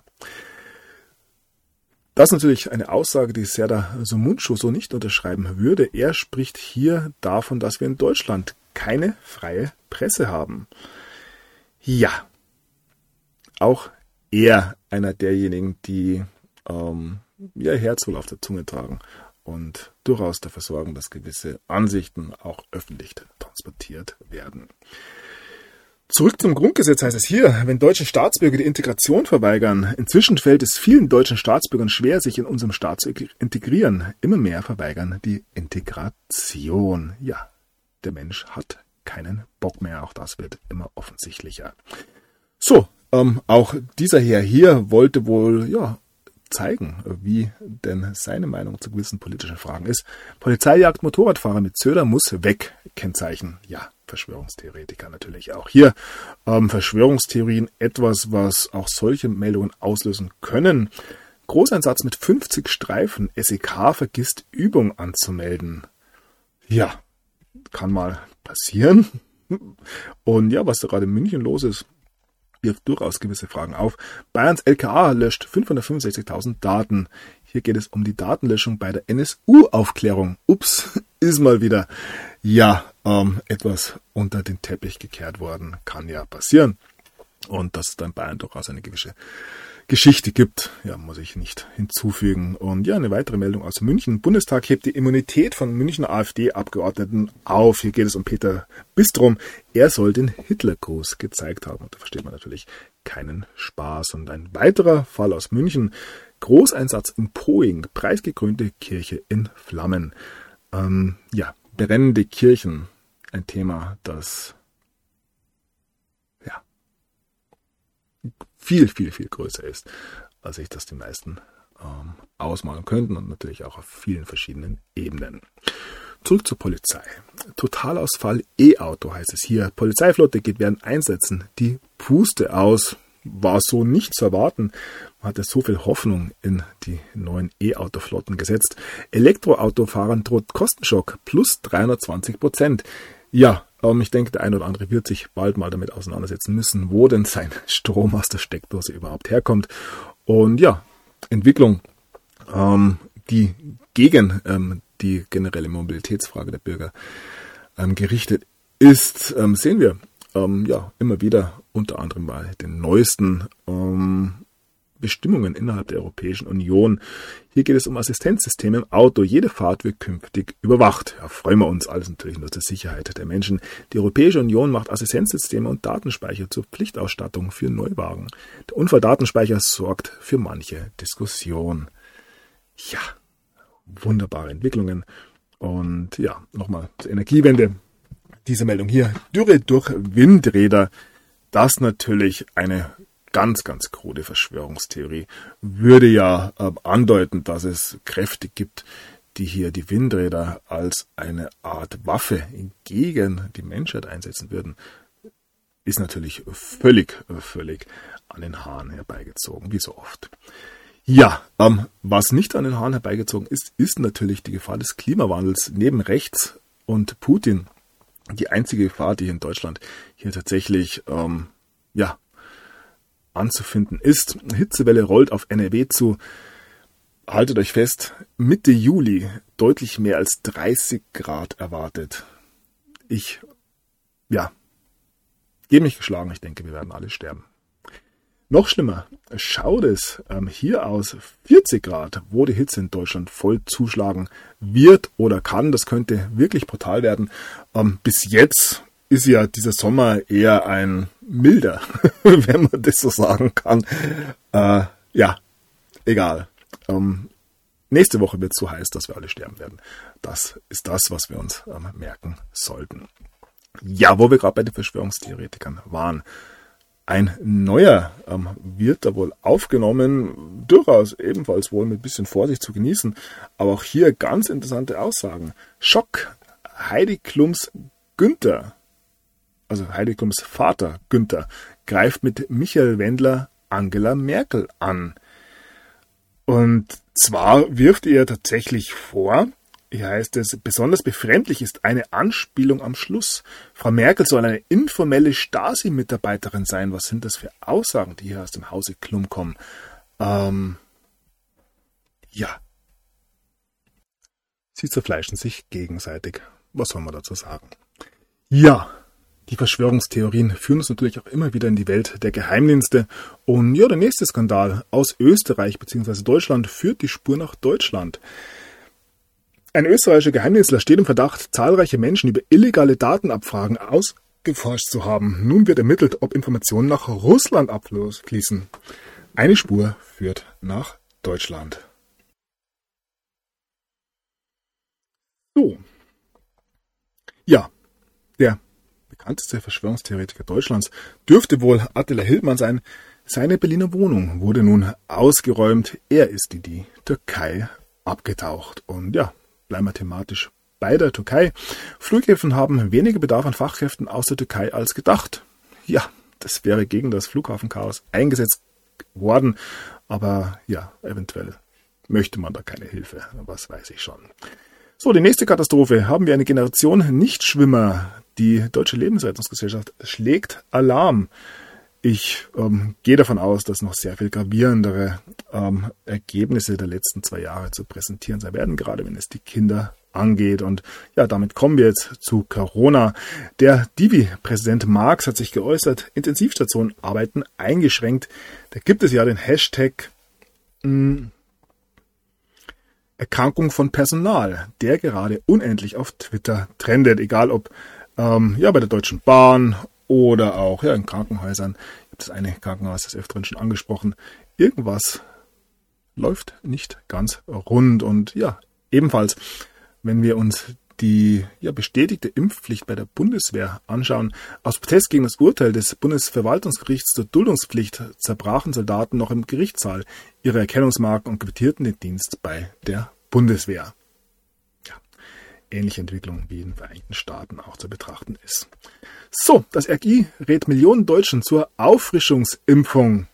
Das ist natürlich eine Aussage, die Serdar Somuncu so nicht unterschreiben würde. Er spricht hier davon, dass wir in Deutschland keine freie Presse haben. Ja, auch er einer derjenigen, die ihr Herz wohl auf der Zunge tragen und durchaus dafür sorgen, dass gewisse Ansichten auch öffentlich transportiert werden. Zurück zum Grundgesetz heißt es hier, wenn deutsche Staatsbürger die Integration verweigern. Inzwischen fällt es vielen deutschen Staatsbürgern schwer, sich in unserem Staat zu integrieren. Immer mehr verweigern die Integration. Ja, der Mensch hat keinen Bock mehr. Auch das wird immer offensichtlicher. So, auch dieser Herr hier wollte wohl, zeigen, wie denn seine Meinung zu gewissen politischen Fragen ist. Polizeijagd Motorradfahrer mit Söder muss weg. Kennzeichen, ja. Verschwörungstheoretiker natürlich auch hier. Verschwörungstheorien, etwas, was auch solche Meldungen auslösen können. Großeinsatz mit 50 Streifen. SEK vergisst Übung anzumelden. Ja, kann mal passieren. Und ja, was da gerade in München los ist, wirft durchaus gewisse Fragen auf. Bayerns LKA löscht 565.000 Daten. Hier geht es um die Datenlöschung bei der NSU-Aufklärung. Ups, ist mal wieder, etwas unter den Teppich gekehrt worden. Kann ja passieren. Und dass es da in Bayern durchaus eine gewisse Geschichte gibt, muss ich nicht hinzufügen. Und eine weitere Meldung aus München. Bundestag hebt die Immunität von Münchner AfD-Abgeordneten auf. Hier geht es um Peter Bistrom. Er soll den Hitlergruß gezeigt haben. Und da versteht man natürlich keinen Spaß. Und ein weiterer Fall aus München. Großeinsatz in Poing. Preisgekrönte Kirche in Flammen. Brennende Kirchen. Ein Thema, das viel, viel, viel größer ist, als sich das die meisten ausmalen könnten und natürlich auch auf vielen verschiedenen Ebenen. Zurück zur Polizei. Totalausfall E-Auto heißt es hier. Polizeiflotte geht während Einsätzen die Puste aus. War so nicht zu erwarten. Man hatte so viel Hoffnung in die neuen E-Auto-Flotten gesetzt. Elektroautofahrern droht Kostenschock plus 320%. Ich denke, der eine oder andere wird sich bald mal damit auseinandersetzen müssen, wo denn sein Strom aus der Steckdose überhaupt herkommt. Und Entwicklung, die gegen die generelle Mobilitätsfrage der Bürger gerichtet ist, sehen wir immer wieder unter anderem bei den neuesten Bestimmungen innerhalb der Europäischen Union. Hier geht es um Assistenzsysteme im Auto. Jede Fahrt wird künftig überwacht. Freuen wir uns alles natürlich nur zur Sicherheit der Menschen. Die Europäische Union macht Assistenzsysteme und Datenspeicher zur Pflichtausstattung für Neuwagen. Der Unfalldatenspeicher sorgt für manche Diskussion. Wunderbare Entwicklungen. Und nochmal zur Energiewende. Diese Meldung hier. Dürre durch Windräder. Das natürlich eine ganz, ganz krude Verschwörungstheorie, würde andeuten, dass es Kräfte gibt, die hier die Windräder als eine Art Waffe gegen die Menschheit einsetzen würden, ist natürlich völlig an den Haaren herbeigezogen, wie so oft. Was nicht an den Haaren herbeigezogen ist, ist natürlich die Gefahr des Klimawandels. Neben rechts und Putin die einzige Gefahr, die in Deutschland hier tatsächlich anzufinden ist. Hitzewelle rollt auf NRW zu. Haltet euch fest, Mitte Juli deutlich mehr als 30 Grad erwartet. Ich gebe mich geschlagen. Ich denke, wir werden alle sterben. Noch schlimmer, schaut es hier aus 40 Grad, wo die Hitze in Deutschland voll zuschlagen wird oder kann. Das könnte wirklich brutal werden. Bis jetzt ist dieser Sommer eher ein milder, wenn man das so sagen kann. Egal. Nächste Woche wird es so heiß, dass wir alle sterben werden. Das ist das, was wir uns merken sollten. Wo wir gerade bei den Verschwörungstheoretikern waren. Ein neuer wird da wohl aufgenommen, durchaus ebenfalls wohl mit ein bisschen Vorsicht zu genießen. Aber auch hier ganz interessante Aussagen. Schock, Heidi Klums Günther, also Heidi Klums Vater Günther, greift mit Michael Wendler Angela Merkel an. Und zwar wirft er tatsächlich vor, hier heißt es, besonders befremdlich ist eine Anspielung am Schluss. Frau Merkel soll eine informelle Stasi-Mitarbeiterin sein. Was sind das für Aussagen, die hier aus dem Hause Klum kommen? Sie zerfleischen sich gegenseitig. Was soll man dazu sagen? Die Verschwörungstheorien führen uns natürlich auch immer wieder in die Welt der Geheimdienste. Und der nächste Skandal aus Österreich bzw. Deutschland führt die Spur nach Deutschland. Ein österreichischer Geheimdienstler steht im Verdacht, zahlreiche Menschen über illegale Datenabfragen ausgeforscht zu haben. Nun wird ermittelt, ob Informationen nach Russland abfließen. Eine Spur führt nach Deutschland. So. Der bekannteste Verschwörungstheoretiker Deutschlands dürfte wohl Attila Hildmann sein. Seine Berliner Wohnung wurde nun ausgeräumt. Er ist in die Türkei abgetaucht. Und bleiben wir thematisch bei der Türkei. Flughäfen haben weniger Bedarf an Fachkräften aus der Türkei als gedacht. Das wäre gegen das Flughafenchaos eingesetzt worden. Aber eventuell möchte man da keine Hilfe. Was weiß ich schon. So, die nächste Katastrophe. Haben wir eine Generation Nichtschwimmer. Die Deutsche Lebensrettungsgesellschaft schlägt Alarm. Ich gehe davon aus, dass noch sehr viel gravierendere Ergebnisse der letzten 2 Jahre zu präsentieren sein werden, gerade wenn es die Kinder angeht. Und ja, damit kommen wir jetzt zu Corona. Der Divi-Präsident Marx hat sich geäußert, Intensivstationen arbeiten eingeschränkt. Da gibt es ja den Hashtag Erkrankung von Personal, der gerade unendlich auf Twitter trendet, egal ob bei der Deutschen Bahn oder auch in Krankenhäusern. Ich habe das eine Krankenhaus des Öfteren schon angesprochen. Irgendwas läuft nicht ganz rund. Und ja, ebenfalls, wenn wir uns die bestätigte Impfpflicht bei der Bundeswehr anschauen, aus Protest gegen das Urteil des Bundesverwaltungsgerichts zur Duldungspflicht zerbrachen Soldaten noch im Gerichtssaal ihre Erkennungsmarken und quittierten den Dienst bei der Bundeswehr. Ja, ähnliche Entwicklung wie in den Vereinigten Staaten auch zu betrachten ist. So, das RKI rät Millionen Deutschen zur Auffrischungsimpfung.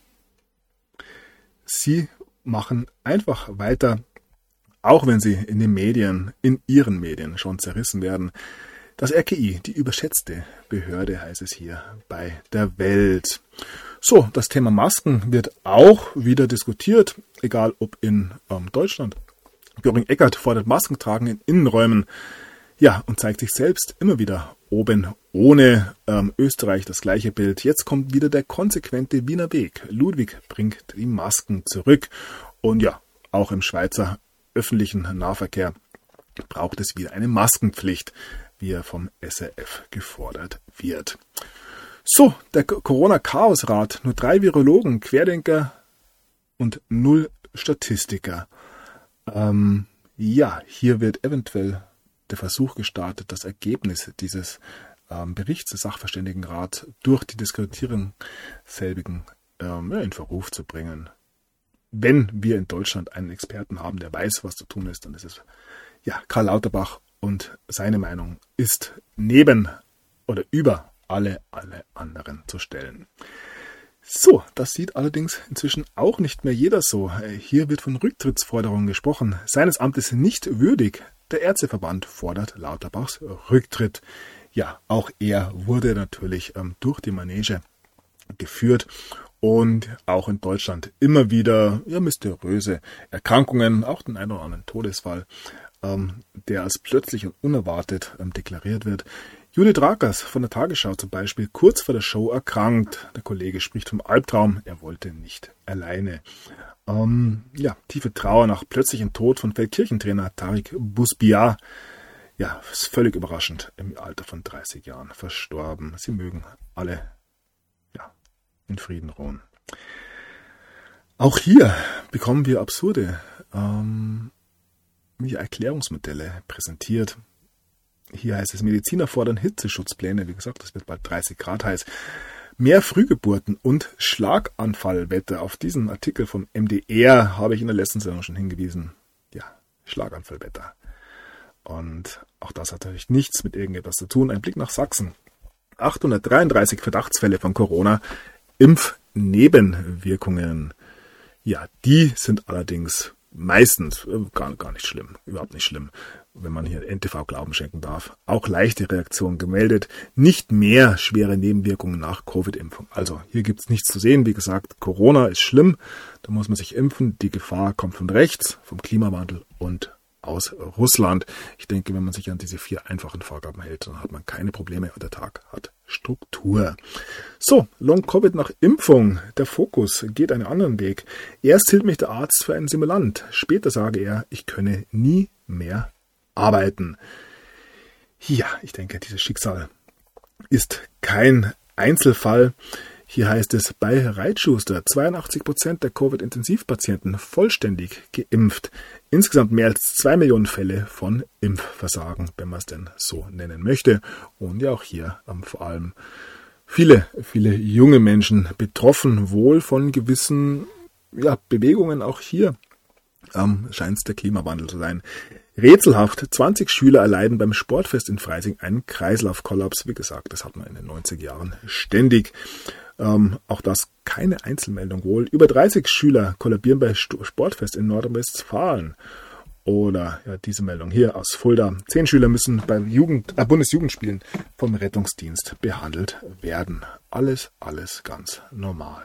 Sie machen einfach weiter, auch wenn sie in ihren Medien schon zerrissen werden. Das RKI, die überschätzte Behörde, heißt es hier bei der Welt. So, das Thema Masken wird auch wieder diskutiert, egal ob in Deutschland. Göring-Eckardt fordert Maskentragen in Innenräumen. Ja, und zeigt sich selbst immer wieder oben ohne. Österreich das gleiche Bild. Jetzt kommt wieder der konsequente Wiener Weg. Ludwig bringt die Masken zurück. Und ja, auch im Schweizer öffentlichen Nahverkehr braucht es wieder eine Maskenpflicht, wie er vom SRF gefordert wird. So, der Corona-Chaos-Rat. Nur 3 Virologen, Querdenker und 0 Statistiker. Hier wird eventuell der Versuch gestartet, das Ergebnis dieses Berichts des Sachverständigenrats durch die Diskreditierung selbigen in Verruf zu bringen. Wenn wir in Deutschland einen Experten haben, der weiß, was zu tun ist, dann ist es Karl Lauterbach, und seine Meinung ist neben oder über alle anderen zu stellen. So, das sieht allerdings inzwischen auch nicht mehr jeder so. Hier wird von Rücktrittsforderungen gesprochen. Seines Amtes nicht würdig. Der Ärzteverband fordert Lauterbachs Rücktritt. Ja, auch er wurde natürlich durch die Manege geführt und auch in Deutschland immer wieder mysteriöse Erkrankungen, auch den einen oder anderen Todesfall, der als plötzlich und unerwartet deklariert wird. Judith Rakers von der Tagesschau zum Beispiel, kurz vor der Show erkrankt. Der Kollege spricht vom Albtraum, er wollte nicht alleine. Tiefe Trauer nach plötzlichem Tod von Feldkirchentrainer Tariq Busbiar. Ja, ist völlig überraschend, im Alter von 30 Jahren verstorben. Sie mögen alle in Frieden ruhen. Auch hier bekommen wir absurde Erklärungsmodelle präsentiert. Hier heißt es, Mediziner fordern Hitzeschutzpläne. Wie gesagt, das wird bald 30 Grad heiß. Mehr Frühgeburten und Schlaganfallwetter. Auf diesen Artikel vom MDR habe ich in der letzten Sendung schon hingewiesen. Ja, Schlaganfallwetter. Und auch das hat natürlich nichts mit irgendetwas zu tun. Ein Blick nach Sachsen. 833 Verdachtsfälle von Corona. Impfnebenwirkungen. Ja, die sind allerdings meistens gar nicht schlimm. Überhaupt nicht schlimm, wenn man hier NTV Glauben schenken darf. Auch leichte Reaktionen gemeldet. Nicht mehr schwere Nebenwirkungen nach Covid-Impfung. Also hier gibt es nichts zu sehen. Wie gesagt, Corona ist schlimm. Da muss man sich impfen. Die Gefahr kommt von rechts, vom Klimawandel und aus Russland. Ich denke, wenn man sich an diese 4 einfachen Vorgaben hält, dann hat man keine Probleme und der Tag hat Struktur. So, Long-Covid nach Impfung. Der Fokus geht einen anderen Weg. Erst hielt mich der Arzt für einen Simulant. Später sage er, ich könne nie mehr arbeiten. Ja, ich denke, dieses Schicksal ist kein Einzelfall. Hier heißt es, bei Reitschuster 82% der Covid-Intensivpatienten vollständig geimpft. Insgesamt mehr als 2 Millionen Fälle von Impfversagen, wenn man es denn so nennen möchte. Und ja, auch hier vor allem viele junge Menschen betroffen, wohl von gewissen Bewegungen. Auch hier scheint es der Klimawandel zu sein. Rätselhaft, 20 Schüler erleiden beim Sportfest in Freising einen Kreislaufkollaps. Wie gesagt, das hat man in den 90er Jahren ständig. Auch das keine Einzelmeldung wohl. Über 30 Schüler kollabieren bei Sportfest in Nordrhein-Westfalen. Oder ja, diese Meldung hier aus Fulda. 10 Schüler müssen beim Bundesjugendspielen vom Rettungsdienst behandelt werden. Alles ganz normal.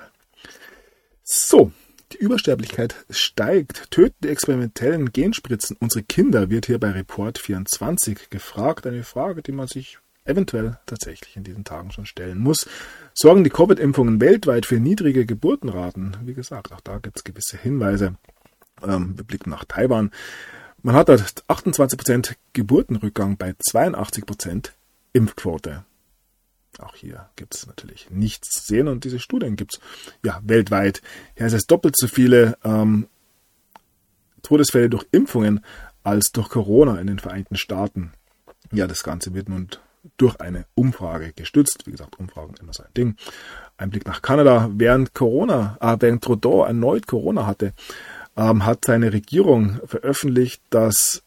So, die Übersterblichkeit steigt. Töten die experimentellen Genspritzen unsere Kinder, wird hier bei Report24 gefragt. Eine Frage, die man sich eventuell tatsächlich in diesen Tagen schon stellen muss. Sorgen die Covid-Impfungen weltweit für niedrige Geburtenraten? Wie gesagt, auch da gibt es gewisse Hinweise. Wir blicken nach Taiwan. Man hat dort 28% Geburtenrückgang bei 82% Impfquote. Auch hier gibt es natürlich nichts zu sehen und diese Studien gibt es ja weltweit. Hier ist es doppelt so viele Todesfälle durch Impfungen als durch Corona in den Vereinigten Staaten. Ja, das Ganze wird nun durch eine Umfrage gestützt. Wie gesagt, Umfragen immer so ein Ding. Ein Blick nach Kanada. Während Trudeau erneut Corona hatte, hat seine Regierung veröffentlicht, dass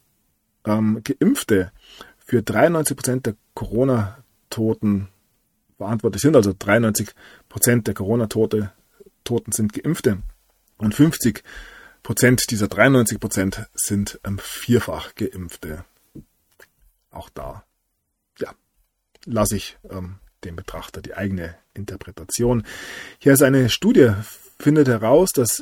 Geimpfte für 93% der Corona-Toten verantwortlich sind. Also 93% der Corona-Toten sind Geimpfte und 50% dieser 93% sind vierfach Geimpfte. Auch da, ja, lasse ich dem Betrachter die eigene Interpretation. Hier ist eine Studie, findet heraus, dass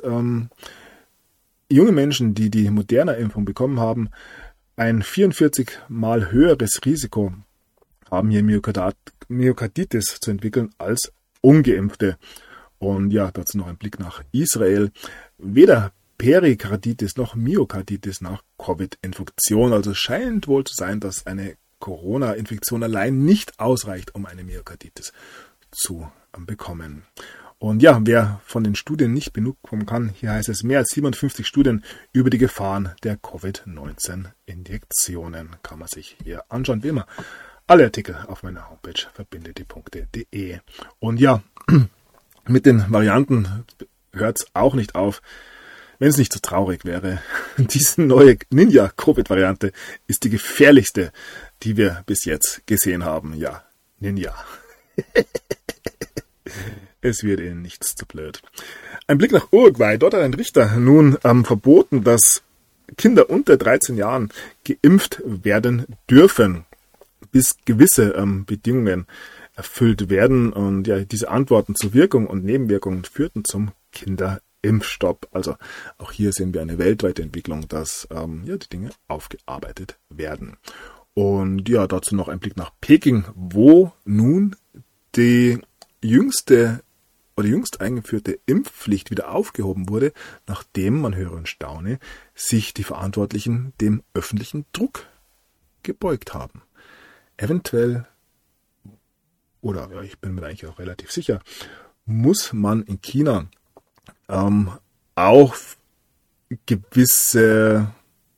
junge Menschen, die die Moderna-Impfung bekommen haben, ein 44-mal höheres Risiko haben, hier Myokarditis zu entwickeln als Ungeimpfte. Und ja, dazu noch ein Blick nach Israel. Weder Perikarditis noch Myokarditis nach Covid-Infektion. Also scheint wohl zu sein, dass eine Corona-Infektion allein nicht ausreicht, um eine Myokarditis zu bekommen. Und ja, wer von den Studien nicht genug kommen kann, hier heißt es mehr als 57 Studien über die Gefahren der Covid-19-Injektionen. Kann man sich hier anschauen, wie immer. Alle Artikel auf meiner Homepage verbindediepunkte.de. Und ja, mit den Varianten hört es auch nicht auf, wenn es nicht so traurig wäre. Diese neue Ninja-Covid-Variante ist die gefährlichste, die wir bis jetzt gesehen haben. Ja, Ninja. Es wird ihnen nichts zu blöd. Ein Blick nach Uruguay. Dort hat ein Richter nun verboten, dass Kinder unter 13 Jahren geimpft werden dürfen, bis gewisse Bedingungen erfüllt werden. Und ja, diese Antworten zur Wirkung und Nebenwirkungen führten zum Kinderimpfstopp. Also auch hier sehen wir eine weltweite Entwicklung, dass die Dinge aufgearbeitet werden. Und ja, dazu noch ein Blick nach Peking, wo nun die jüngst eingeführte Impfpflicht wieder aufgehoben wurde, nachdem, man höre und staune, sich die Verantwortlichen dem öffentlichen Druck gebeugt haben. Eventuell, oder ja, ich bin mir eigentlich auch relativ sicher, muss man in China auch gewisse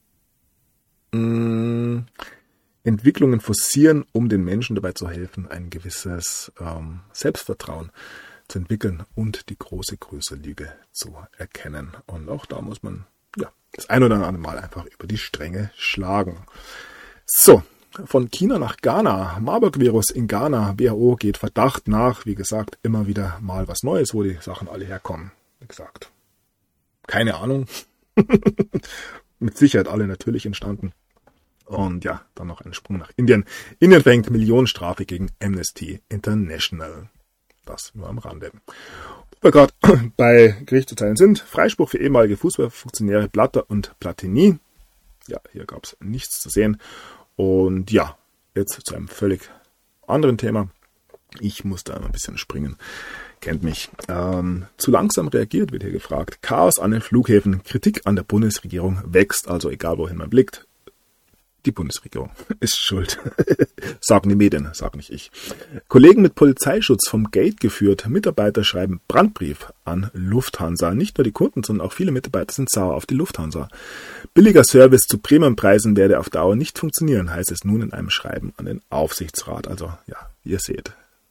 Entwicklungen forcieren, um den Menschen dabei zu helfen, ein gewisses Selbstvertrauen zu entwickeln und die große Lüge zu erkennen. Und auch da muss man das ein oder andere Mal einfach über die Stränge schlagen. So, von China nach Ghana. Marburg-Virus in Ghana. WHO geht Verdacht nach. Wie gesagt, immer wieder mal was Neues, wo die Sachen alle herkommen. Wie gesagt, keine Ahnung. Mit Sicherheit alle natürlich entstanden. Und ja, dann noch ein Sprung nach Indien. Indien verhängt Millionenstrafe gegen Amnesty International. Das nur am Rande. Wo wir gerade bei Gericht zu teilen sind, Freispruch für ehemalige Fußballfunktionäre Blatter und Platini. Ja, hier gab es nichts zu sehen. Und ja, jetzt zu einem völlig anderen Thema. Ich muss da ein bisschen springen. Kennt mich. Zu langsam reagiert, wird hier gefragt. Chaos an den Flughäfen. Kritik an der Bundesregierung wächst. Also egal, wohin man blickt. Die Bundesregierung ist schuld. Sagen die Medien, sag nicht ich. Kollegen mit Polizeischutz vom Gate geführt. Mitarbeiter schreiben Brandbrief an Lufthansa. Nicht nur die Kunden, sondern auch viele Mitarbeiter sind sauer auf die Lufthansa. Billiger Service zu Premiumpreisen werde auf Dauer nicht funktionieren, heißt es nun in einem Schreiben an den Aufsichtsrat. Also ja, ihr seht.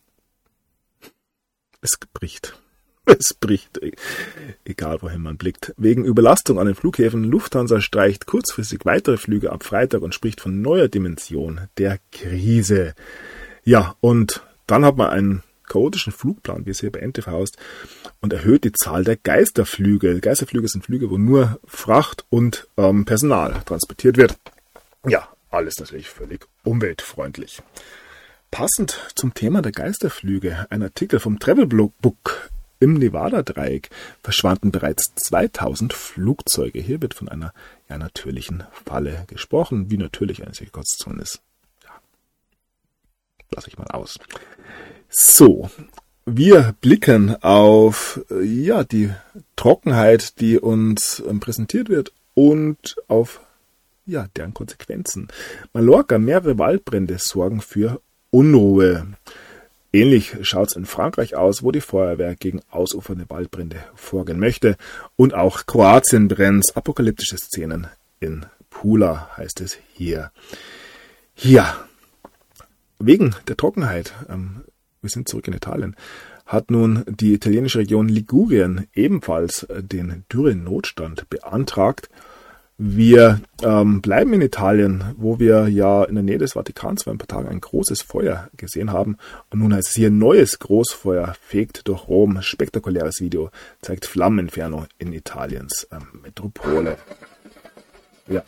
Es bricht. Es bricht, egal wohin man blickt. Wegen Überlastung an den Flughäfen Lufthansa streicht kurzfristig weitere Flüge ab Freitag und spricht von neuer Dimension der Krise. Ja, und dann hat man chaotischen Flugplan, wie es hier bei NTV heißt, und erhöht die Zahl der Geisterflüge. Geisterflüge sind Flüge, wo nur Fracht und Personal transportiert wird. Ja, alles natürlich völlig umweltfreundlich. Passend zum Thema der Geisterflüge, ein Artikel vom Travelbook. Im Nevada-Dreieck verschwanden bereits 2000 Flugzeuge. Hier wird von einer natürlichen Falle gesprochen. Wie natürlich eine solche Konstruktion ist, ja, lasse ich mal aus. So, wir blicken auf die Trockenheit, die uns präsentiert wird und auf deren Konsequenzen. Mallorca, mehrere Waldbrände sorgen für Unruhe. Ähnlich schaut es in Frankreich aus, wo die Feuerwehr gegen ausufernde Waldbrände vorgehen möchte. Und auch Kroatien brennt. Apokalyptische Szenen in Pula, heißt es hier. Ja, wegen der Trockenheit, wir sind zurück in Italien, hat nun die italienische Region Ligurien ebenfalls den Dürrenotstand beantragt. Wir bleiben in Italien, wo wir ja in der Nähe des Vatikans vor ein paar Tagen ein großes Feuer gesehen haben. Und nun heißt es hier, neues Großfeuer fegt durch Rom. Spektakuläres Video zeigt Flammeninferno in Italiens Metropole. Ja.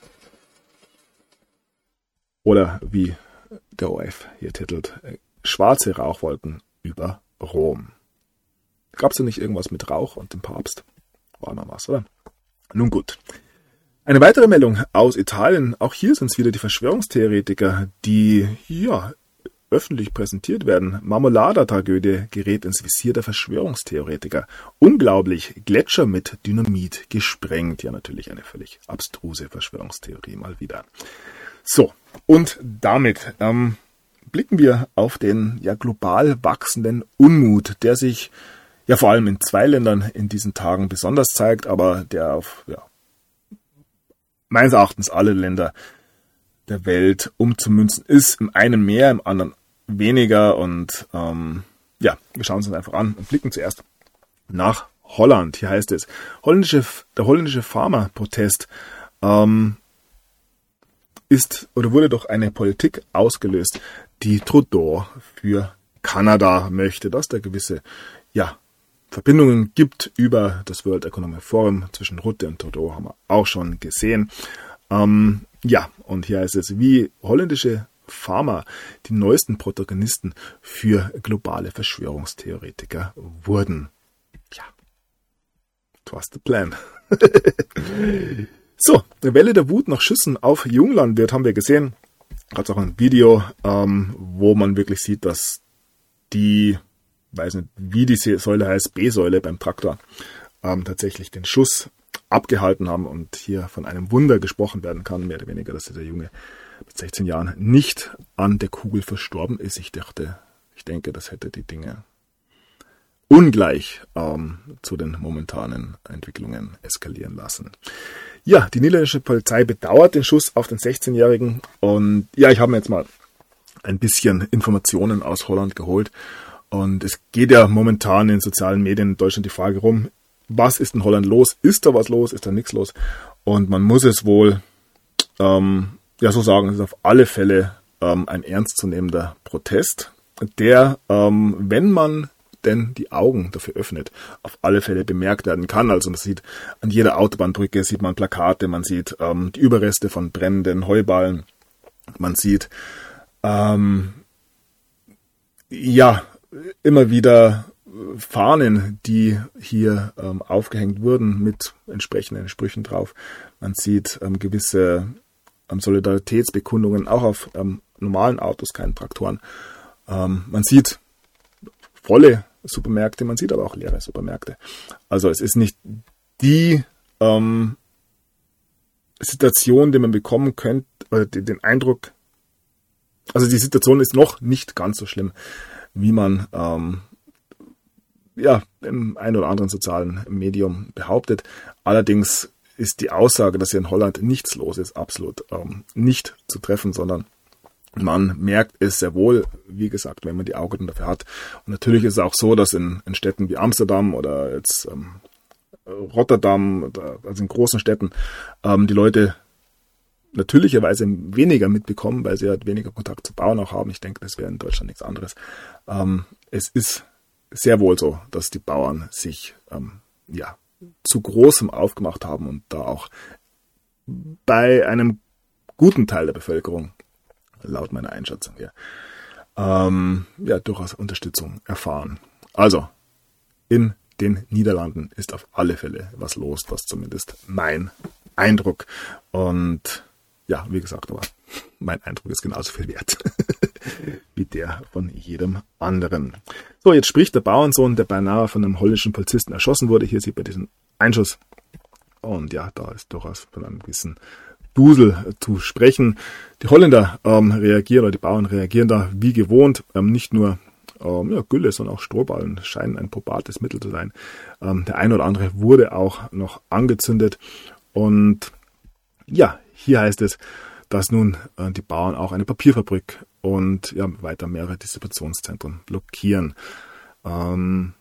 Oder wie der ORF hier titelt, schwarze Rauchwolken über Rom. Gab es da nicht irgendwas mit Rauch und dem Papst? War mal was, oder? Nun gut. Eine weitere Meldung aus Italien. Auch hier sind es wieder die Verschwörungstheoretiker, die öffentlich präsentiert werden. Marmolada-Tragödie gerät ins Visier der Verschwörungstheoretiker. Unglaublich, Gletscher mit Dynamit gesprengt. Ja, natürlich eine völlig abstruse Verschwörungstheorie mal wieder. So, und damit blicken wir auf den global wachsenden Unmut, der sich vor allem in 2 Ländern in diesen Tagen besonders zeigt, aber der auf meines Erachtens alle Länder der Welt umzumünzen ist. Im einen mehr, im anderen weniger. Und wir schauen uns das einfach an und blicken zuerst nach Holland. Hier heißt es, der holländische Pharma-Protest wurde durch eine Politik ausgelöst, die Trudeau für Kanada möchte, dass da gewisse Verbindungen gibt über das World Economic Forum zwischen Rutte und Trudeau, haben wir auch schon gesehen. Und hier heißt es, wie holländische Pharma die neuesten Protagonisten für globale Verschwörungstheoretiker wurden. Ja, it was the plan. So, eine Welle der Wut nach Schüssen auf Junglandwirt haben wir gesehen. Hat auch ein Video, wo man wirklich sieht, dass die, weiß nicht, wie die Säule heißt, B-Säule beim Traktor, tatsächlich den Schuss abgehalten haben und hier von einem Wunder gesprochen werden kann, mehr oder weniger, dass der Junge mit 16 Jahren nicht an der Kugel verstorben ist. Ich denke, das hätte die Dinge ungleich zu den momentanen Entwicklungen eskalieren lassen. Ja, die niederländische Polizei bedauert den Schuss auf den 16-Jährigen und ich habe mir jetzt mal ein bisschen Informationen aus Holland geholt. Und es geht ja momentan in den sozialen Medien in Deutschland die Frage rum, was ist in Holland los? Ist da was los? Ist da nichts los? Und man muss es wohl so sagen, es ist auf alle Fälle ein ernstzunehmender Protest, der, wenn man denn die Augen dafür öffnet, auf alle Fälle bemerkt werden kann. Also man sieht an jeder Autobahnbrücke, sieht man Plakate, man sieht die Überreste von brennenden Heuballen, man sieht immer wieder Fahnen, die hier aufgehängt wurden mit entsprechenden Sprüchen drauf. Man sieht gewisse Solidaritätsbekundungen, auch auf normalen Autos, keinen Traktoren. Man sieht volle Supermärkte, man sieht aber auch leere Supermärkte. Also es ist nicht die Situation, die man bekommen könnte, oder den Eindruck, also die Situation ist noch nicht ganz so schlimm, wie man im ein oder anderen sozialen Medium behauptet. Allerdings ist die Aussage, dass hier in Holland nichts los ist, absolut nicht zu treffen, sondern man merkt es sehr wohl, wie gesagt, wenn man die Augen dafür hat. Und natürlich ist es auch so, dass in Städten wie Amsterdam oder jetzt Rotterdam, also in großen Städten, die Leute natürlicherweise weniger mitbekommen, weil sie halt weniger Kontakt zu Bauern auch haben. Ich denke, das wäre in Deutschland nichts anderes. Es ist sehr wohl so, dass die Bauern sich zu großem aufgemacht haben und da auch bei einem guten Teil der Bevölkerung, laut meiner Einschätzung hier, durchaus Unterstützung erfahren. Also, in den Niederlanden ist auf alle Fälle was los, das ist zumindest mein Eindruck. Und ja, wie gesagt, aber mein Eindruck ist genauso viel wert wie der von jedem anderen. So, jetzt spricht der Bauernsohn, der beinahe von einem holländischen Polizisten erschossen wurde. Hier sieht man diesen Einschuss. Und ja, da ist durchaus von einem gewissen Dusel zu sprechen. Die Holländer reagieren, oder die Bauern reagieren da wie gewohnt. Nicht nur Gülle, sondern auch Strohballen scheinen ein probates Mittel zu sein. Der ein oder andere wurde auch noch angezündet. Und ja, hier heißt es, dass nun die Bauern auch eine Papierfabrik und weiter mehrere Distributionszentren blockieren. Am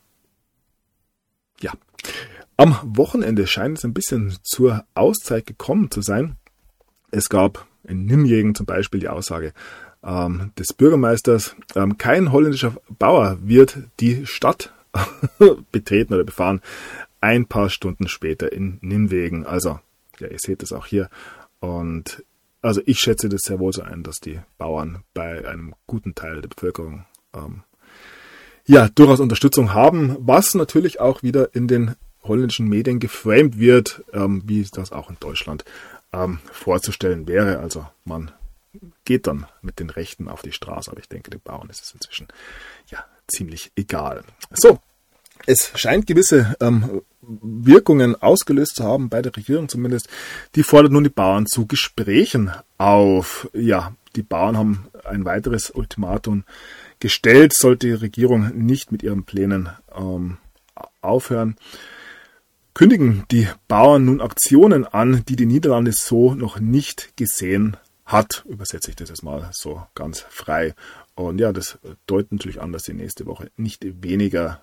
Wochenende scheint es ein bisschen zur Auszeit gekommen zu sein. Es gab in Nimwegen zum Beispiel die Aussage des Bürgermeisters, kein holländischer Bauer wird die Stadt betreten oder befahren. Ein paar Stunden später in Nimwegen. Also, ja, ihr seht es auch hier. Und also ich schätze das sehr wohl so ein, dass die Bauern bei einem guten Teil der Bevölkerung durchaus Unterstützung haben, was natürlich auch wieder in den holländischen Medien geframed wird, wie das auch in Deutschland vorzustellen wäre. Also man geht dann mit den Rechten auf die Straße, aber ich denke, den Bauern ist es inzwischen ziemlich egal. So, es scheint gewisse Wirkungen ausgelöst zu haben, bei der Regierung zumindest. Die fordert nun die Bauern zu Gesprächen auf. Ja, die Bauern haben ein weiteres Ultimatum gestellt, sollte die Regierung nicht mit ihren Plänen aufhören. Kündigen die Bauern nun Aktionen an, die die Niederlande so noch nicht gesehen hat. Übersetze ich das jetzt mal so ganz frei. Und ja, das deutet natürlich an, dass die nächste Woche nicht weniger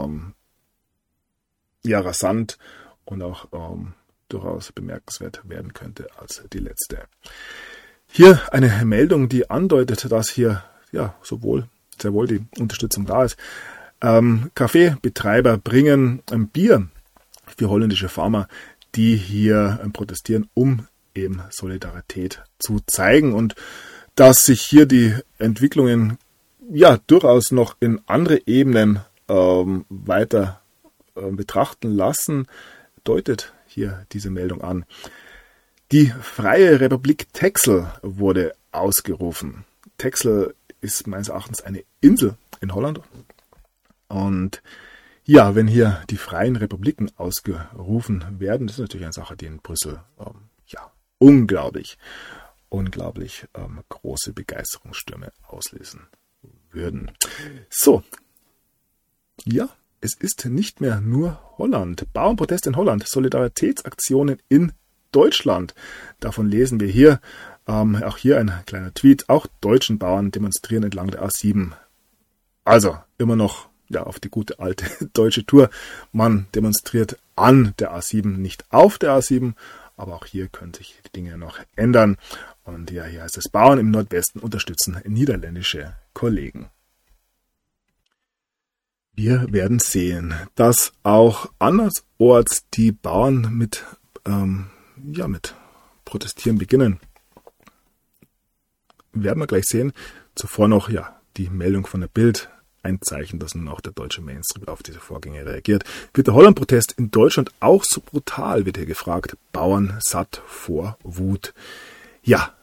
rasant und auch durchaus bemerkenswert werden könnte als die letzte. Hier eine Meldung, die andeutet, dass hier sehr wohl die Unterstützung da ist. Kaffeebetreiber bringen Bier für holländische Farmer, die hier protestieren, um eben Solidarität zu zeigen, und dass sich hier die Entwicklungen durchaus noch in andere Ebenen weiter betrachten lassen, deutet hier diese Meldung an. Die Freie Republik Texel wurde ausgerufen. Texel ist meines Erachtens eine Insel in Holland. Und ja, wenn hier die Freien Republiken ausgerufen werden, das ist natürlich eine Sache, die in Brüssel unglaublich große Begeisterungsstürme auslösen würden. So, ja, es ist nicht mehr nur Holland. Bauernprotest in Holland, Solidaritätsaktionen in Deutschland. Davon lesen wir hier. Auch hier ein kleiner Tweet. Auch deutschen Bauern demonstrieren entlang der A7. Also immer noch auf die gute alte deutsche Tour. Man demonstriert an der A7, nicht auf der A7. Aber auch hier können sich die Dinge noch ändern. Und ja, hier heißt es, Bauern im Nordwesten unterstützen niederländische Kollegen. Wir werden sehen, dass auch andersorts die Bauern mit Protestieren beginnen. Werden wir gleich sehen. Zuvor noch die Meldung von der Bild. Ein Zeichen, dass nun auch der deutsche Mainstream auf diese Vorgänge reagiert. Wird der Holland-Protest in Deutschland auch so brutal, wird hier gefragt. Bauern satt vor Wut. Ja,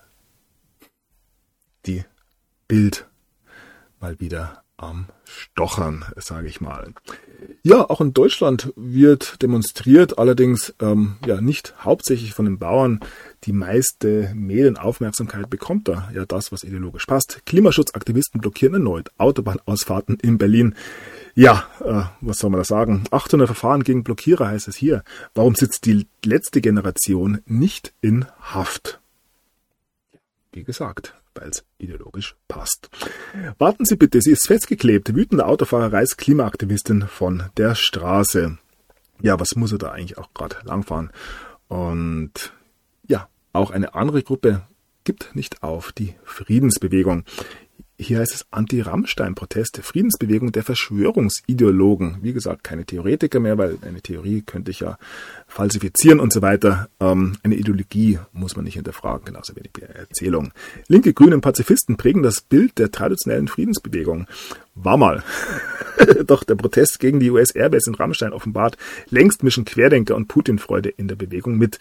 die Bild mal wieder am Stochern, sage ich mal. Ja, auch in Deutschland wird demonstriert, allerdings nicht hauptsächlich von den Bauern. Die meiste Medienaufmerksamkeit bekommt da das, was ideologisch passt. Klimaschutzaktivisten blockieren erneut Autobahnausfahrten in Berlin. Ja, was soll man da sagen? 800 Verfahren gegen Blockierer heißt es hier. Warum sitzt die letzte Generation nicht in Haft? Wie gesagt, weil es ideologisch passt. Warten Sie bitte, sie ist festgeklebt. Wütende Autofahrer reißt Klimaaktivistin von der Straße. Ja, was muss er da eigentlich auch gerade langfahren? Und auch eine andere Gruppe gibt nicht auf, die Friedensbewegung. Hier heißt es Anti-Rammstein-Protest, Friedensbewegung der Verschwörungsideologen. Wie gesagt, keine Theoretiker mehr, weil eine Theorie könnte ich ja falsifizieren und so weiter. Eine Ideologie muss man nicht hinterfragen, genauso wie die Erzählung. Linke, Grüne und Pazifisten prägen das Bild der traditionellen Friedensbewegung. War mal. Doch der Protest gegen die US-Airbase in Rammstein offenbart, längst mischen Querdenker und Putin-Freude in der Bewegung mit.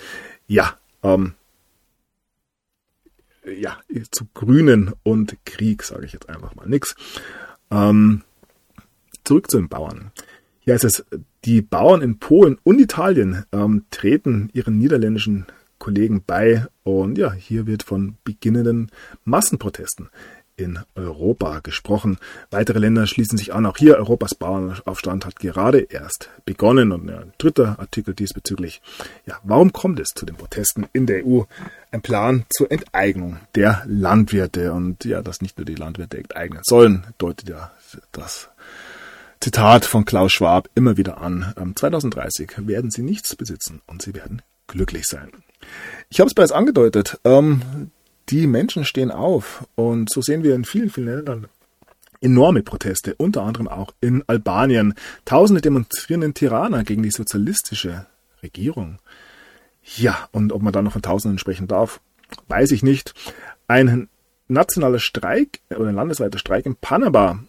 Zu Grünen und Krieg, sage ich jetzt einfach mal nix. Zurück zu den Bauern. Hier heißt es, die Bauern in Polen und Italien treten ihren niederländischen Kollegen bei und ja, hier wird von beginnenden Massenprotesten in Europa gesprochen. Weitere Länder schließen sich an. Auch hier, Europas Bauernaufstand hat gerade erst begonnen. Und ein dritter Artikel diesbezüglich. Ja, warum kommt es zu den Protesten in der EU? Ein Plan zur Enteignung der Landwirte. Und ja, dass nicht nur die Landwirte enteignen sollen, deutet ja das Zitat von Klaus Schwab immer wieder an. 2030 werden sie nichts besitzen und sie werden glücklich sein. Ich habe es bereits angedeutet. Die Menschen stehen auf und so sehen wir in vielen, vielen Ländern enorme Proteste, unter anderem auch in Albanien. Tausende demonstrieren in Tirana gegen die sozialistische Regierung. Ja, und ob man da noch von Tausenden sprechen darf, weiß ich nicht. Ein nationaler Streik oder ein landesweiter Streik in Panama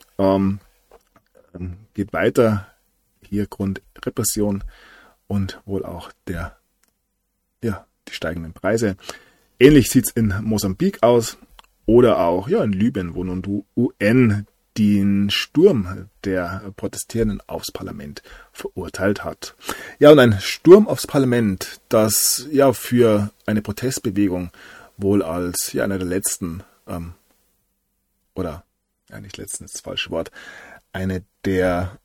geht weiter. Hier Grund Repression und wohl auch die steigenden Preise. Ähnlich sieht es in Mosambik aus oder auch in Libyen, wo nun die UN den Sturm der Protestierenden aufs Parlament verurteilt hat. Ja, und ein Sturm aufs Parlament, das für eine Protestbewegung wohl als einer der letzten, nicht letzten ist das falsche Wort, eine der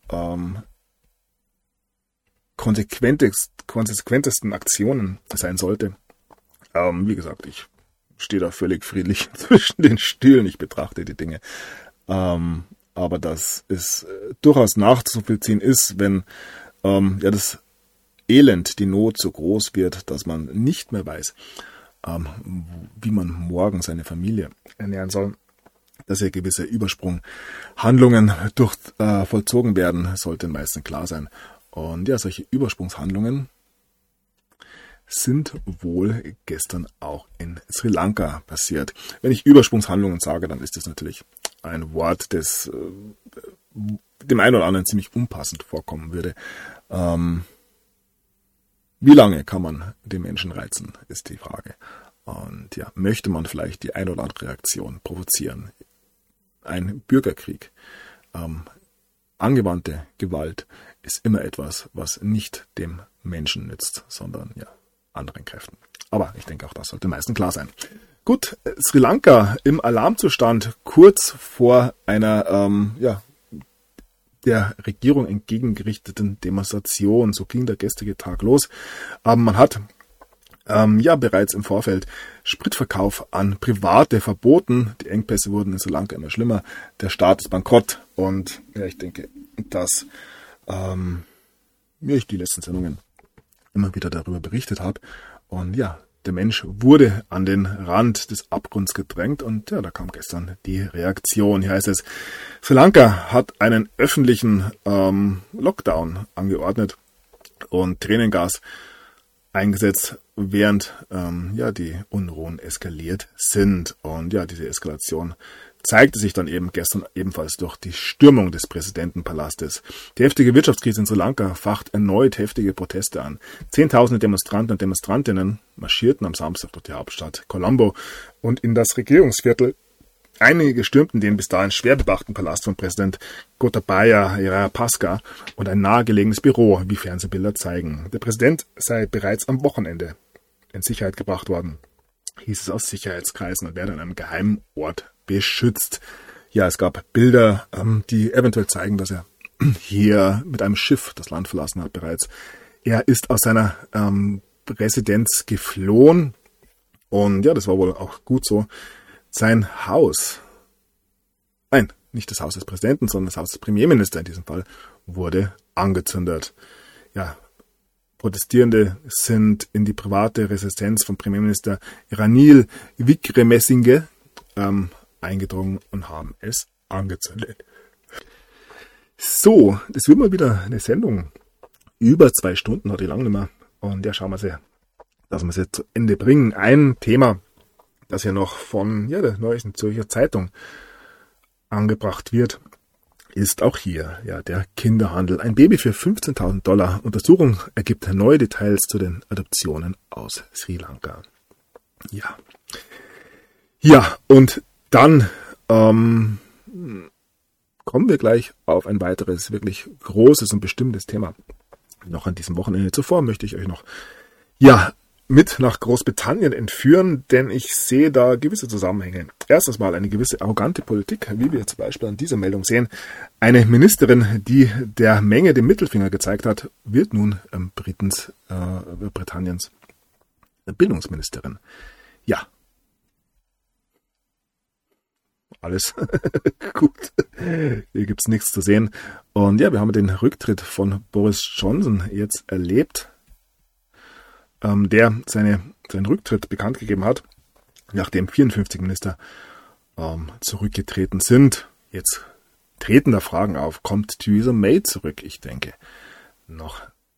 konsequentesten Aktionen sein sollte. Wie gesagt, ich stehe da völlig friedlich zwischen den Stühlen. Ich betrachte die Dinge. Aber dass es durchaus nachzuvollziehen ist, wenn das Elend, die Not so groß wird, dass man nicht mehr weiß, wie man morgen seine Familie ernähren soll, dass hier gewisse Übersprunghandlungen vollzogen werden, sollte den meisten klar sein. Und solche Übersprungshandlungen sind wohl gestern auch in Sri Lanka passiert. Wenn ich Übersprungshandlungen sage, dann ist das natürlich ein Wort, das dem einen oder anderen ziemlich unpassend vorkommen würde. Wie lange kann man den Menschen reizen, ist die Frage. Und möchte man vielleicht die eine oder andere Reaktion provozieren? Ein Bürgerkrieg, angewandte Gewalt ist immer etwas, was nicht dem Menschen nützt, sondern anderen Kräften. Aber ich denke, auch das sollte den meisten klar sein. Gut, Sri Lanka im Alarmzustand kurz vor einer der Regierung entgegengerichteten Demonstration. So ging der gestrige Tag los. Aber man hat bereits im Vorfeld Spritverkauf an Private verboten. Die Engpässe wurden in Sri Lanka immer schlimmer. Der Staat ist bankrott. Und ich denke, dass ich die letzten Sendungen immer wieder darüber berichtet habe. Und der Mensch wurde an den Rand des Abgrunds gedrängt und da kam gestern die Reaktion. Hier heißt es, Sri Lanka hat einen öffentlichen Lockdown angeordnet und Tränengas eingesetzt, während die Unruhen eskaliert sind. Und diese Eskalation zeigte sich dann eben gestern ebenfalls durch die Stürmung des Präsidentenpalastes. Die heftige Wirtschaftskrise in Sri Lanka facht erneut heftige Proteste an. Zehntausende Demonstranten und Demonstrantinnen marschierten am Samstag durch die Hauptstadt Colombo und in das Regierungsviertel. Einige stürmten den bis dahin schwer bewachten Palast von Präsident Gotabaya Rajapaksa und ein nahegelegenes Büro, wie Fernsehbilder zeigen. Der Präsident sei bereits am Wochenende in Sicherheit gebracht worden, hieß es aus Sicherheitskreisen, und werde an einem geheimen Ort beschützt. Ja, es gab Bilder, die eventuell zeigen, dass er hier mit einem Schiff das Land verlassen hat bereits. Er ist aus seiner Residenz geflohen und das war wohl auch gut so. Sein Haus, nein, nicht das Haus des Präsidenten, sondern das Haus des Premierministers in diesem Fall, wurde angezündet. Ja, Protestierende sind in die private Residenz von Premierminister Ranil Wickremesinghe eingedrungen und haben es angezündet. So, das wird mal wieder eine Sendung. Über 2 Stunden hatte ich lange nicht mehr. Und ja, schauen wir sehr, dass wir es jetzt zu Ende bringen. Ein Thema, das ja noch von der Neuesten Zürcher Zeitung angebracht wird, ist auch hier der Kinderhandel. Ein Baby für $15.000. Untersuchung ergibt neue Details zu den Adoptionen aus Sri Lanka. Ja, und dann kommen wir gleich auf ein weiteres, wirklich großes und bestimmtes Thema. Noch an diesem Wochenende zuvor möchte ich euch noch mit nach Großbritannien entführen, denn ich sehe da gewisse Zusammenhänge. Erstens mal eine gewisse arrogante Politik, wie wir zum Beispiel an dieser Meldung sehen. Eine Ministerin, die der Menge den Mittelfinger gezeigt hat, wird nun Britanniens Bildungsministerin. Ja. Alles gut. Hier gibt's nichts zu sehen. Und ja, wir haben den Rücktritt von Boris Johnson jetzt erlebt, der seinen Rücktritt bekannt gegeben hat, nachdem 54 Minister zurückgetreten sind. Jetzt treten da Fragen auf. Kommt Theresa May zurück? Ich denke noch.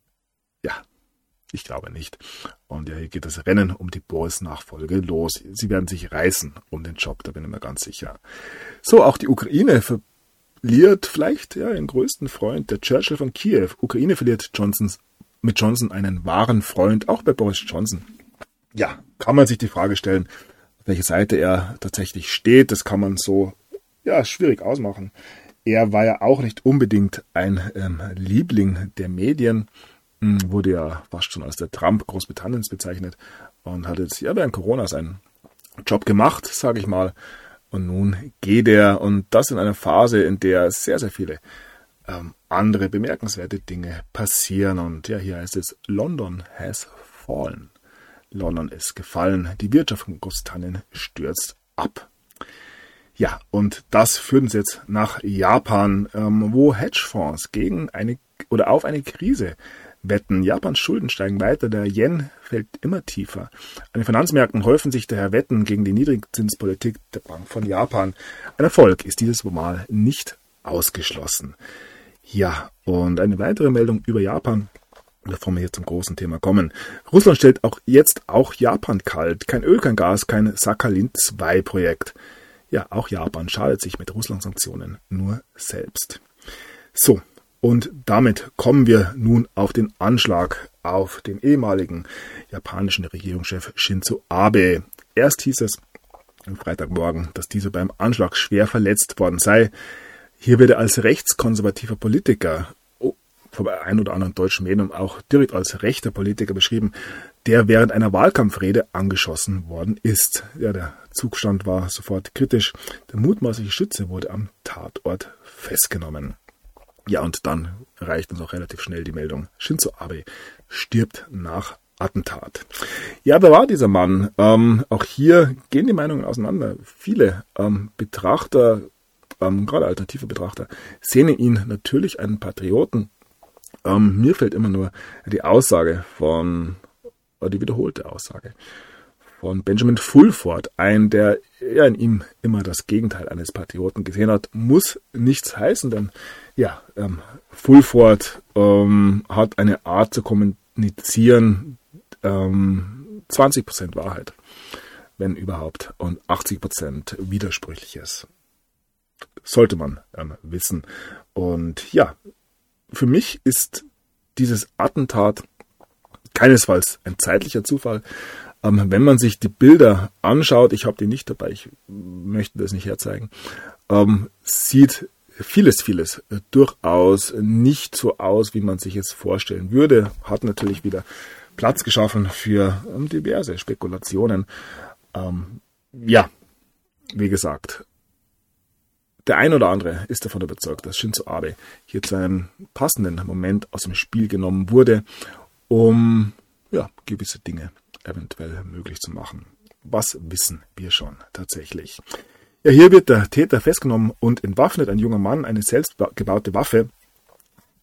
Ich glaube nicht. Und ja, hier geht das Rennen um die Boris-Nachfolge los. Sie werden sich reißen um den Job, da bin ich mir ganz sicher. So, auch die Ukraine verliert vielleicht ihren größten Freund, der Churchill von Kiew. Ukraine verliert mit Johnson einen wahren Freund, auch bei Boris Johnson. Ja, kann man sich die Frage stellen, auf welche Seite er tatsächlich steht. Das kann man so schwierig ausmachen. Er war ja auch nicht unbedingt ein Liebling der Medien. Wurde ja fast schon als der Trump Großbritanniens bezeichnet und hat jetzt während Corona seinen Job gemacht, sage ich mal. Und nun geht er, und das in einer Phase, in der sehr, sehr viele andere bemerkenswerte Dinge passieren. Und ja, hier heißt es, London has fallen. London ist gefallen. Die Wirtschaft von Großbritannien stürzt ab. Ja, und das führt uns jetzt nach Japan, wo Hedgefonds auf eine Krise wetten. Japans Schulden steigen weiter, der Yen fällt immer tiefer. An den Finanzmärkten häufen sich daher Wetten gegen die Niedrigzinspolitik der Bank von Japan. Ein Erfolg ist dieses Mal nicht ausgeschlossen. Ja, und eine weitere Meldung über Japan, bevor wir hier zum großen Thema kommen. Russland stellt jetzt auch Japan kalt. Kein Öl, kein Gas, kein Sakhalin-2-Projekt. Ja, auch Japan schadet sich mit Russland-Sanktionen nur selbst. So. Und damit kommen wir nun auf den Anschlag auf den ehemaligen japanischen Regierungschef Shinzo Abe. Erst hieß es am Freitagmorgen, dass dieser beim Anschlag schwer verletzt worden sei. Hier wird er als rechtskonservativer Politiker, von ein oder anderen deutschen Medien auch direkt als rechter Politiker beschrieben, der während einer Wahlkampfrede angeschossen worden ist. Ja, der Zustand war sofort kritisch. Der mutmaßliche Schütze wurde am Tatort festgenommen. Ja, und dann reicht uns auch relativ schnell die Meldung, Shinzo Abe stirbt nach Attentat. Ja, wer war dieser Mann? Auch hier gehen die Meinungen auseinander. Viele Betrachter, gerade alternative Betrachter, sehen in ihn natürlich einen Patrioten. Mir fällt immer nur die wiederholte Aussage von Benjamin Fulford ein, der in ihm immer das Gegenteil eines Patrioten gesehen hat. Muss nichts heißen, denn Fulford hat eine Art zu kommunizieren, 20% Wahrheit, wenn überhaupt, und 80% Widersprüchliches. Sollte man wissen. Und ja, für mich ist dieses Attentat keinesfalls ein zeitlicher Zufall. Wenn man sich die Bilder anschaut, ich habe die nicht dabei, ich möchte das nicht herzeigen, sieht vieles durchaus nicht so aus, wie man sich es vorstellen würde. Hat natürlich wieder Platz geschaffen für diverse Spekulationen. Wie gesagt, der ein oder andere ist davon überzeugt, dass Shinzo Abe hier zu einem passenden Moment aus dem Spiel genommen wurde, um gewisse Dinge eventuell möglich zu machen. Was wissen wir schon tatsächlich? Ja, hier wird der Täter festgenommen und entwaffnet. Ein junger Mann, eine selbstgebaute Waffe.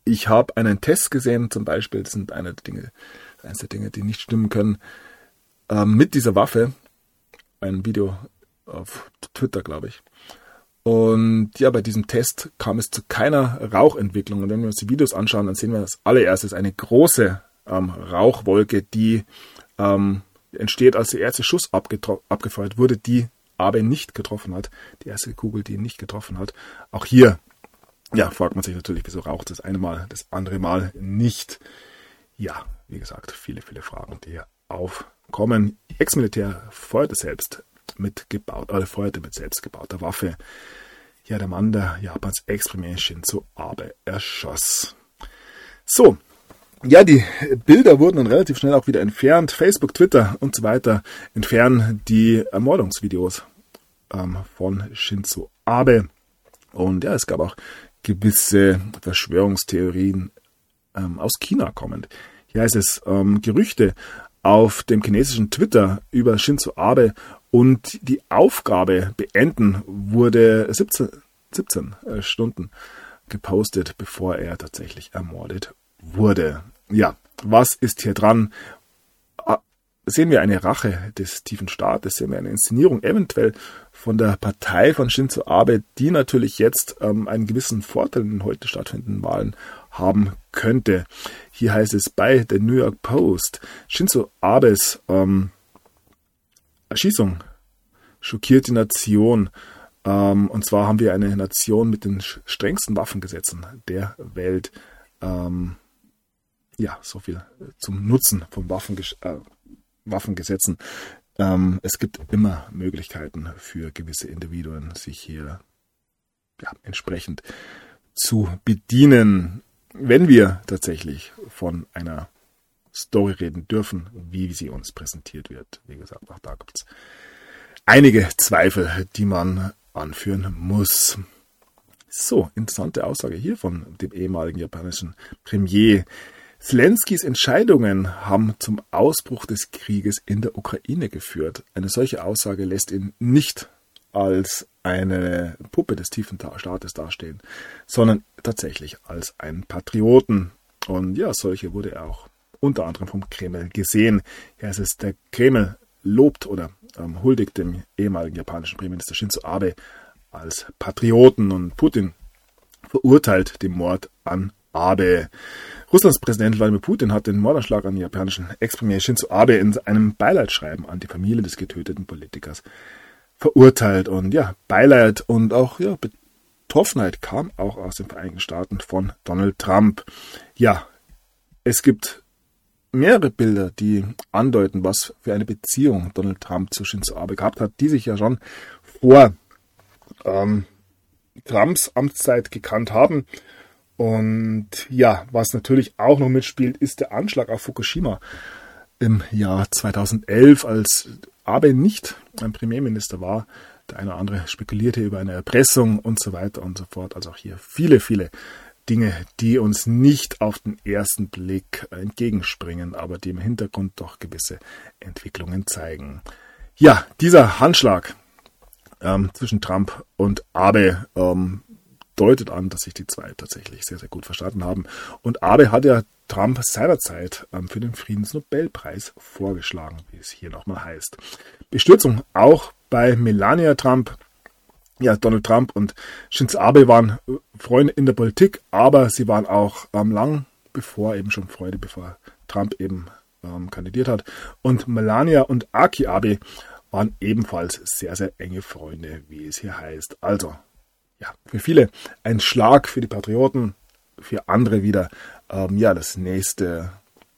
Ich habe einen Test gesehen, zum Beispiel, das sind eines der Dinge, die nicht stimmen können, mit dieser Waffe. Ein Video auf Twitter, glaube ich. Und ja, bei diesem Test kam es zu keiner Rauchentwicklung. Und wenn wir uns die Videos anschauen, dann sehen wir als allererstes eine große Rauchwolke, die entsteht, als der erste Schuss abgefeuert wurde, die Abe nicht getroffen hat. Die erste Kugel, die ihn nicht getroffen hat. Auch hier, ja, fragt man sich natürlich, wieso raucht das eine Mal, das andere Mal nicht. Ja, wie gesagt, viele, viele Fragen, die hier aufkommen. Ex-Militär feuerte mit selbstgebauter Waffe. Ja, der Mann, der Japans Ex-Premier Shinzo Abe erschoss. So, ja, die Bilder wurden dann relativ schnell auch wieder entfernt. Facebook, Twitter und so weiter entfernen die Ermordungsvideos von Shinzo Abe. Und ja, es gab auch gewisse Verschwörungstheorien aus China kommend. Hier heißt es, Gerüchte auf dem chinesischen Twitter über Shinzo Abe und die Aufgabe beenden wurde 17 Stunden gepostet, bevor er tatsächlich ermordet wurde. Ja, was ist hier dran? Sehen wir eine Rache des tiefen Staates, sehen wir eine Inszenierung eventuell von der Partei von Shinzo Abe, die natürlich jetzt einen gewissen Vorteil in den heute stattfindenden Wahlen haben könnte. Hier heißt es bei der New York Post, Shinzo Abes Erschießung schockiert die Nation. Und zwar haben wir eine Nation mit den strengsten Waffengesetzen der Welt. Ja, so viel zum Nutzen von Waffengesetzen. Es gibt immer Möglichkeiten für gewisse Individuen, sich hier entsprechend zu bedienen, wenn wir tatsächlich von einer Story reden dürfen, wie sie uns präsentiert wird. Wie gesagt, auch da gibt es einige Zweifel, die man anführen muss. So, interessante Aussage hier von dem ehemaligen japanischen Premier. Zelenskys Entscheidungen haben zum Ausbruch des Krieges in der Ukraine geführt. Eine solche Aussage lässt ihn nicht als eine Puppe des tiefen Staates dastehen, sondern tatsächlich als einen Patrioten. Und ja, solche wurde er auch unter anderem vom Kreml gesehen. Ja, es ist der Kreml lobt oder huldigt dem ehemaligen japanischen Premierminister Shinzo Abe als Patrioten und Putin verurteilt den Mord an Abe. Russlands Präsident Wladimir Putin hat den Mordanschlag an den japanischen Ex-Premier Shinzo Abe in einem Beileidsschreiben an die Familie des getöteten Politikers verurteilt. Und ja, Beileid und auch Betroffenheit kam auch aus den Vereinigten Staaten von Donald Trump. Ja, es gibt mehrere Bilder, die andeuten, was für eine Beziehung Donald Trump zu Shinzo Abe gehabt hat, die sich ja schon vor Trumps Amtszeit gekannt haben. Und ja, was natürlich auch noch mitspielt, ist der Anschlag auf Fukushima im Jahr 2011, als Abe nicht ein Premierminister war. Der eine oder andere spekulierte über eine Erpressung und so weiter und so fort. Also auch hier viele, viele Dinge, die uns nicht auf den ersten Blick entgegenspringen, aber die im Hintergrund doch gewisse Entwicklungen zeigen. Ja, dieser Handschlag zwischen Trump und Abe deutet an, dass sich die zwei tatsächlich sehr, sehr gut verstanden haben. Und Abe hat ja Trump seinerzeit für den Friedensnobelpreis vorgeschlagen, wie es hier nochmal heißt. Bestürzung auch bei Melania Trump. Ja, Donald Trump und Shinzo Abe waren Freunde in der Politik, aber sie waren auch lang bevor eben schon Freunde, bevor Trump eben kandidiert hat. Und Melania und Aki Abe waren ebenfalls sehr, sehr enge Freunde, wie es hier heißt. Also, ja, für viele ein Schlag für die Patrioten, für andere wieder das nächste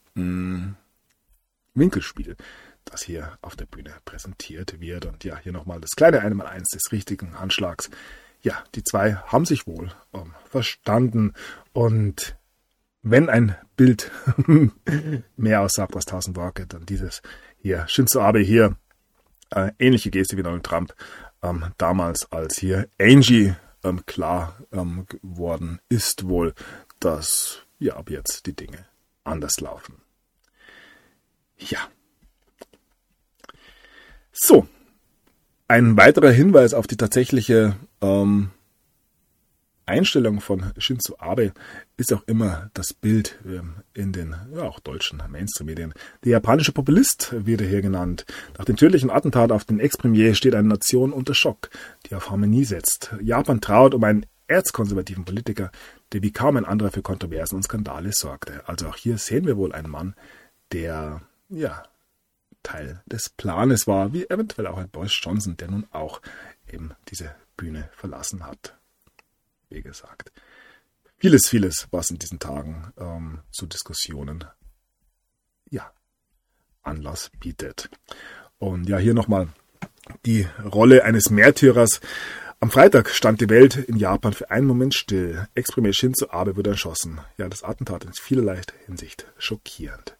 Winkelspiel, das hier auf der Bühne präsentiert wird. Und ja, hier nochmal das kleine 1x1 des richtigen Handschlags. Ja, die zwei haben sich wohl verstanden. Und wenn ein Bild mehr aussagt als 1000 Worte, dann dieses hier. Shinzo Abe hier, ähnliche Geste wie Donald Trump, damals als hier Angie klar geworden ist wohl, dass ja ab jetzt die Dinge anders laufen. Ja. So, ein weiterer Hinweis auf die tatsächliche Einstellung von Shinzo Abe ist auch immer das Bild in den auch deutschen Mainstream-Medien. Der japanische Populist wird er hier genannt. Nach dem tödlichen Attentat auf den Ex-Premier steht eine Nation unter Schock, die auf Harmonie setzt. Japan trauert um einen erzkonservativen Politiker, der wie kaum ein anderer für Kontroversen und Skandale sorgte. Also auch hier sehen wir wohl einen Mann, der Teil des Planes war, wie eventuell auch ein Boris Johnson, der nun auch eben diese Bühne verlassen hat. Wie gesagt, vieles, was in diesen Tagen zu Diskussionen Anlass bietet. Und hier nochmal die Rolle eines Märtyrers. Am Freitag stand die Welt in Japan für einen Moment still. Ex-Premier Shinzo Abe wurde erschossen. Das Attentat ist in vielerlei Hinsicht schockierend.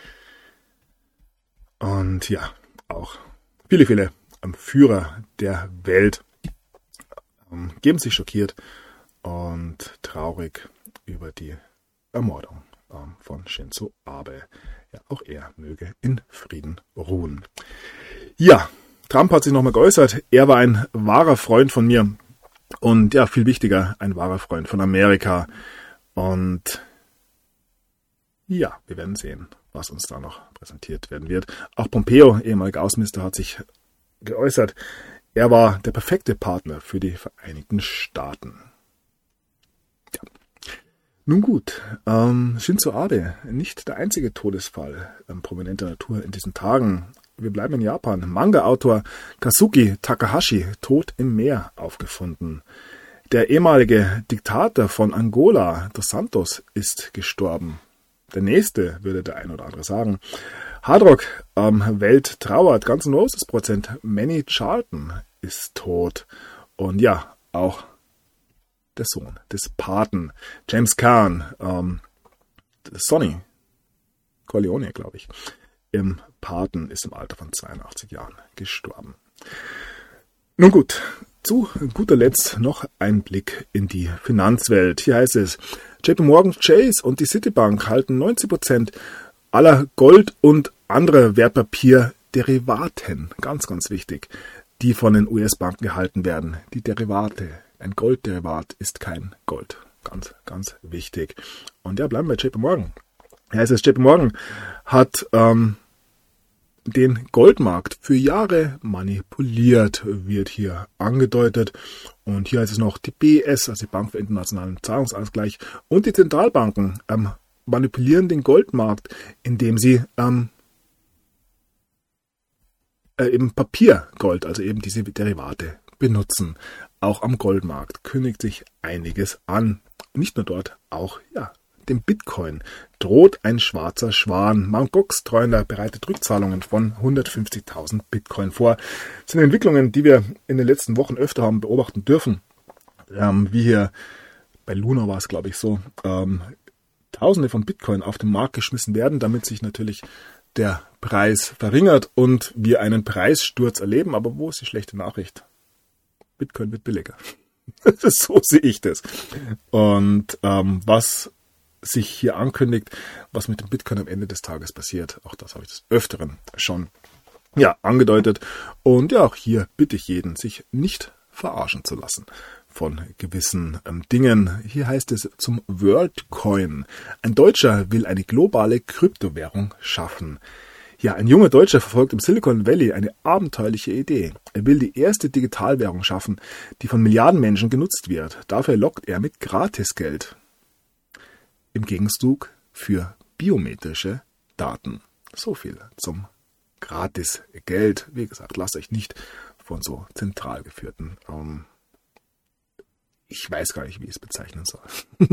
Und auch viele Führer der Welt geben sich schockiert und traurig über die Ermordung von Shinzo Abe. Auch er möge in Frieden ruhen. Trump hat sich nochmal geäußert. Er war ein wahrer Freund von mir und viel wichtiger, ein wahrer Freund von Amerika. Und wir werden sehen, was uns da noch präsentiert werden wird. Auch Pompeo, ehemaliger Außenminister, hat sich geäußert. Er war der perfekte Partner für die Vereinigten Staaten. Nun gut, Shinzo Abe, nicht der einzige Todesfall prominenter Natur in diesen Tagen. Wir bleiben in Japan. Manga-Autor Kazuki Takahashi, tot im Meer aufgefunden. Der ehemalige Diktator von Angola, Dos Santos, ist gestorben. Der nächste, würde der ein oder andere sagen. Hardrock Welt trauert. Guns N' Roses Produzent Manny Charlton ist tot. Und auch der Sohn des Paten, James Caan, Sonny Corleone, glaube ich, im Paten, ist im Alter von 82 Jahren gestorben. Nun gut, zu guter Letzt noch ein Blick in die Finanzwelt. Hier heißt es, JP Morgan Chase und die Citibank halten 90% aller Gold- und andere Wertpapierderivaten, ganz wichtig, die von den US-Banken gehalten werden. Die Derivate. Ein Goldderivat ist kein Gold. Ganz wichtig. Und bleiben wir bei JP Morgan. JP Morgan hat den Goldmarkt für Jahre manipuliert, wird hier angedeutet. Und hier heißt es noch, die BIS, also die Bank für internationalen Zahlungsausgleich, und die Zentralbanken manipulieren den Goldmarkt, indem sie eben Papiergold, also eben diese Derivate, benutzen. Auch am Goldmarkt kündigt sich einiges an. Nicht nur dort, auch dem Bitcoin droht ein schwarzer Schwan. Mt. Gox Treuhänder bereitet Rückzahlungen von 150.000 Bitcoin vor. Das sind Entwicklungen, die wir in den letzten Wochen öfter haben beobachten dürfen. Wie hier bei Luna war es, glaube ich, so. Tausende von Bitcoin auf den Markt geschmissen werden, damit sich natürlich der Preis verringert und wir einen Preissturz erleben. Aber wo ist die schlechte Nachricht? Bitcoin wird billiger. So sehe ich das. Und was sich hier ankündigt, was mit dem Bitcoin am Ende des Tages passiert, auch das habe ich des Öfteren schon angedeutet. Und auch hier bitte ich jeden, sich nicht verarschen zu lassen von gewissen Dingen. Hier heißt es zum WorldCoin. Ein Deutscher will eine globale Kryptowährung schaffen. Ein junger Deutscher verfolgt im Silicon Valley eine abenteuerliche Idee. Er will die erste Digitalwährung schaffen, die von Milliarden Menschen genutzt wird. Dafür lockt er mit Gratisgeld. Im Gegenzug für biometrische Daten. So viel zum Gratisgeld. Wie gesagt, lasst euch nicht von so zentral geführten, ich weiß gar nicht, wie ich es bezeichnen soll,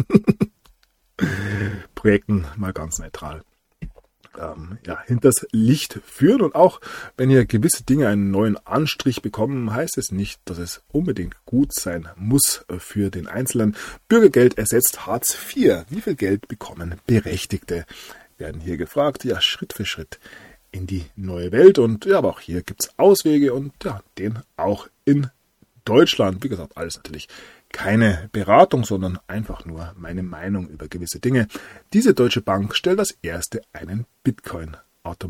Projekten mal ganz neutral hinters Licht führen. Und auch wenn hier gewisse Dinge einen neuen Anstrich bekommen, heißt es nicht, dass es unbedingt gut sein muss für den Einzelnen. Bürgergeld ersetzt Hartz IV. Wie viel Geld bekommen Berechtigte? Werden hier gefragt. Schritt für Schritt in die neue Welt. Und aber auch hier gibt es Auswege und den auch in Deutschland. Wie gesagt, alles natürlich keine Beratung, sondern einfach nur meine Meinung über gewisse Dinge. Diese Deutsche Bank stellt als erste einen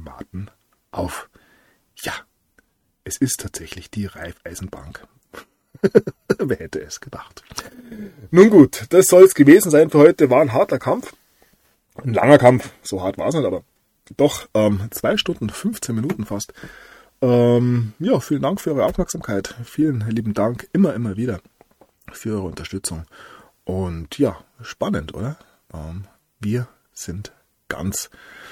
Bitcoin-Automaten auf. Es ist tatsächlich die Raiffeisenbank. Wer hätte es gedacht? Nun gut, das soll es gewesen sein für heute. War ein harter Kampf. Ein langer Kampf. So hart war es nicht, aber doch 2 Stunden, 15 Minuten fast. Ja, vielen Dank für eure Aufmerksamkeit. Vielen lieben Dank immer wieder für eure Unterstützung. Und ja, spannend, oder? Wir sind ganz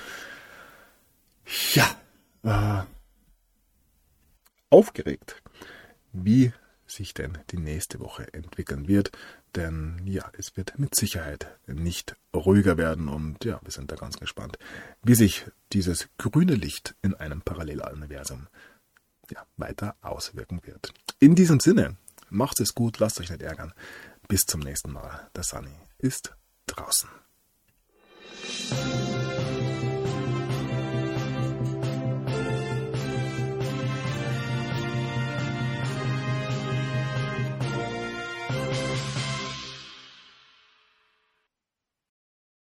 aufgeregt, wie sich denn die nächste Woche entwickeln wird. Denn ja, es wird mit Sicherheit nicht ruhiger werden. Und ja, wir sind da ganz gespannt, wie sich dieses grüne Licht in einem Paralleluniversum weiter auswirken wird. In diesem Sinne, macht es gut, lasst euch nicht ärgern. Bis zum nächsten Mal. Der Sunny ist draußen.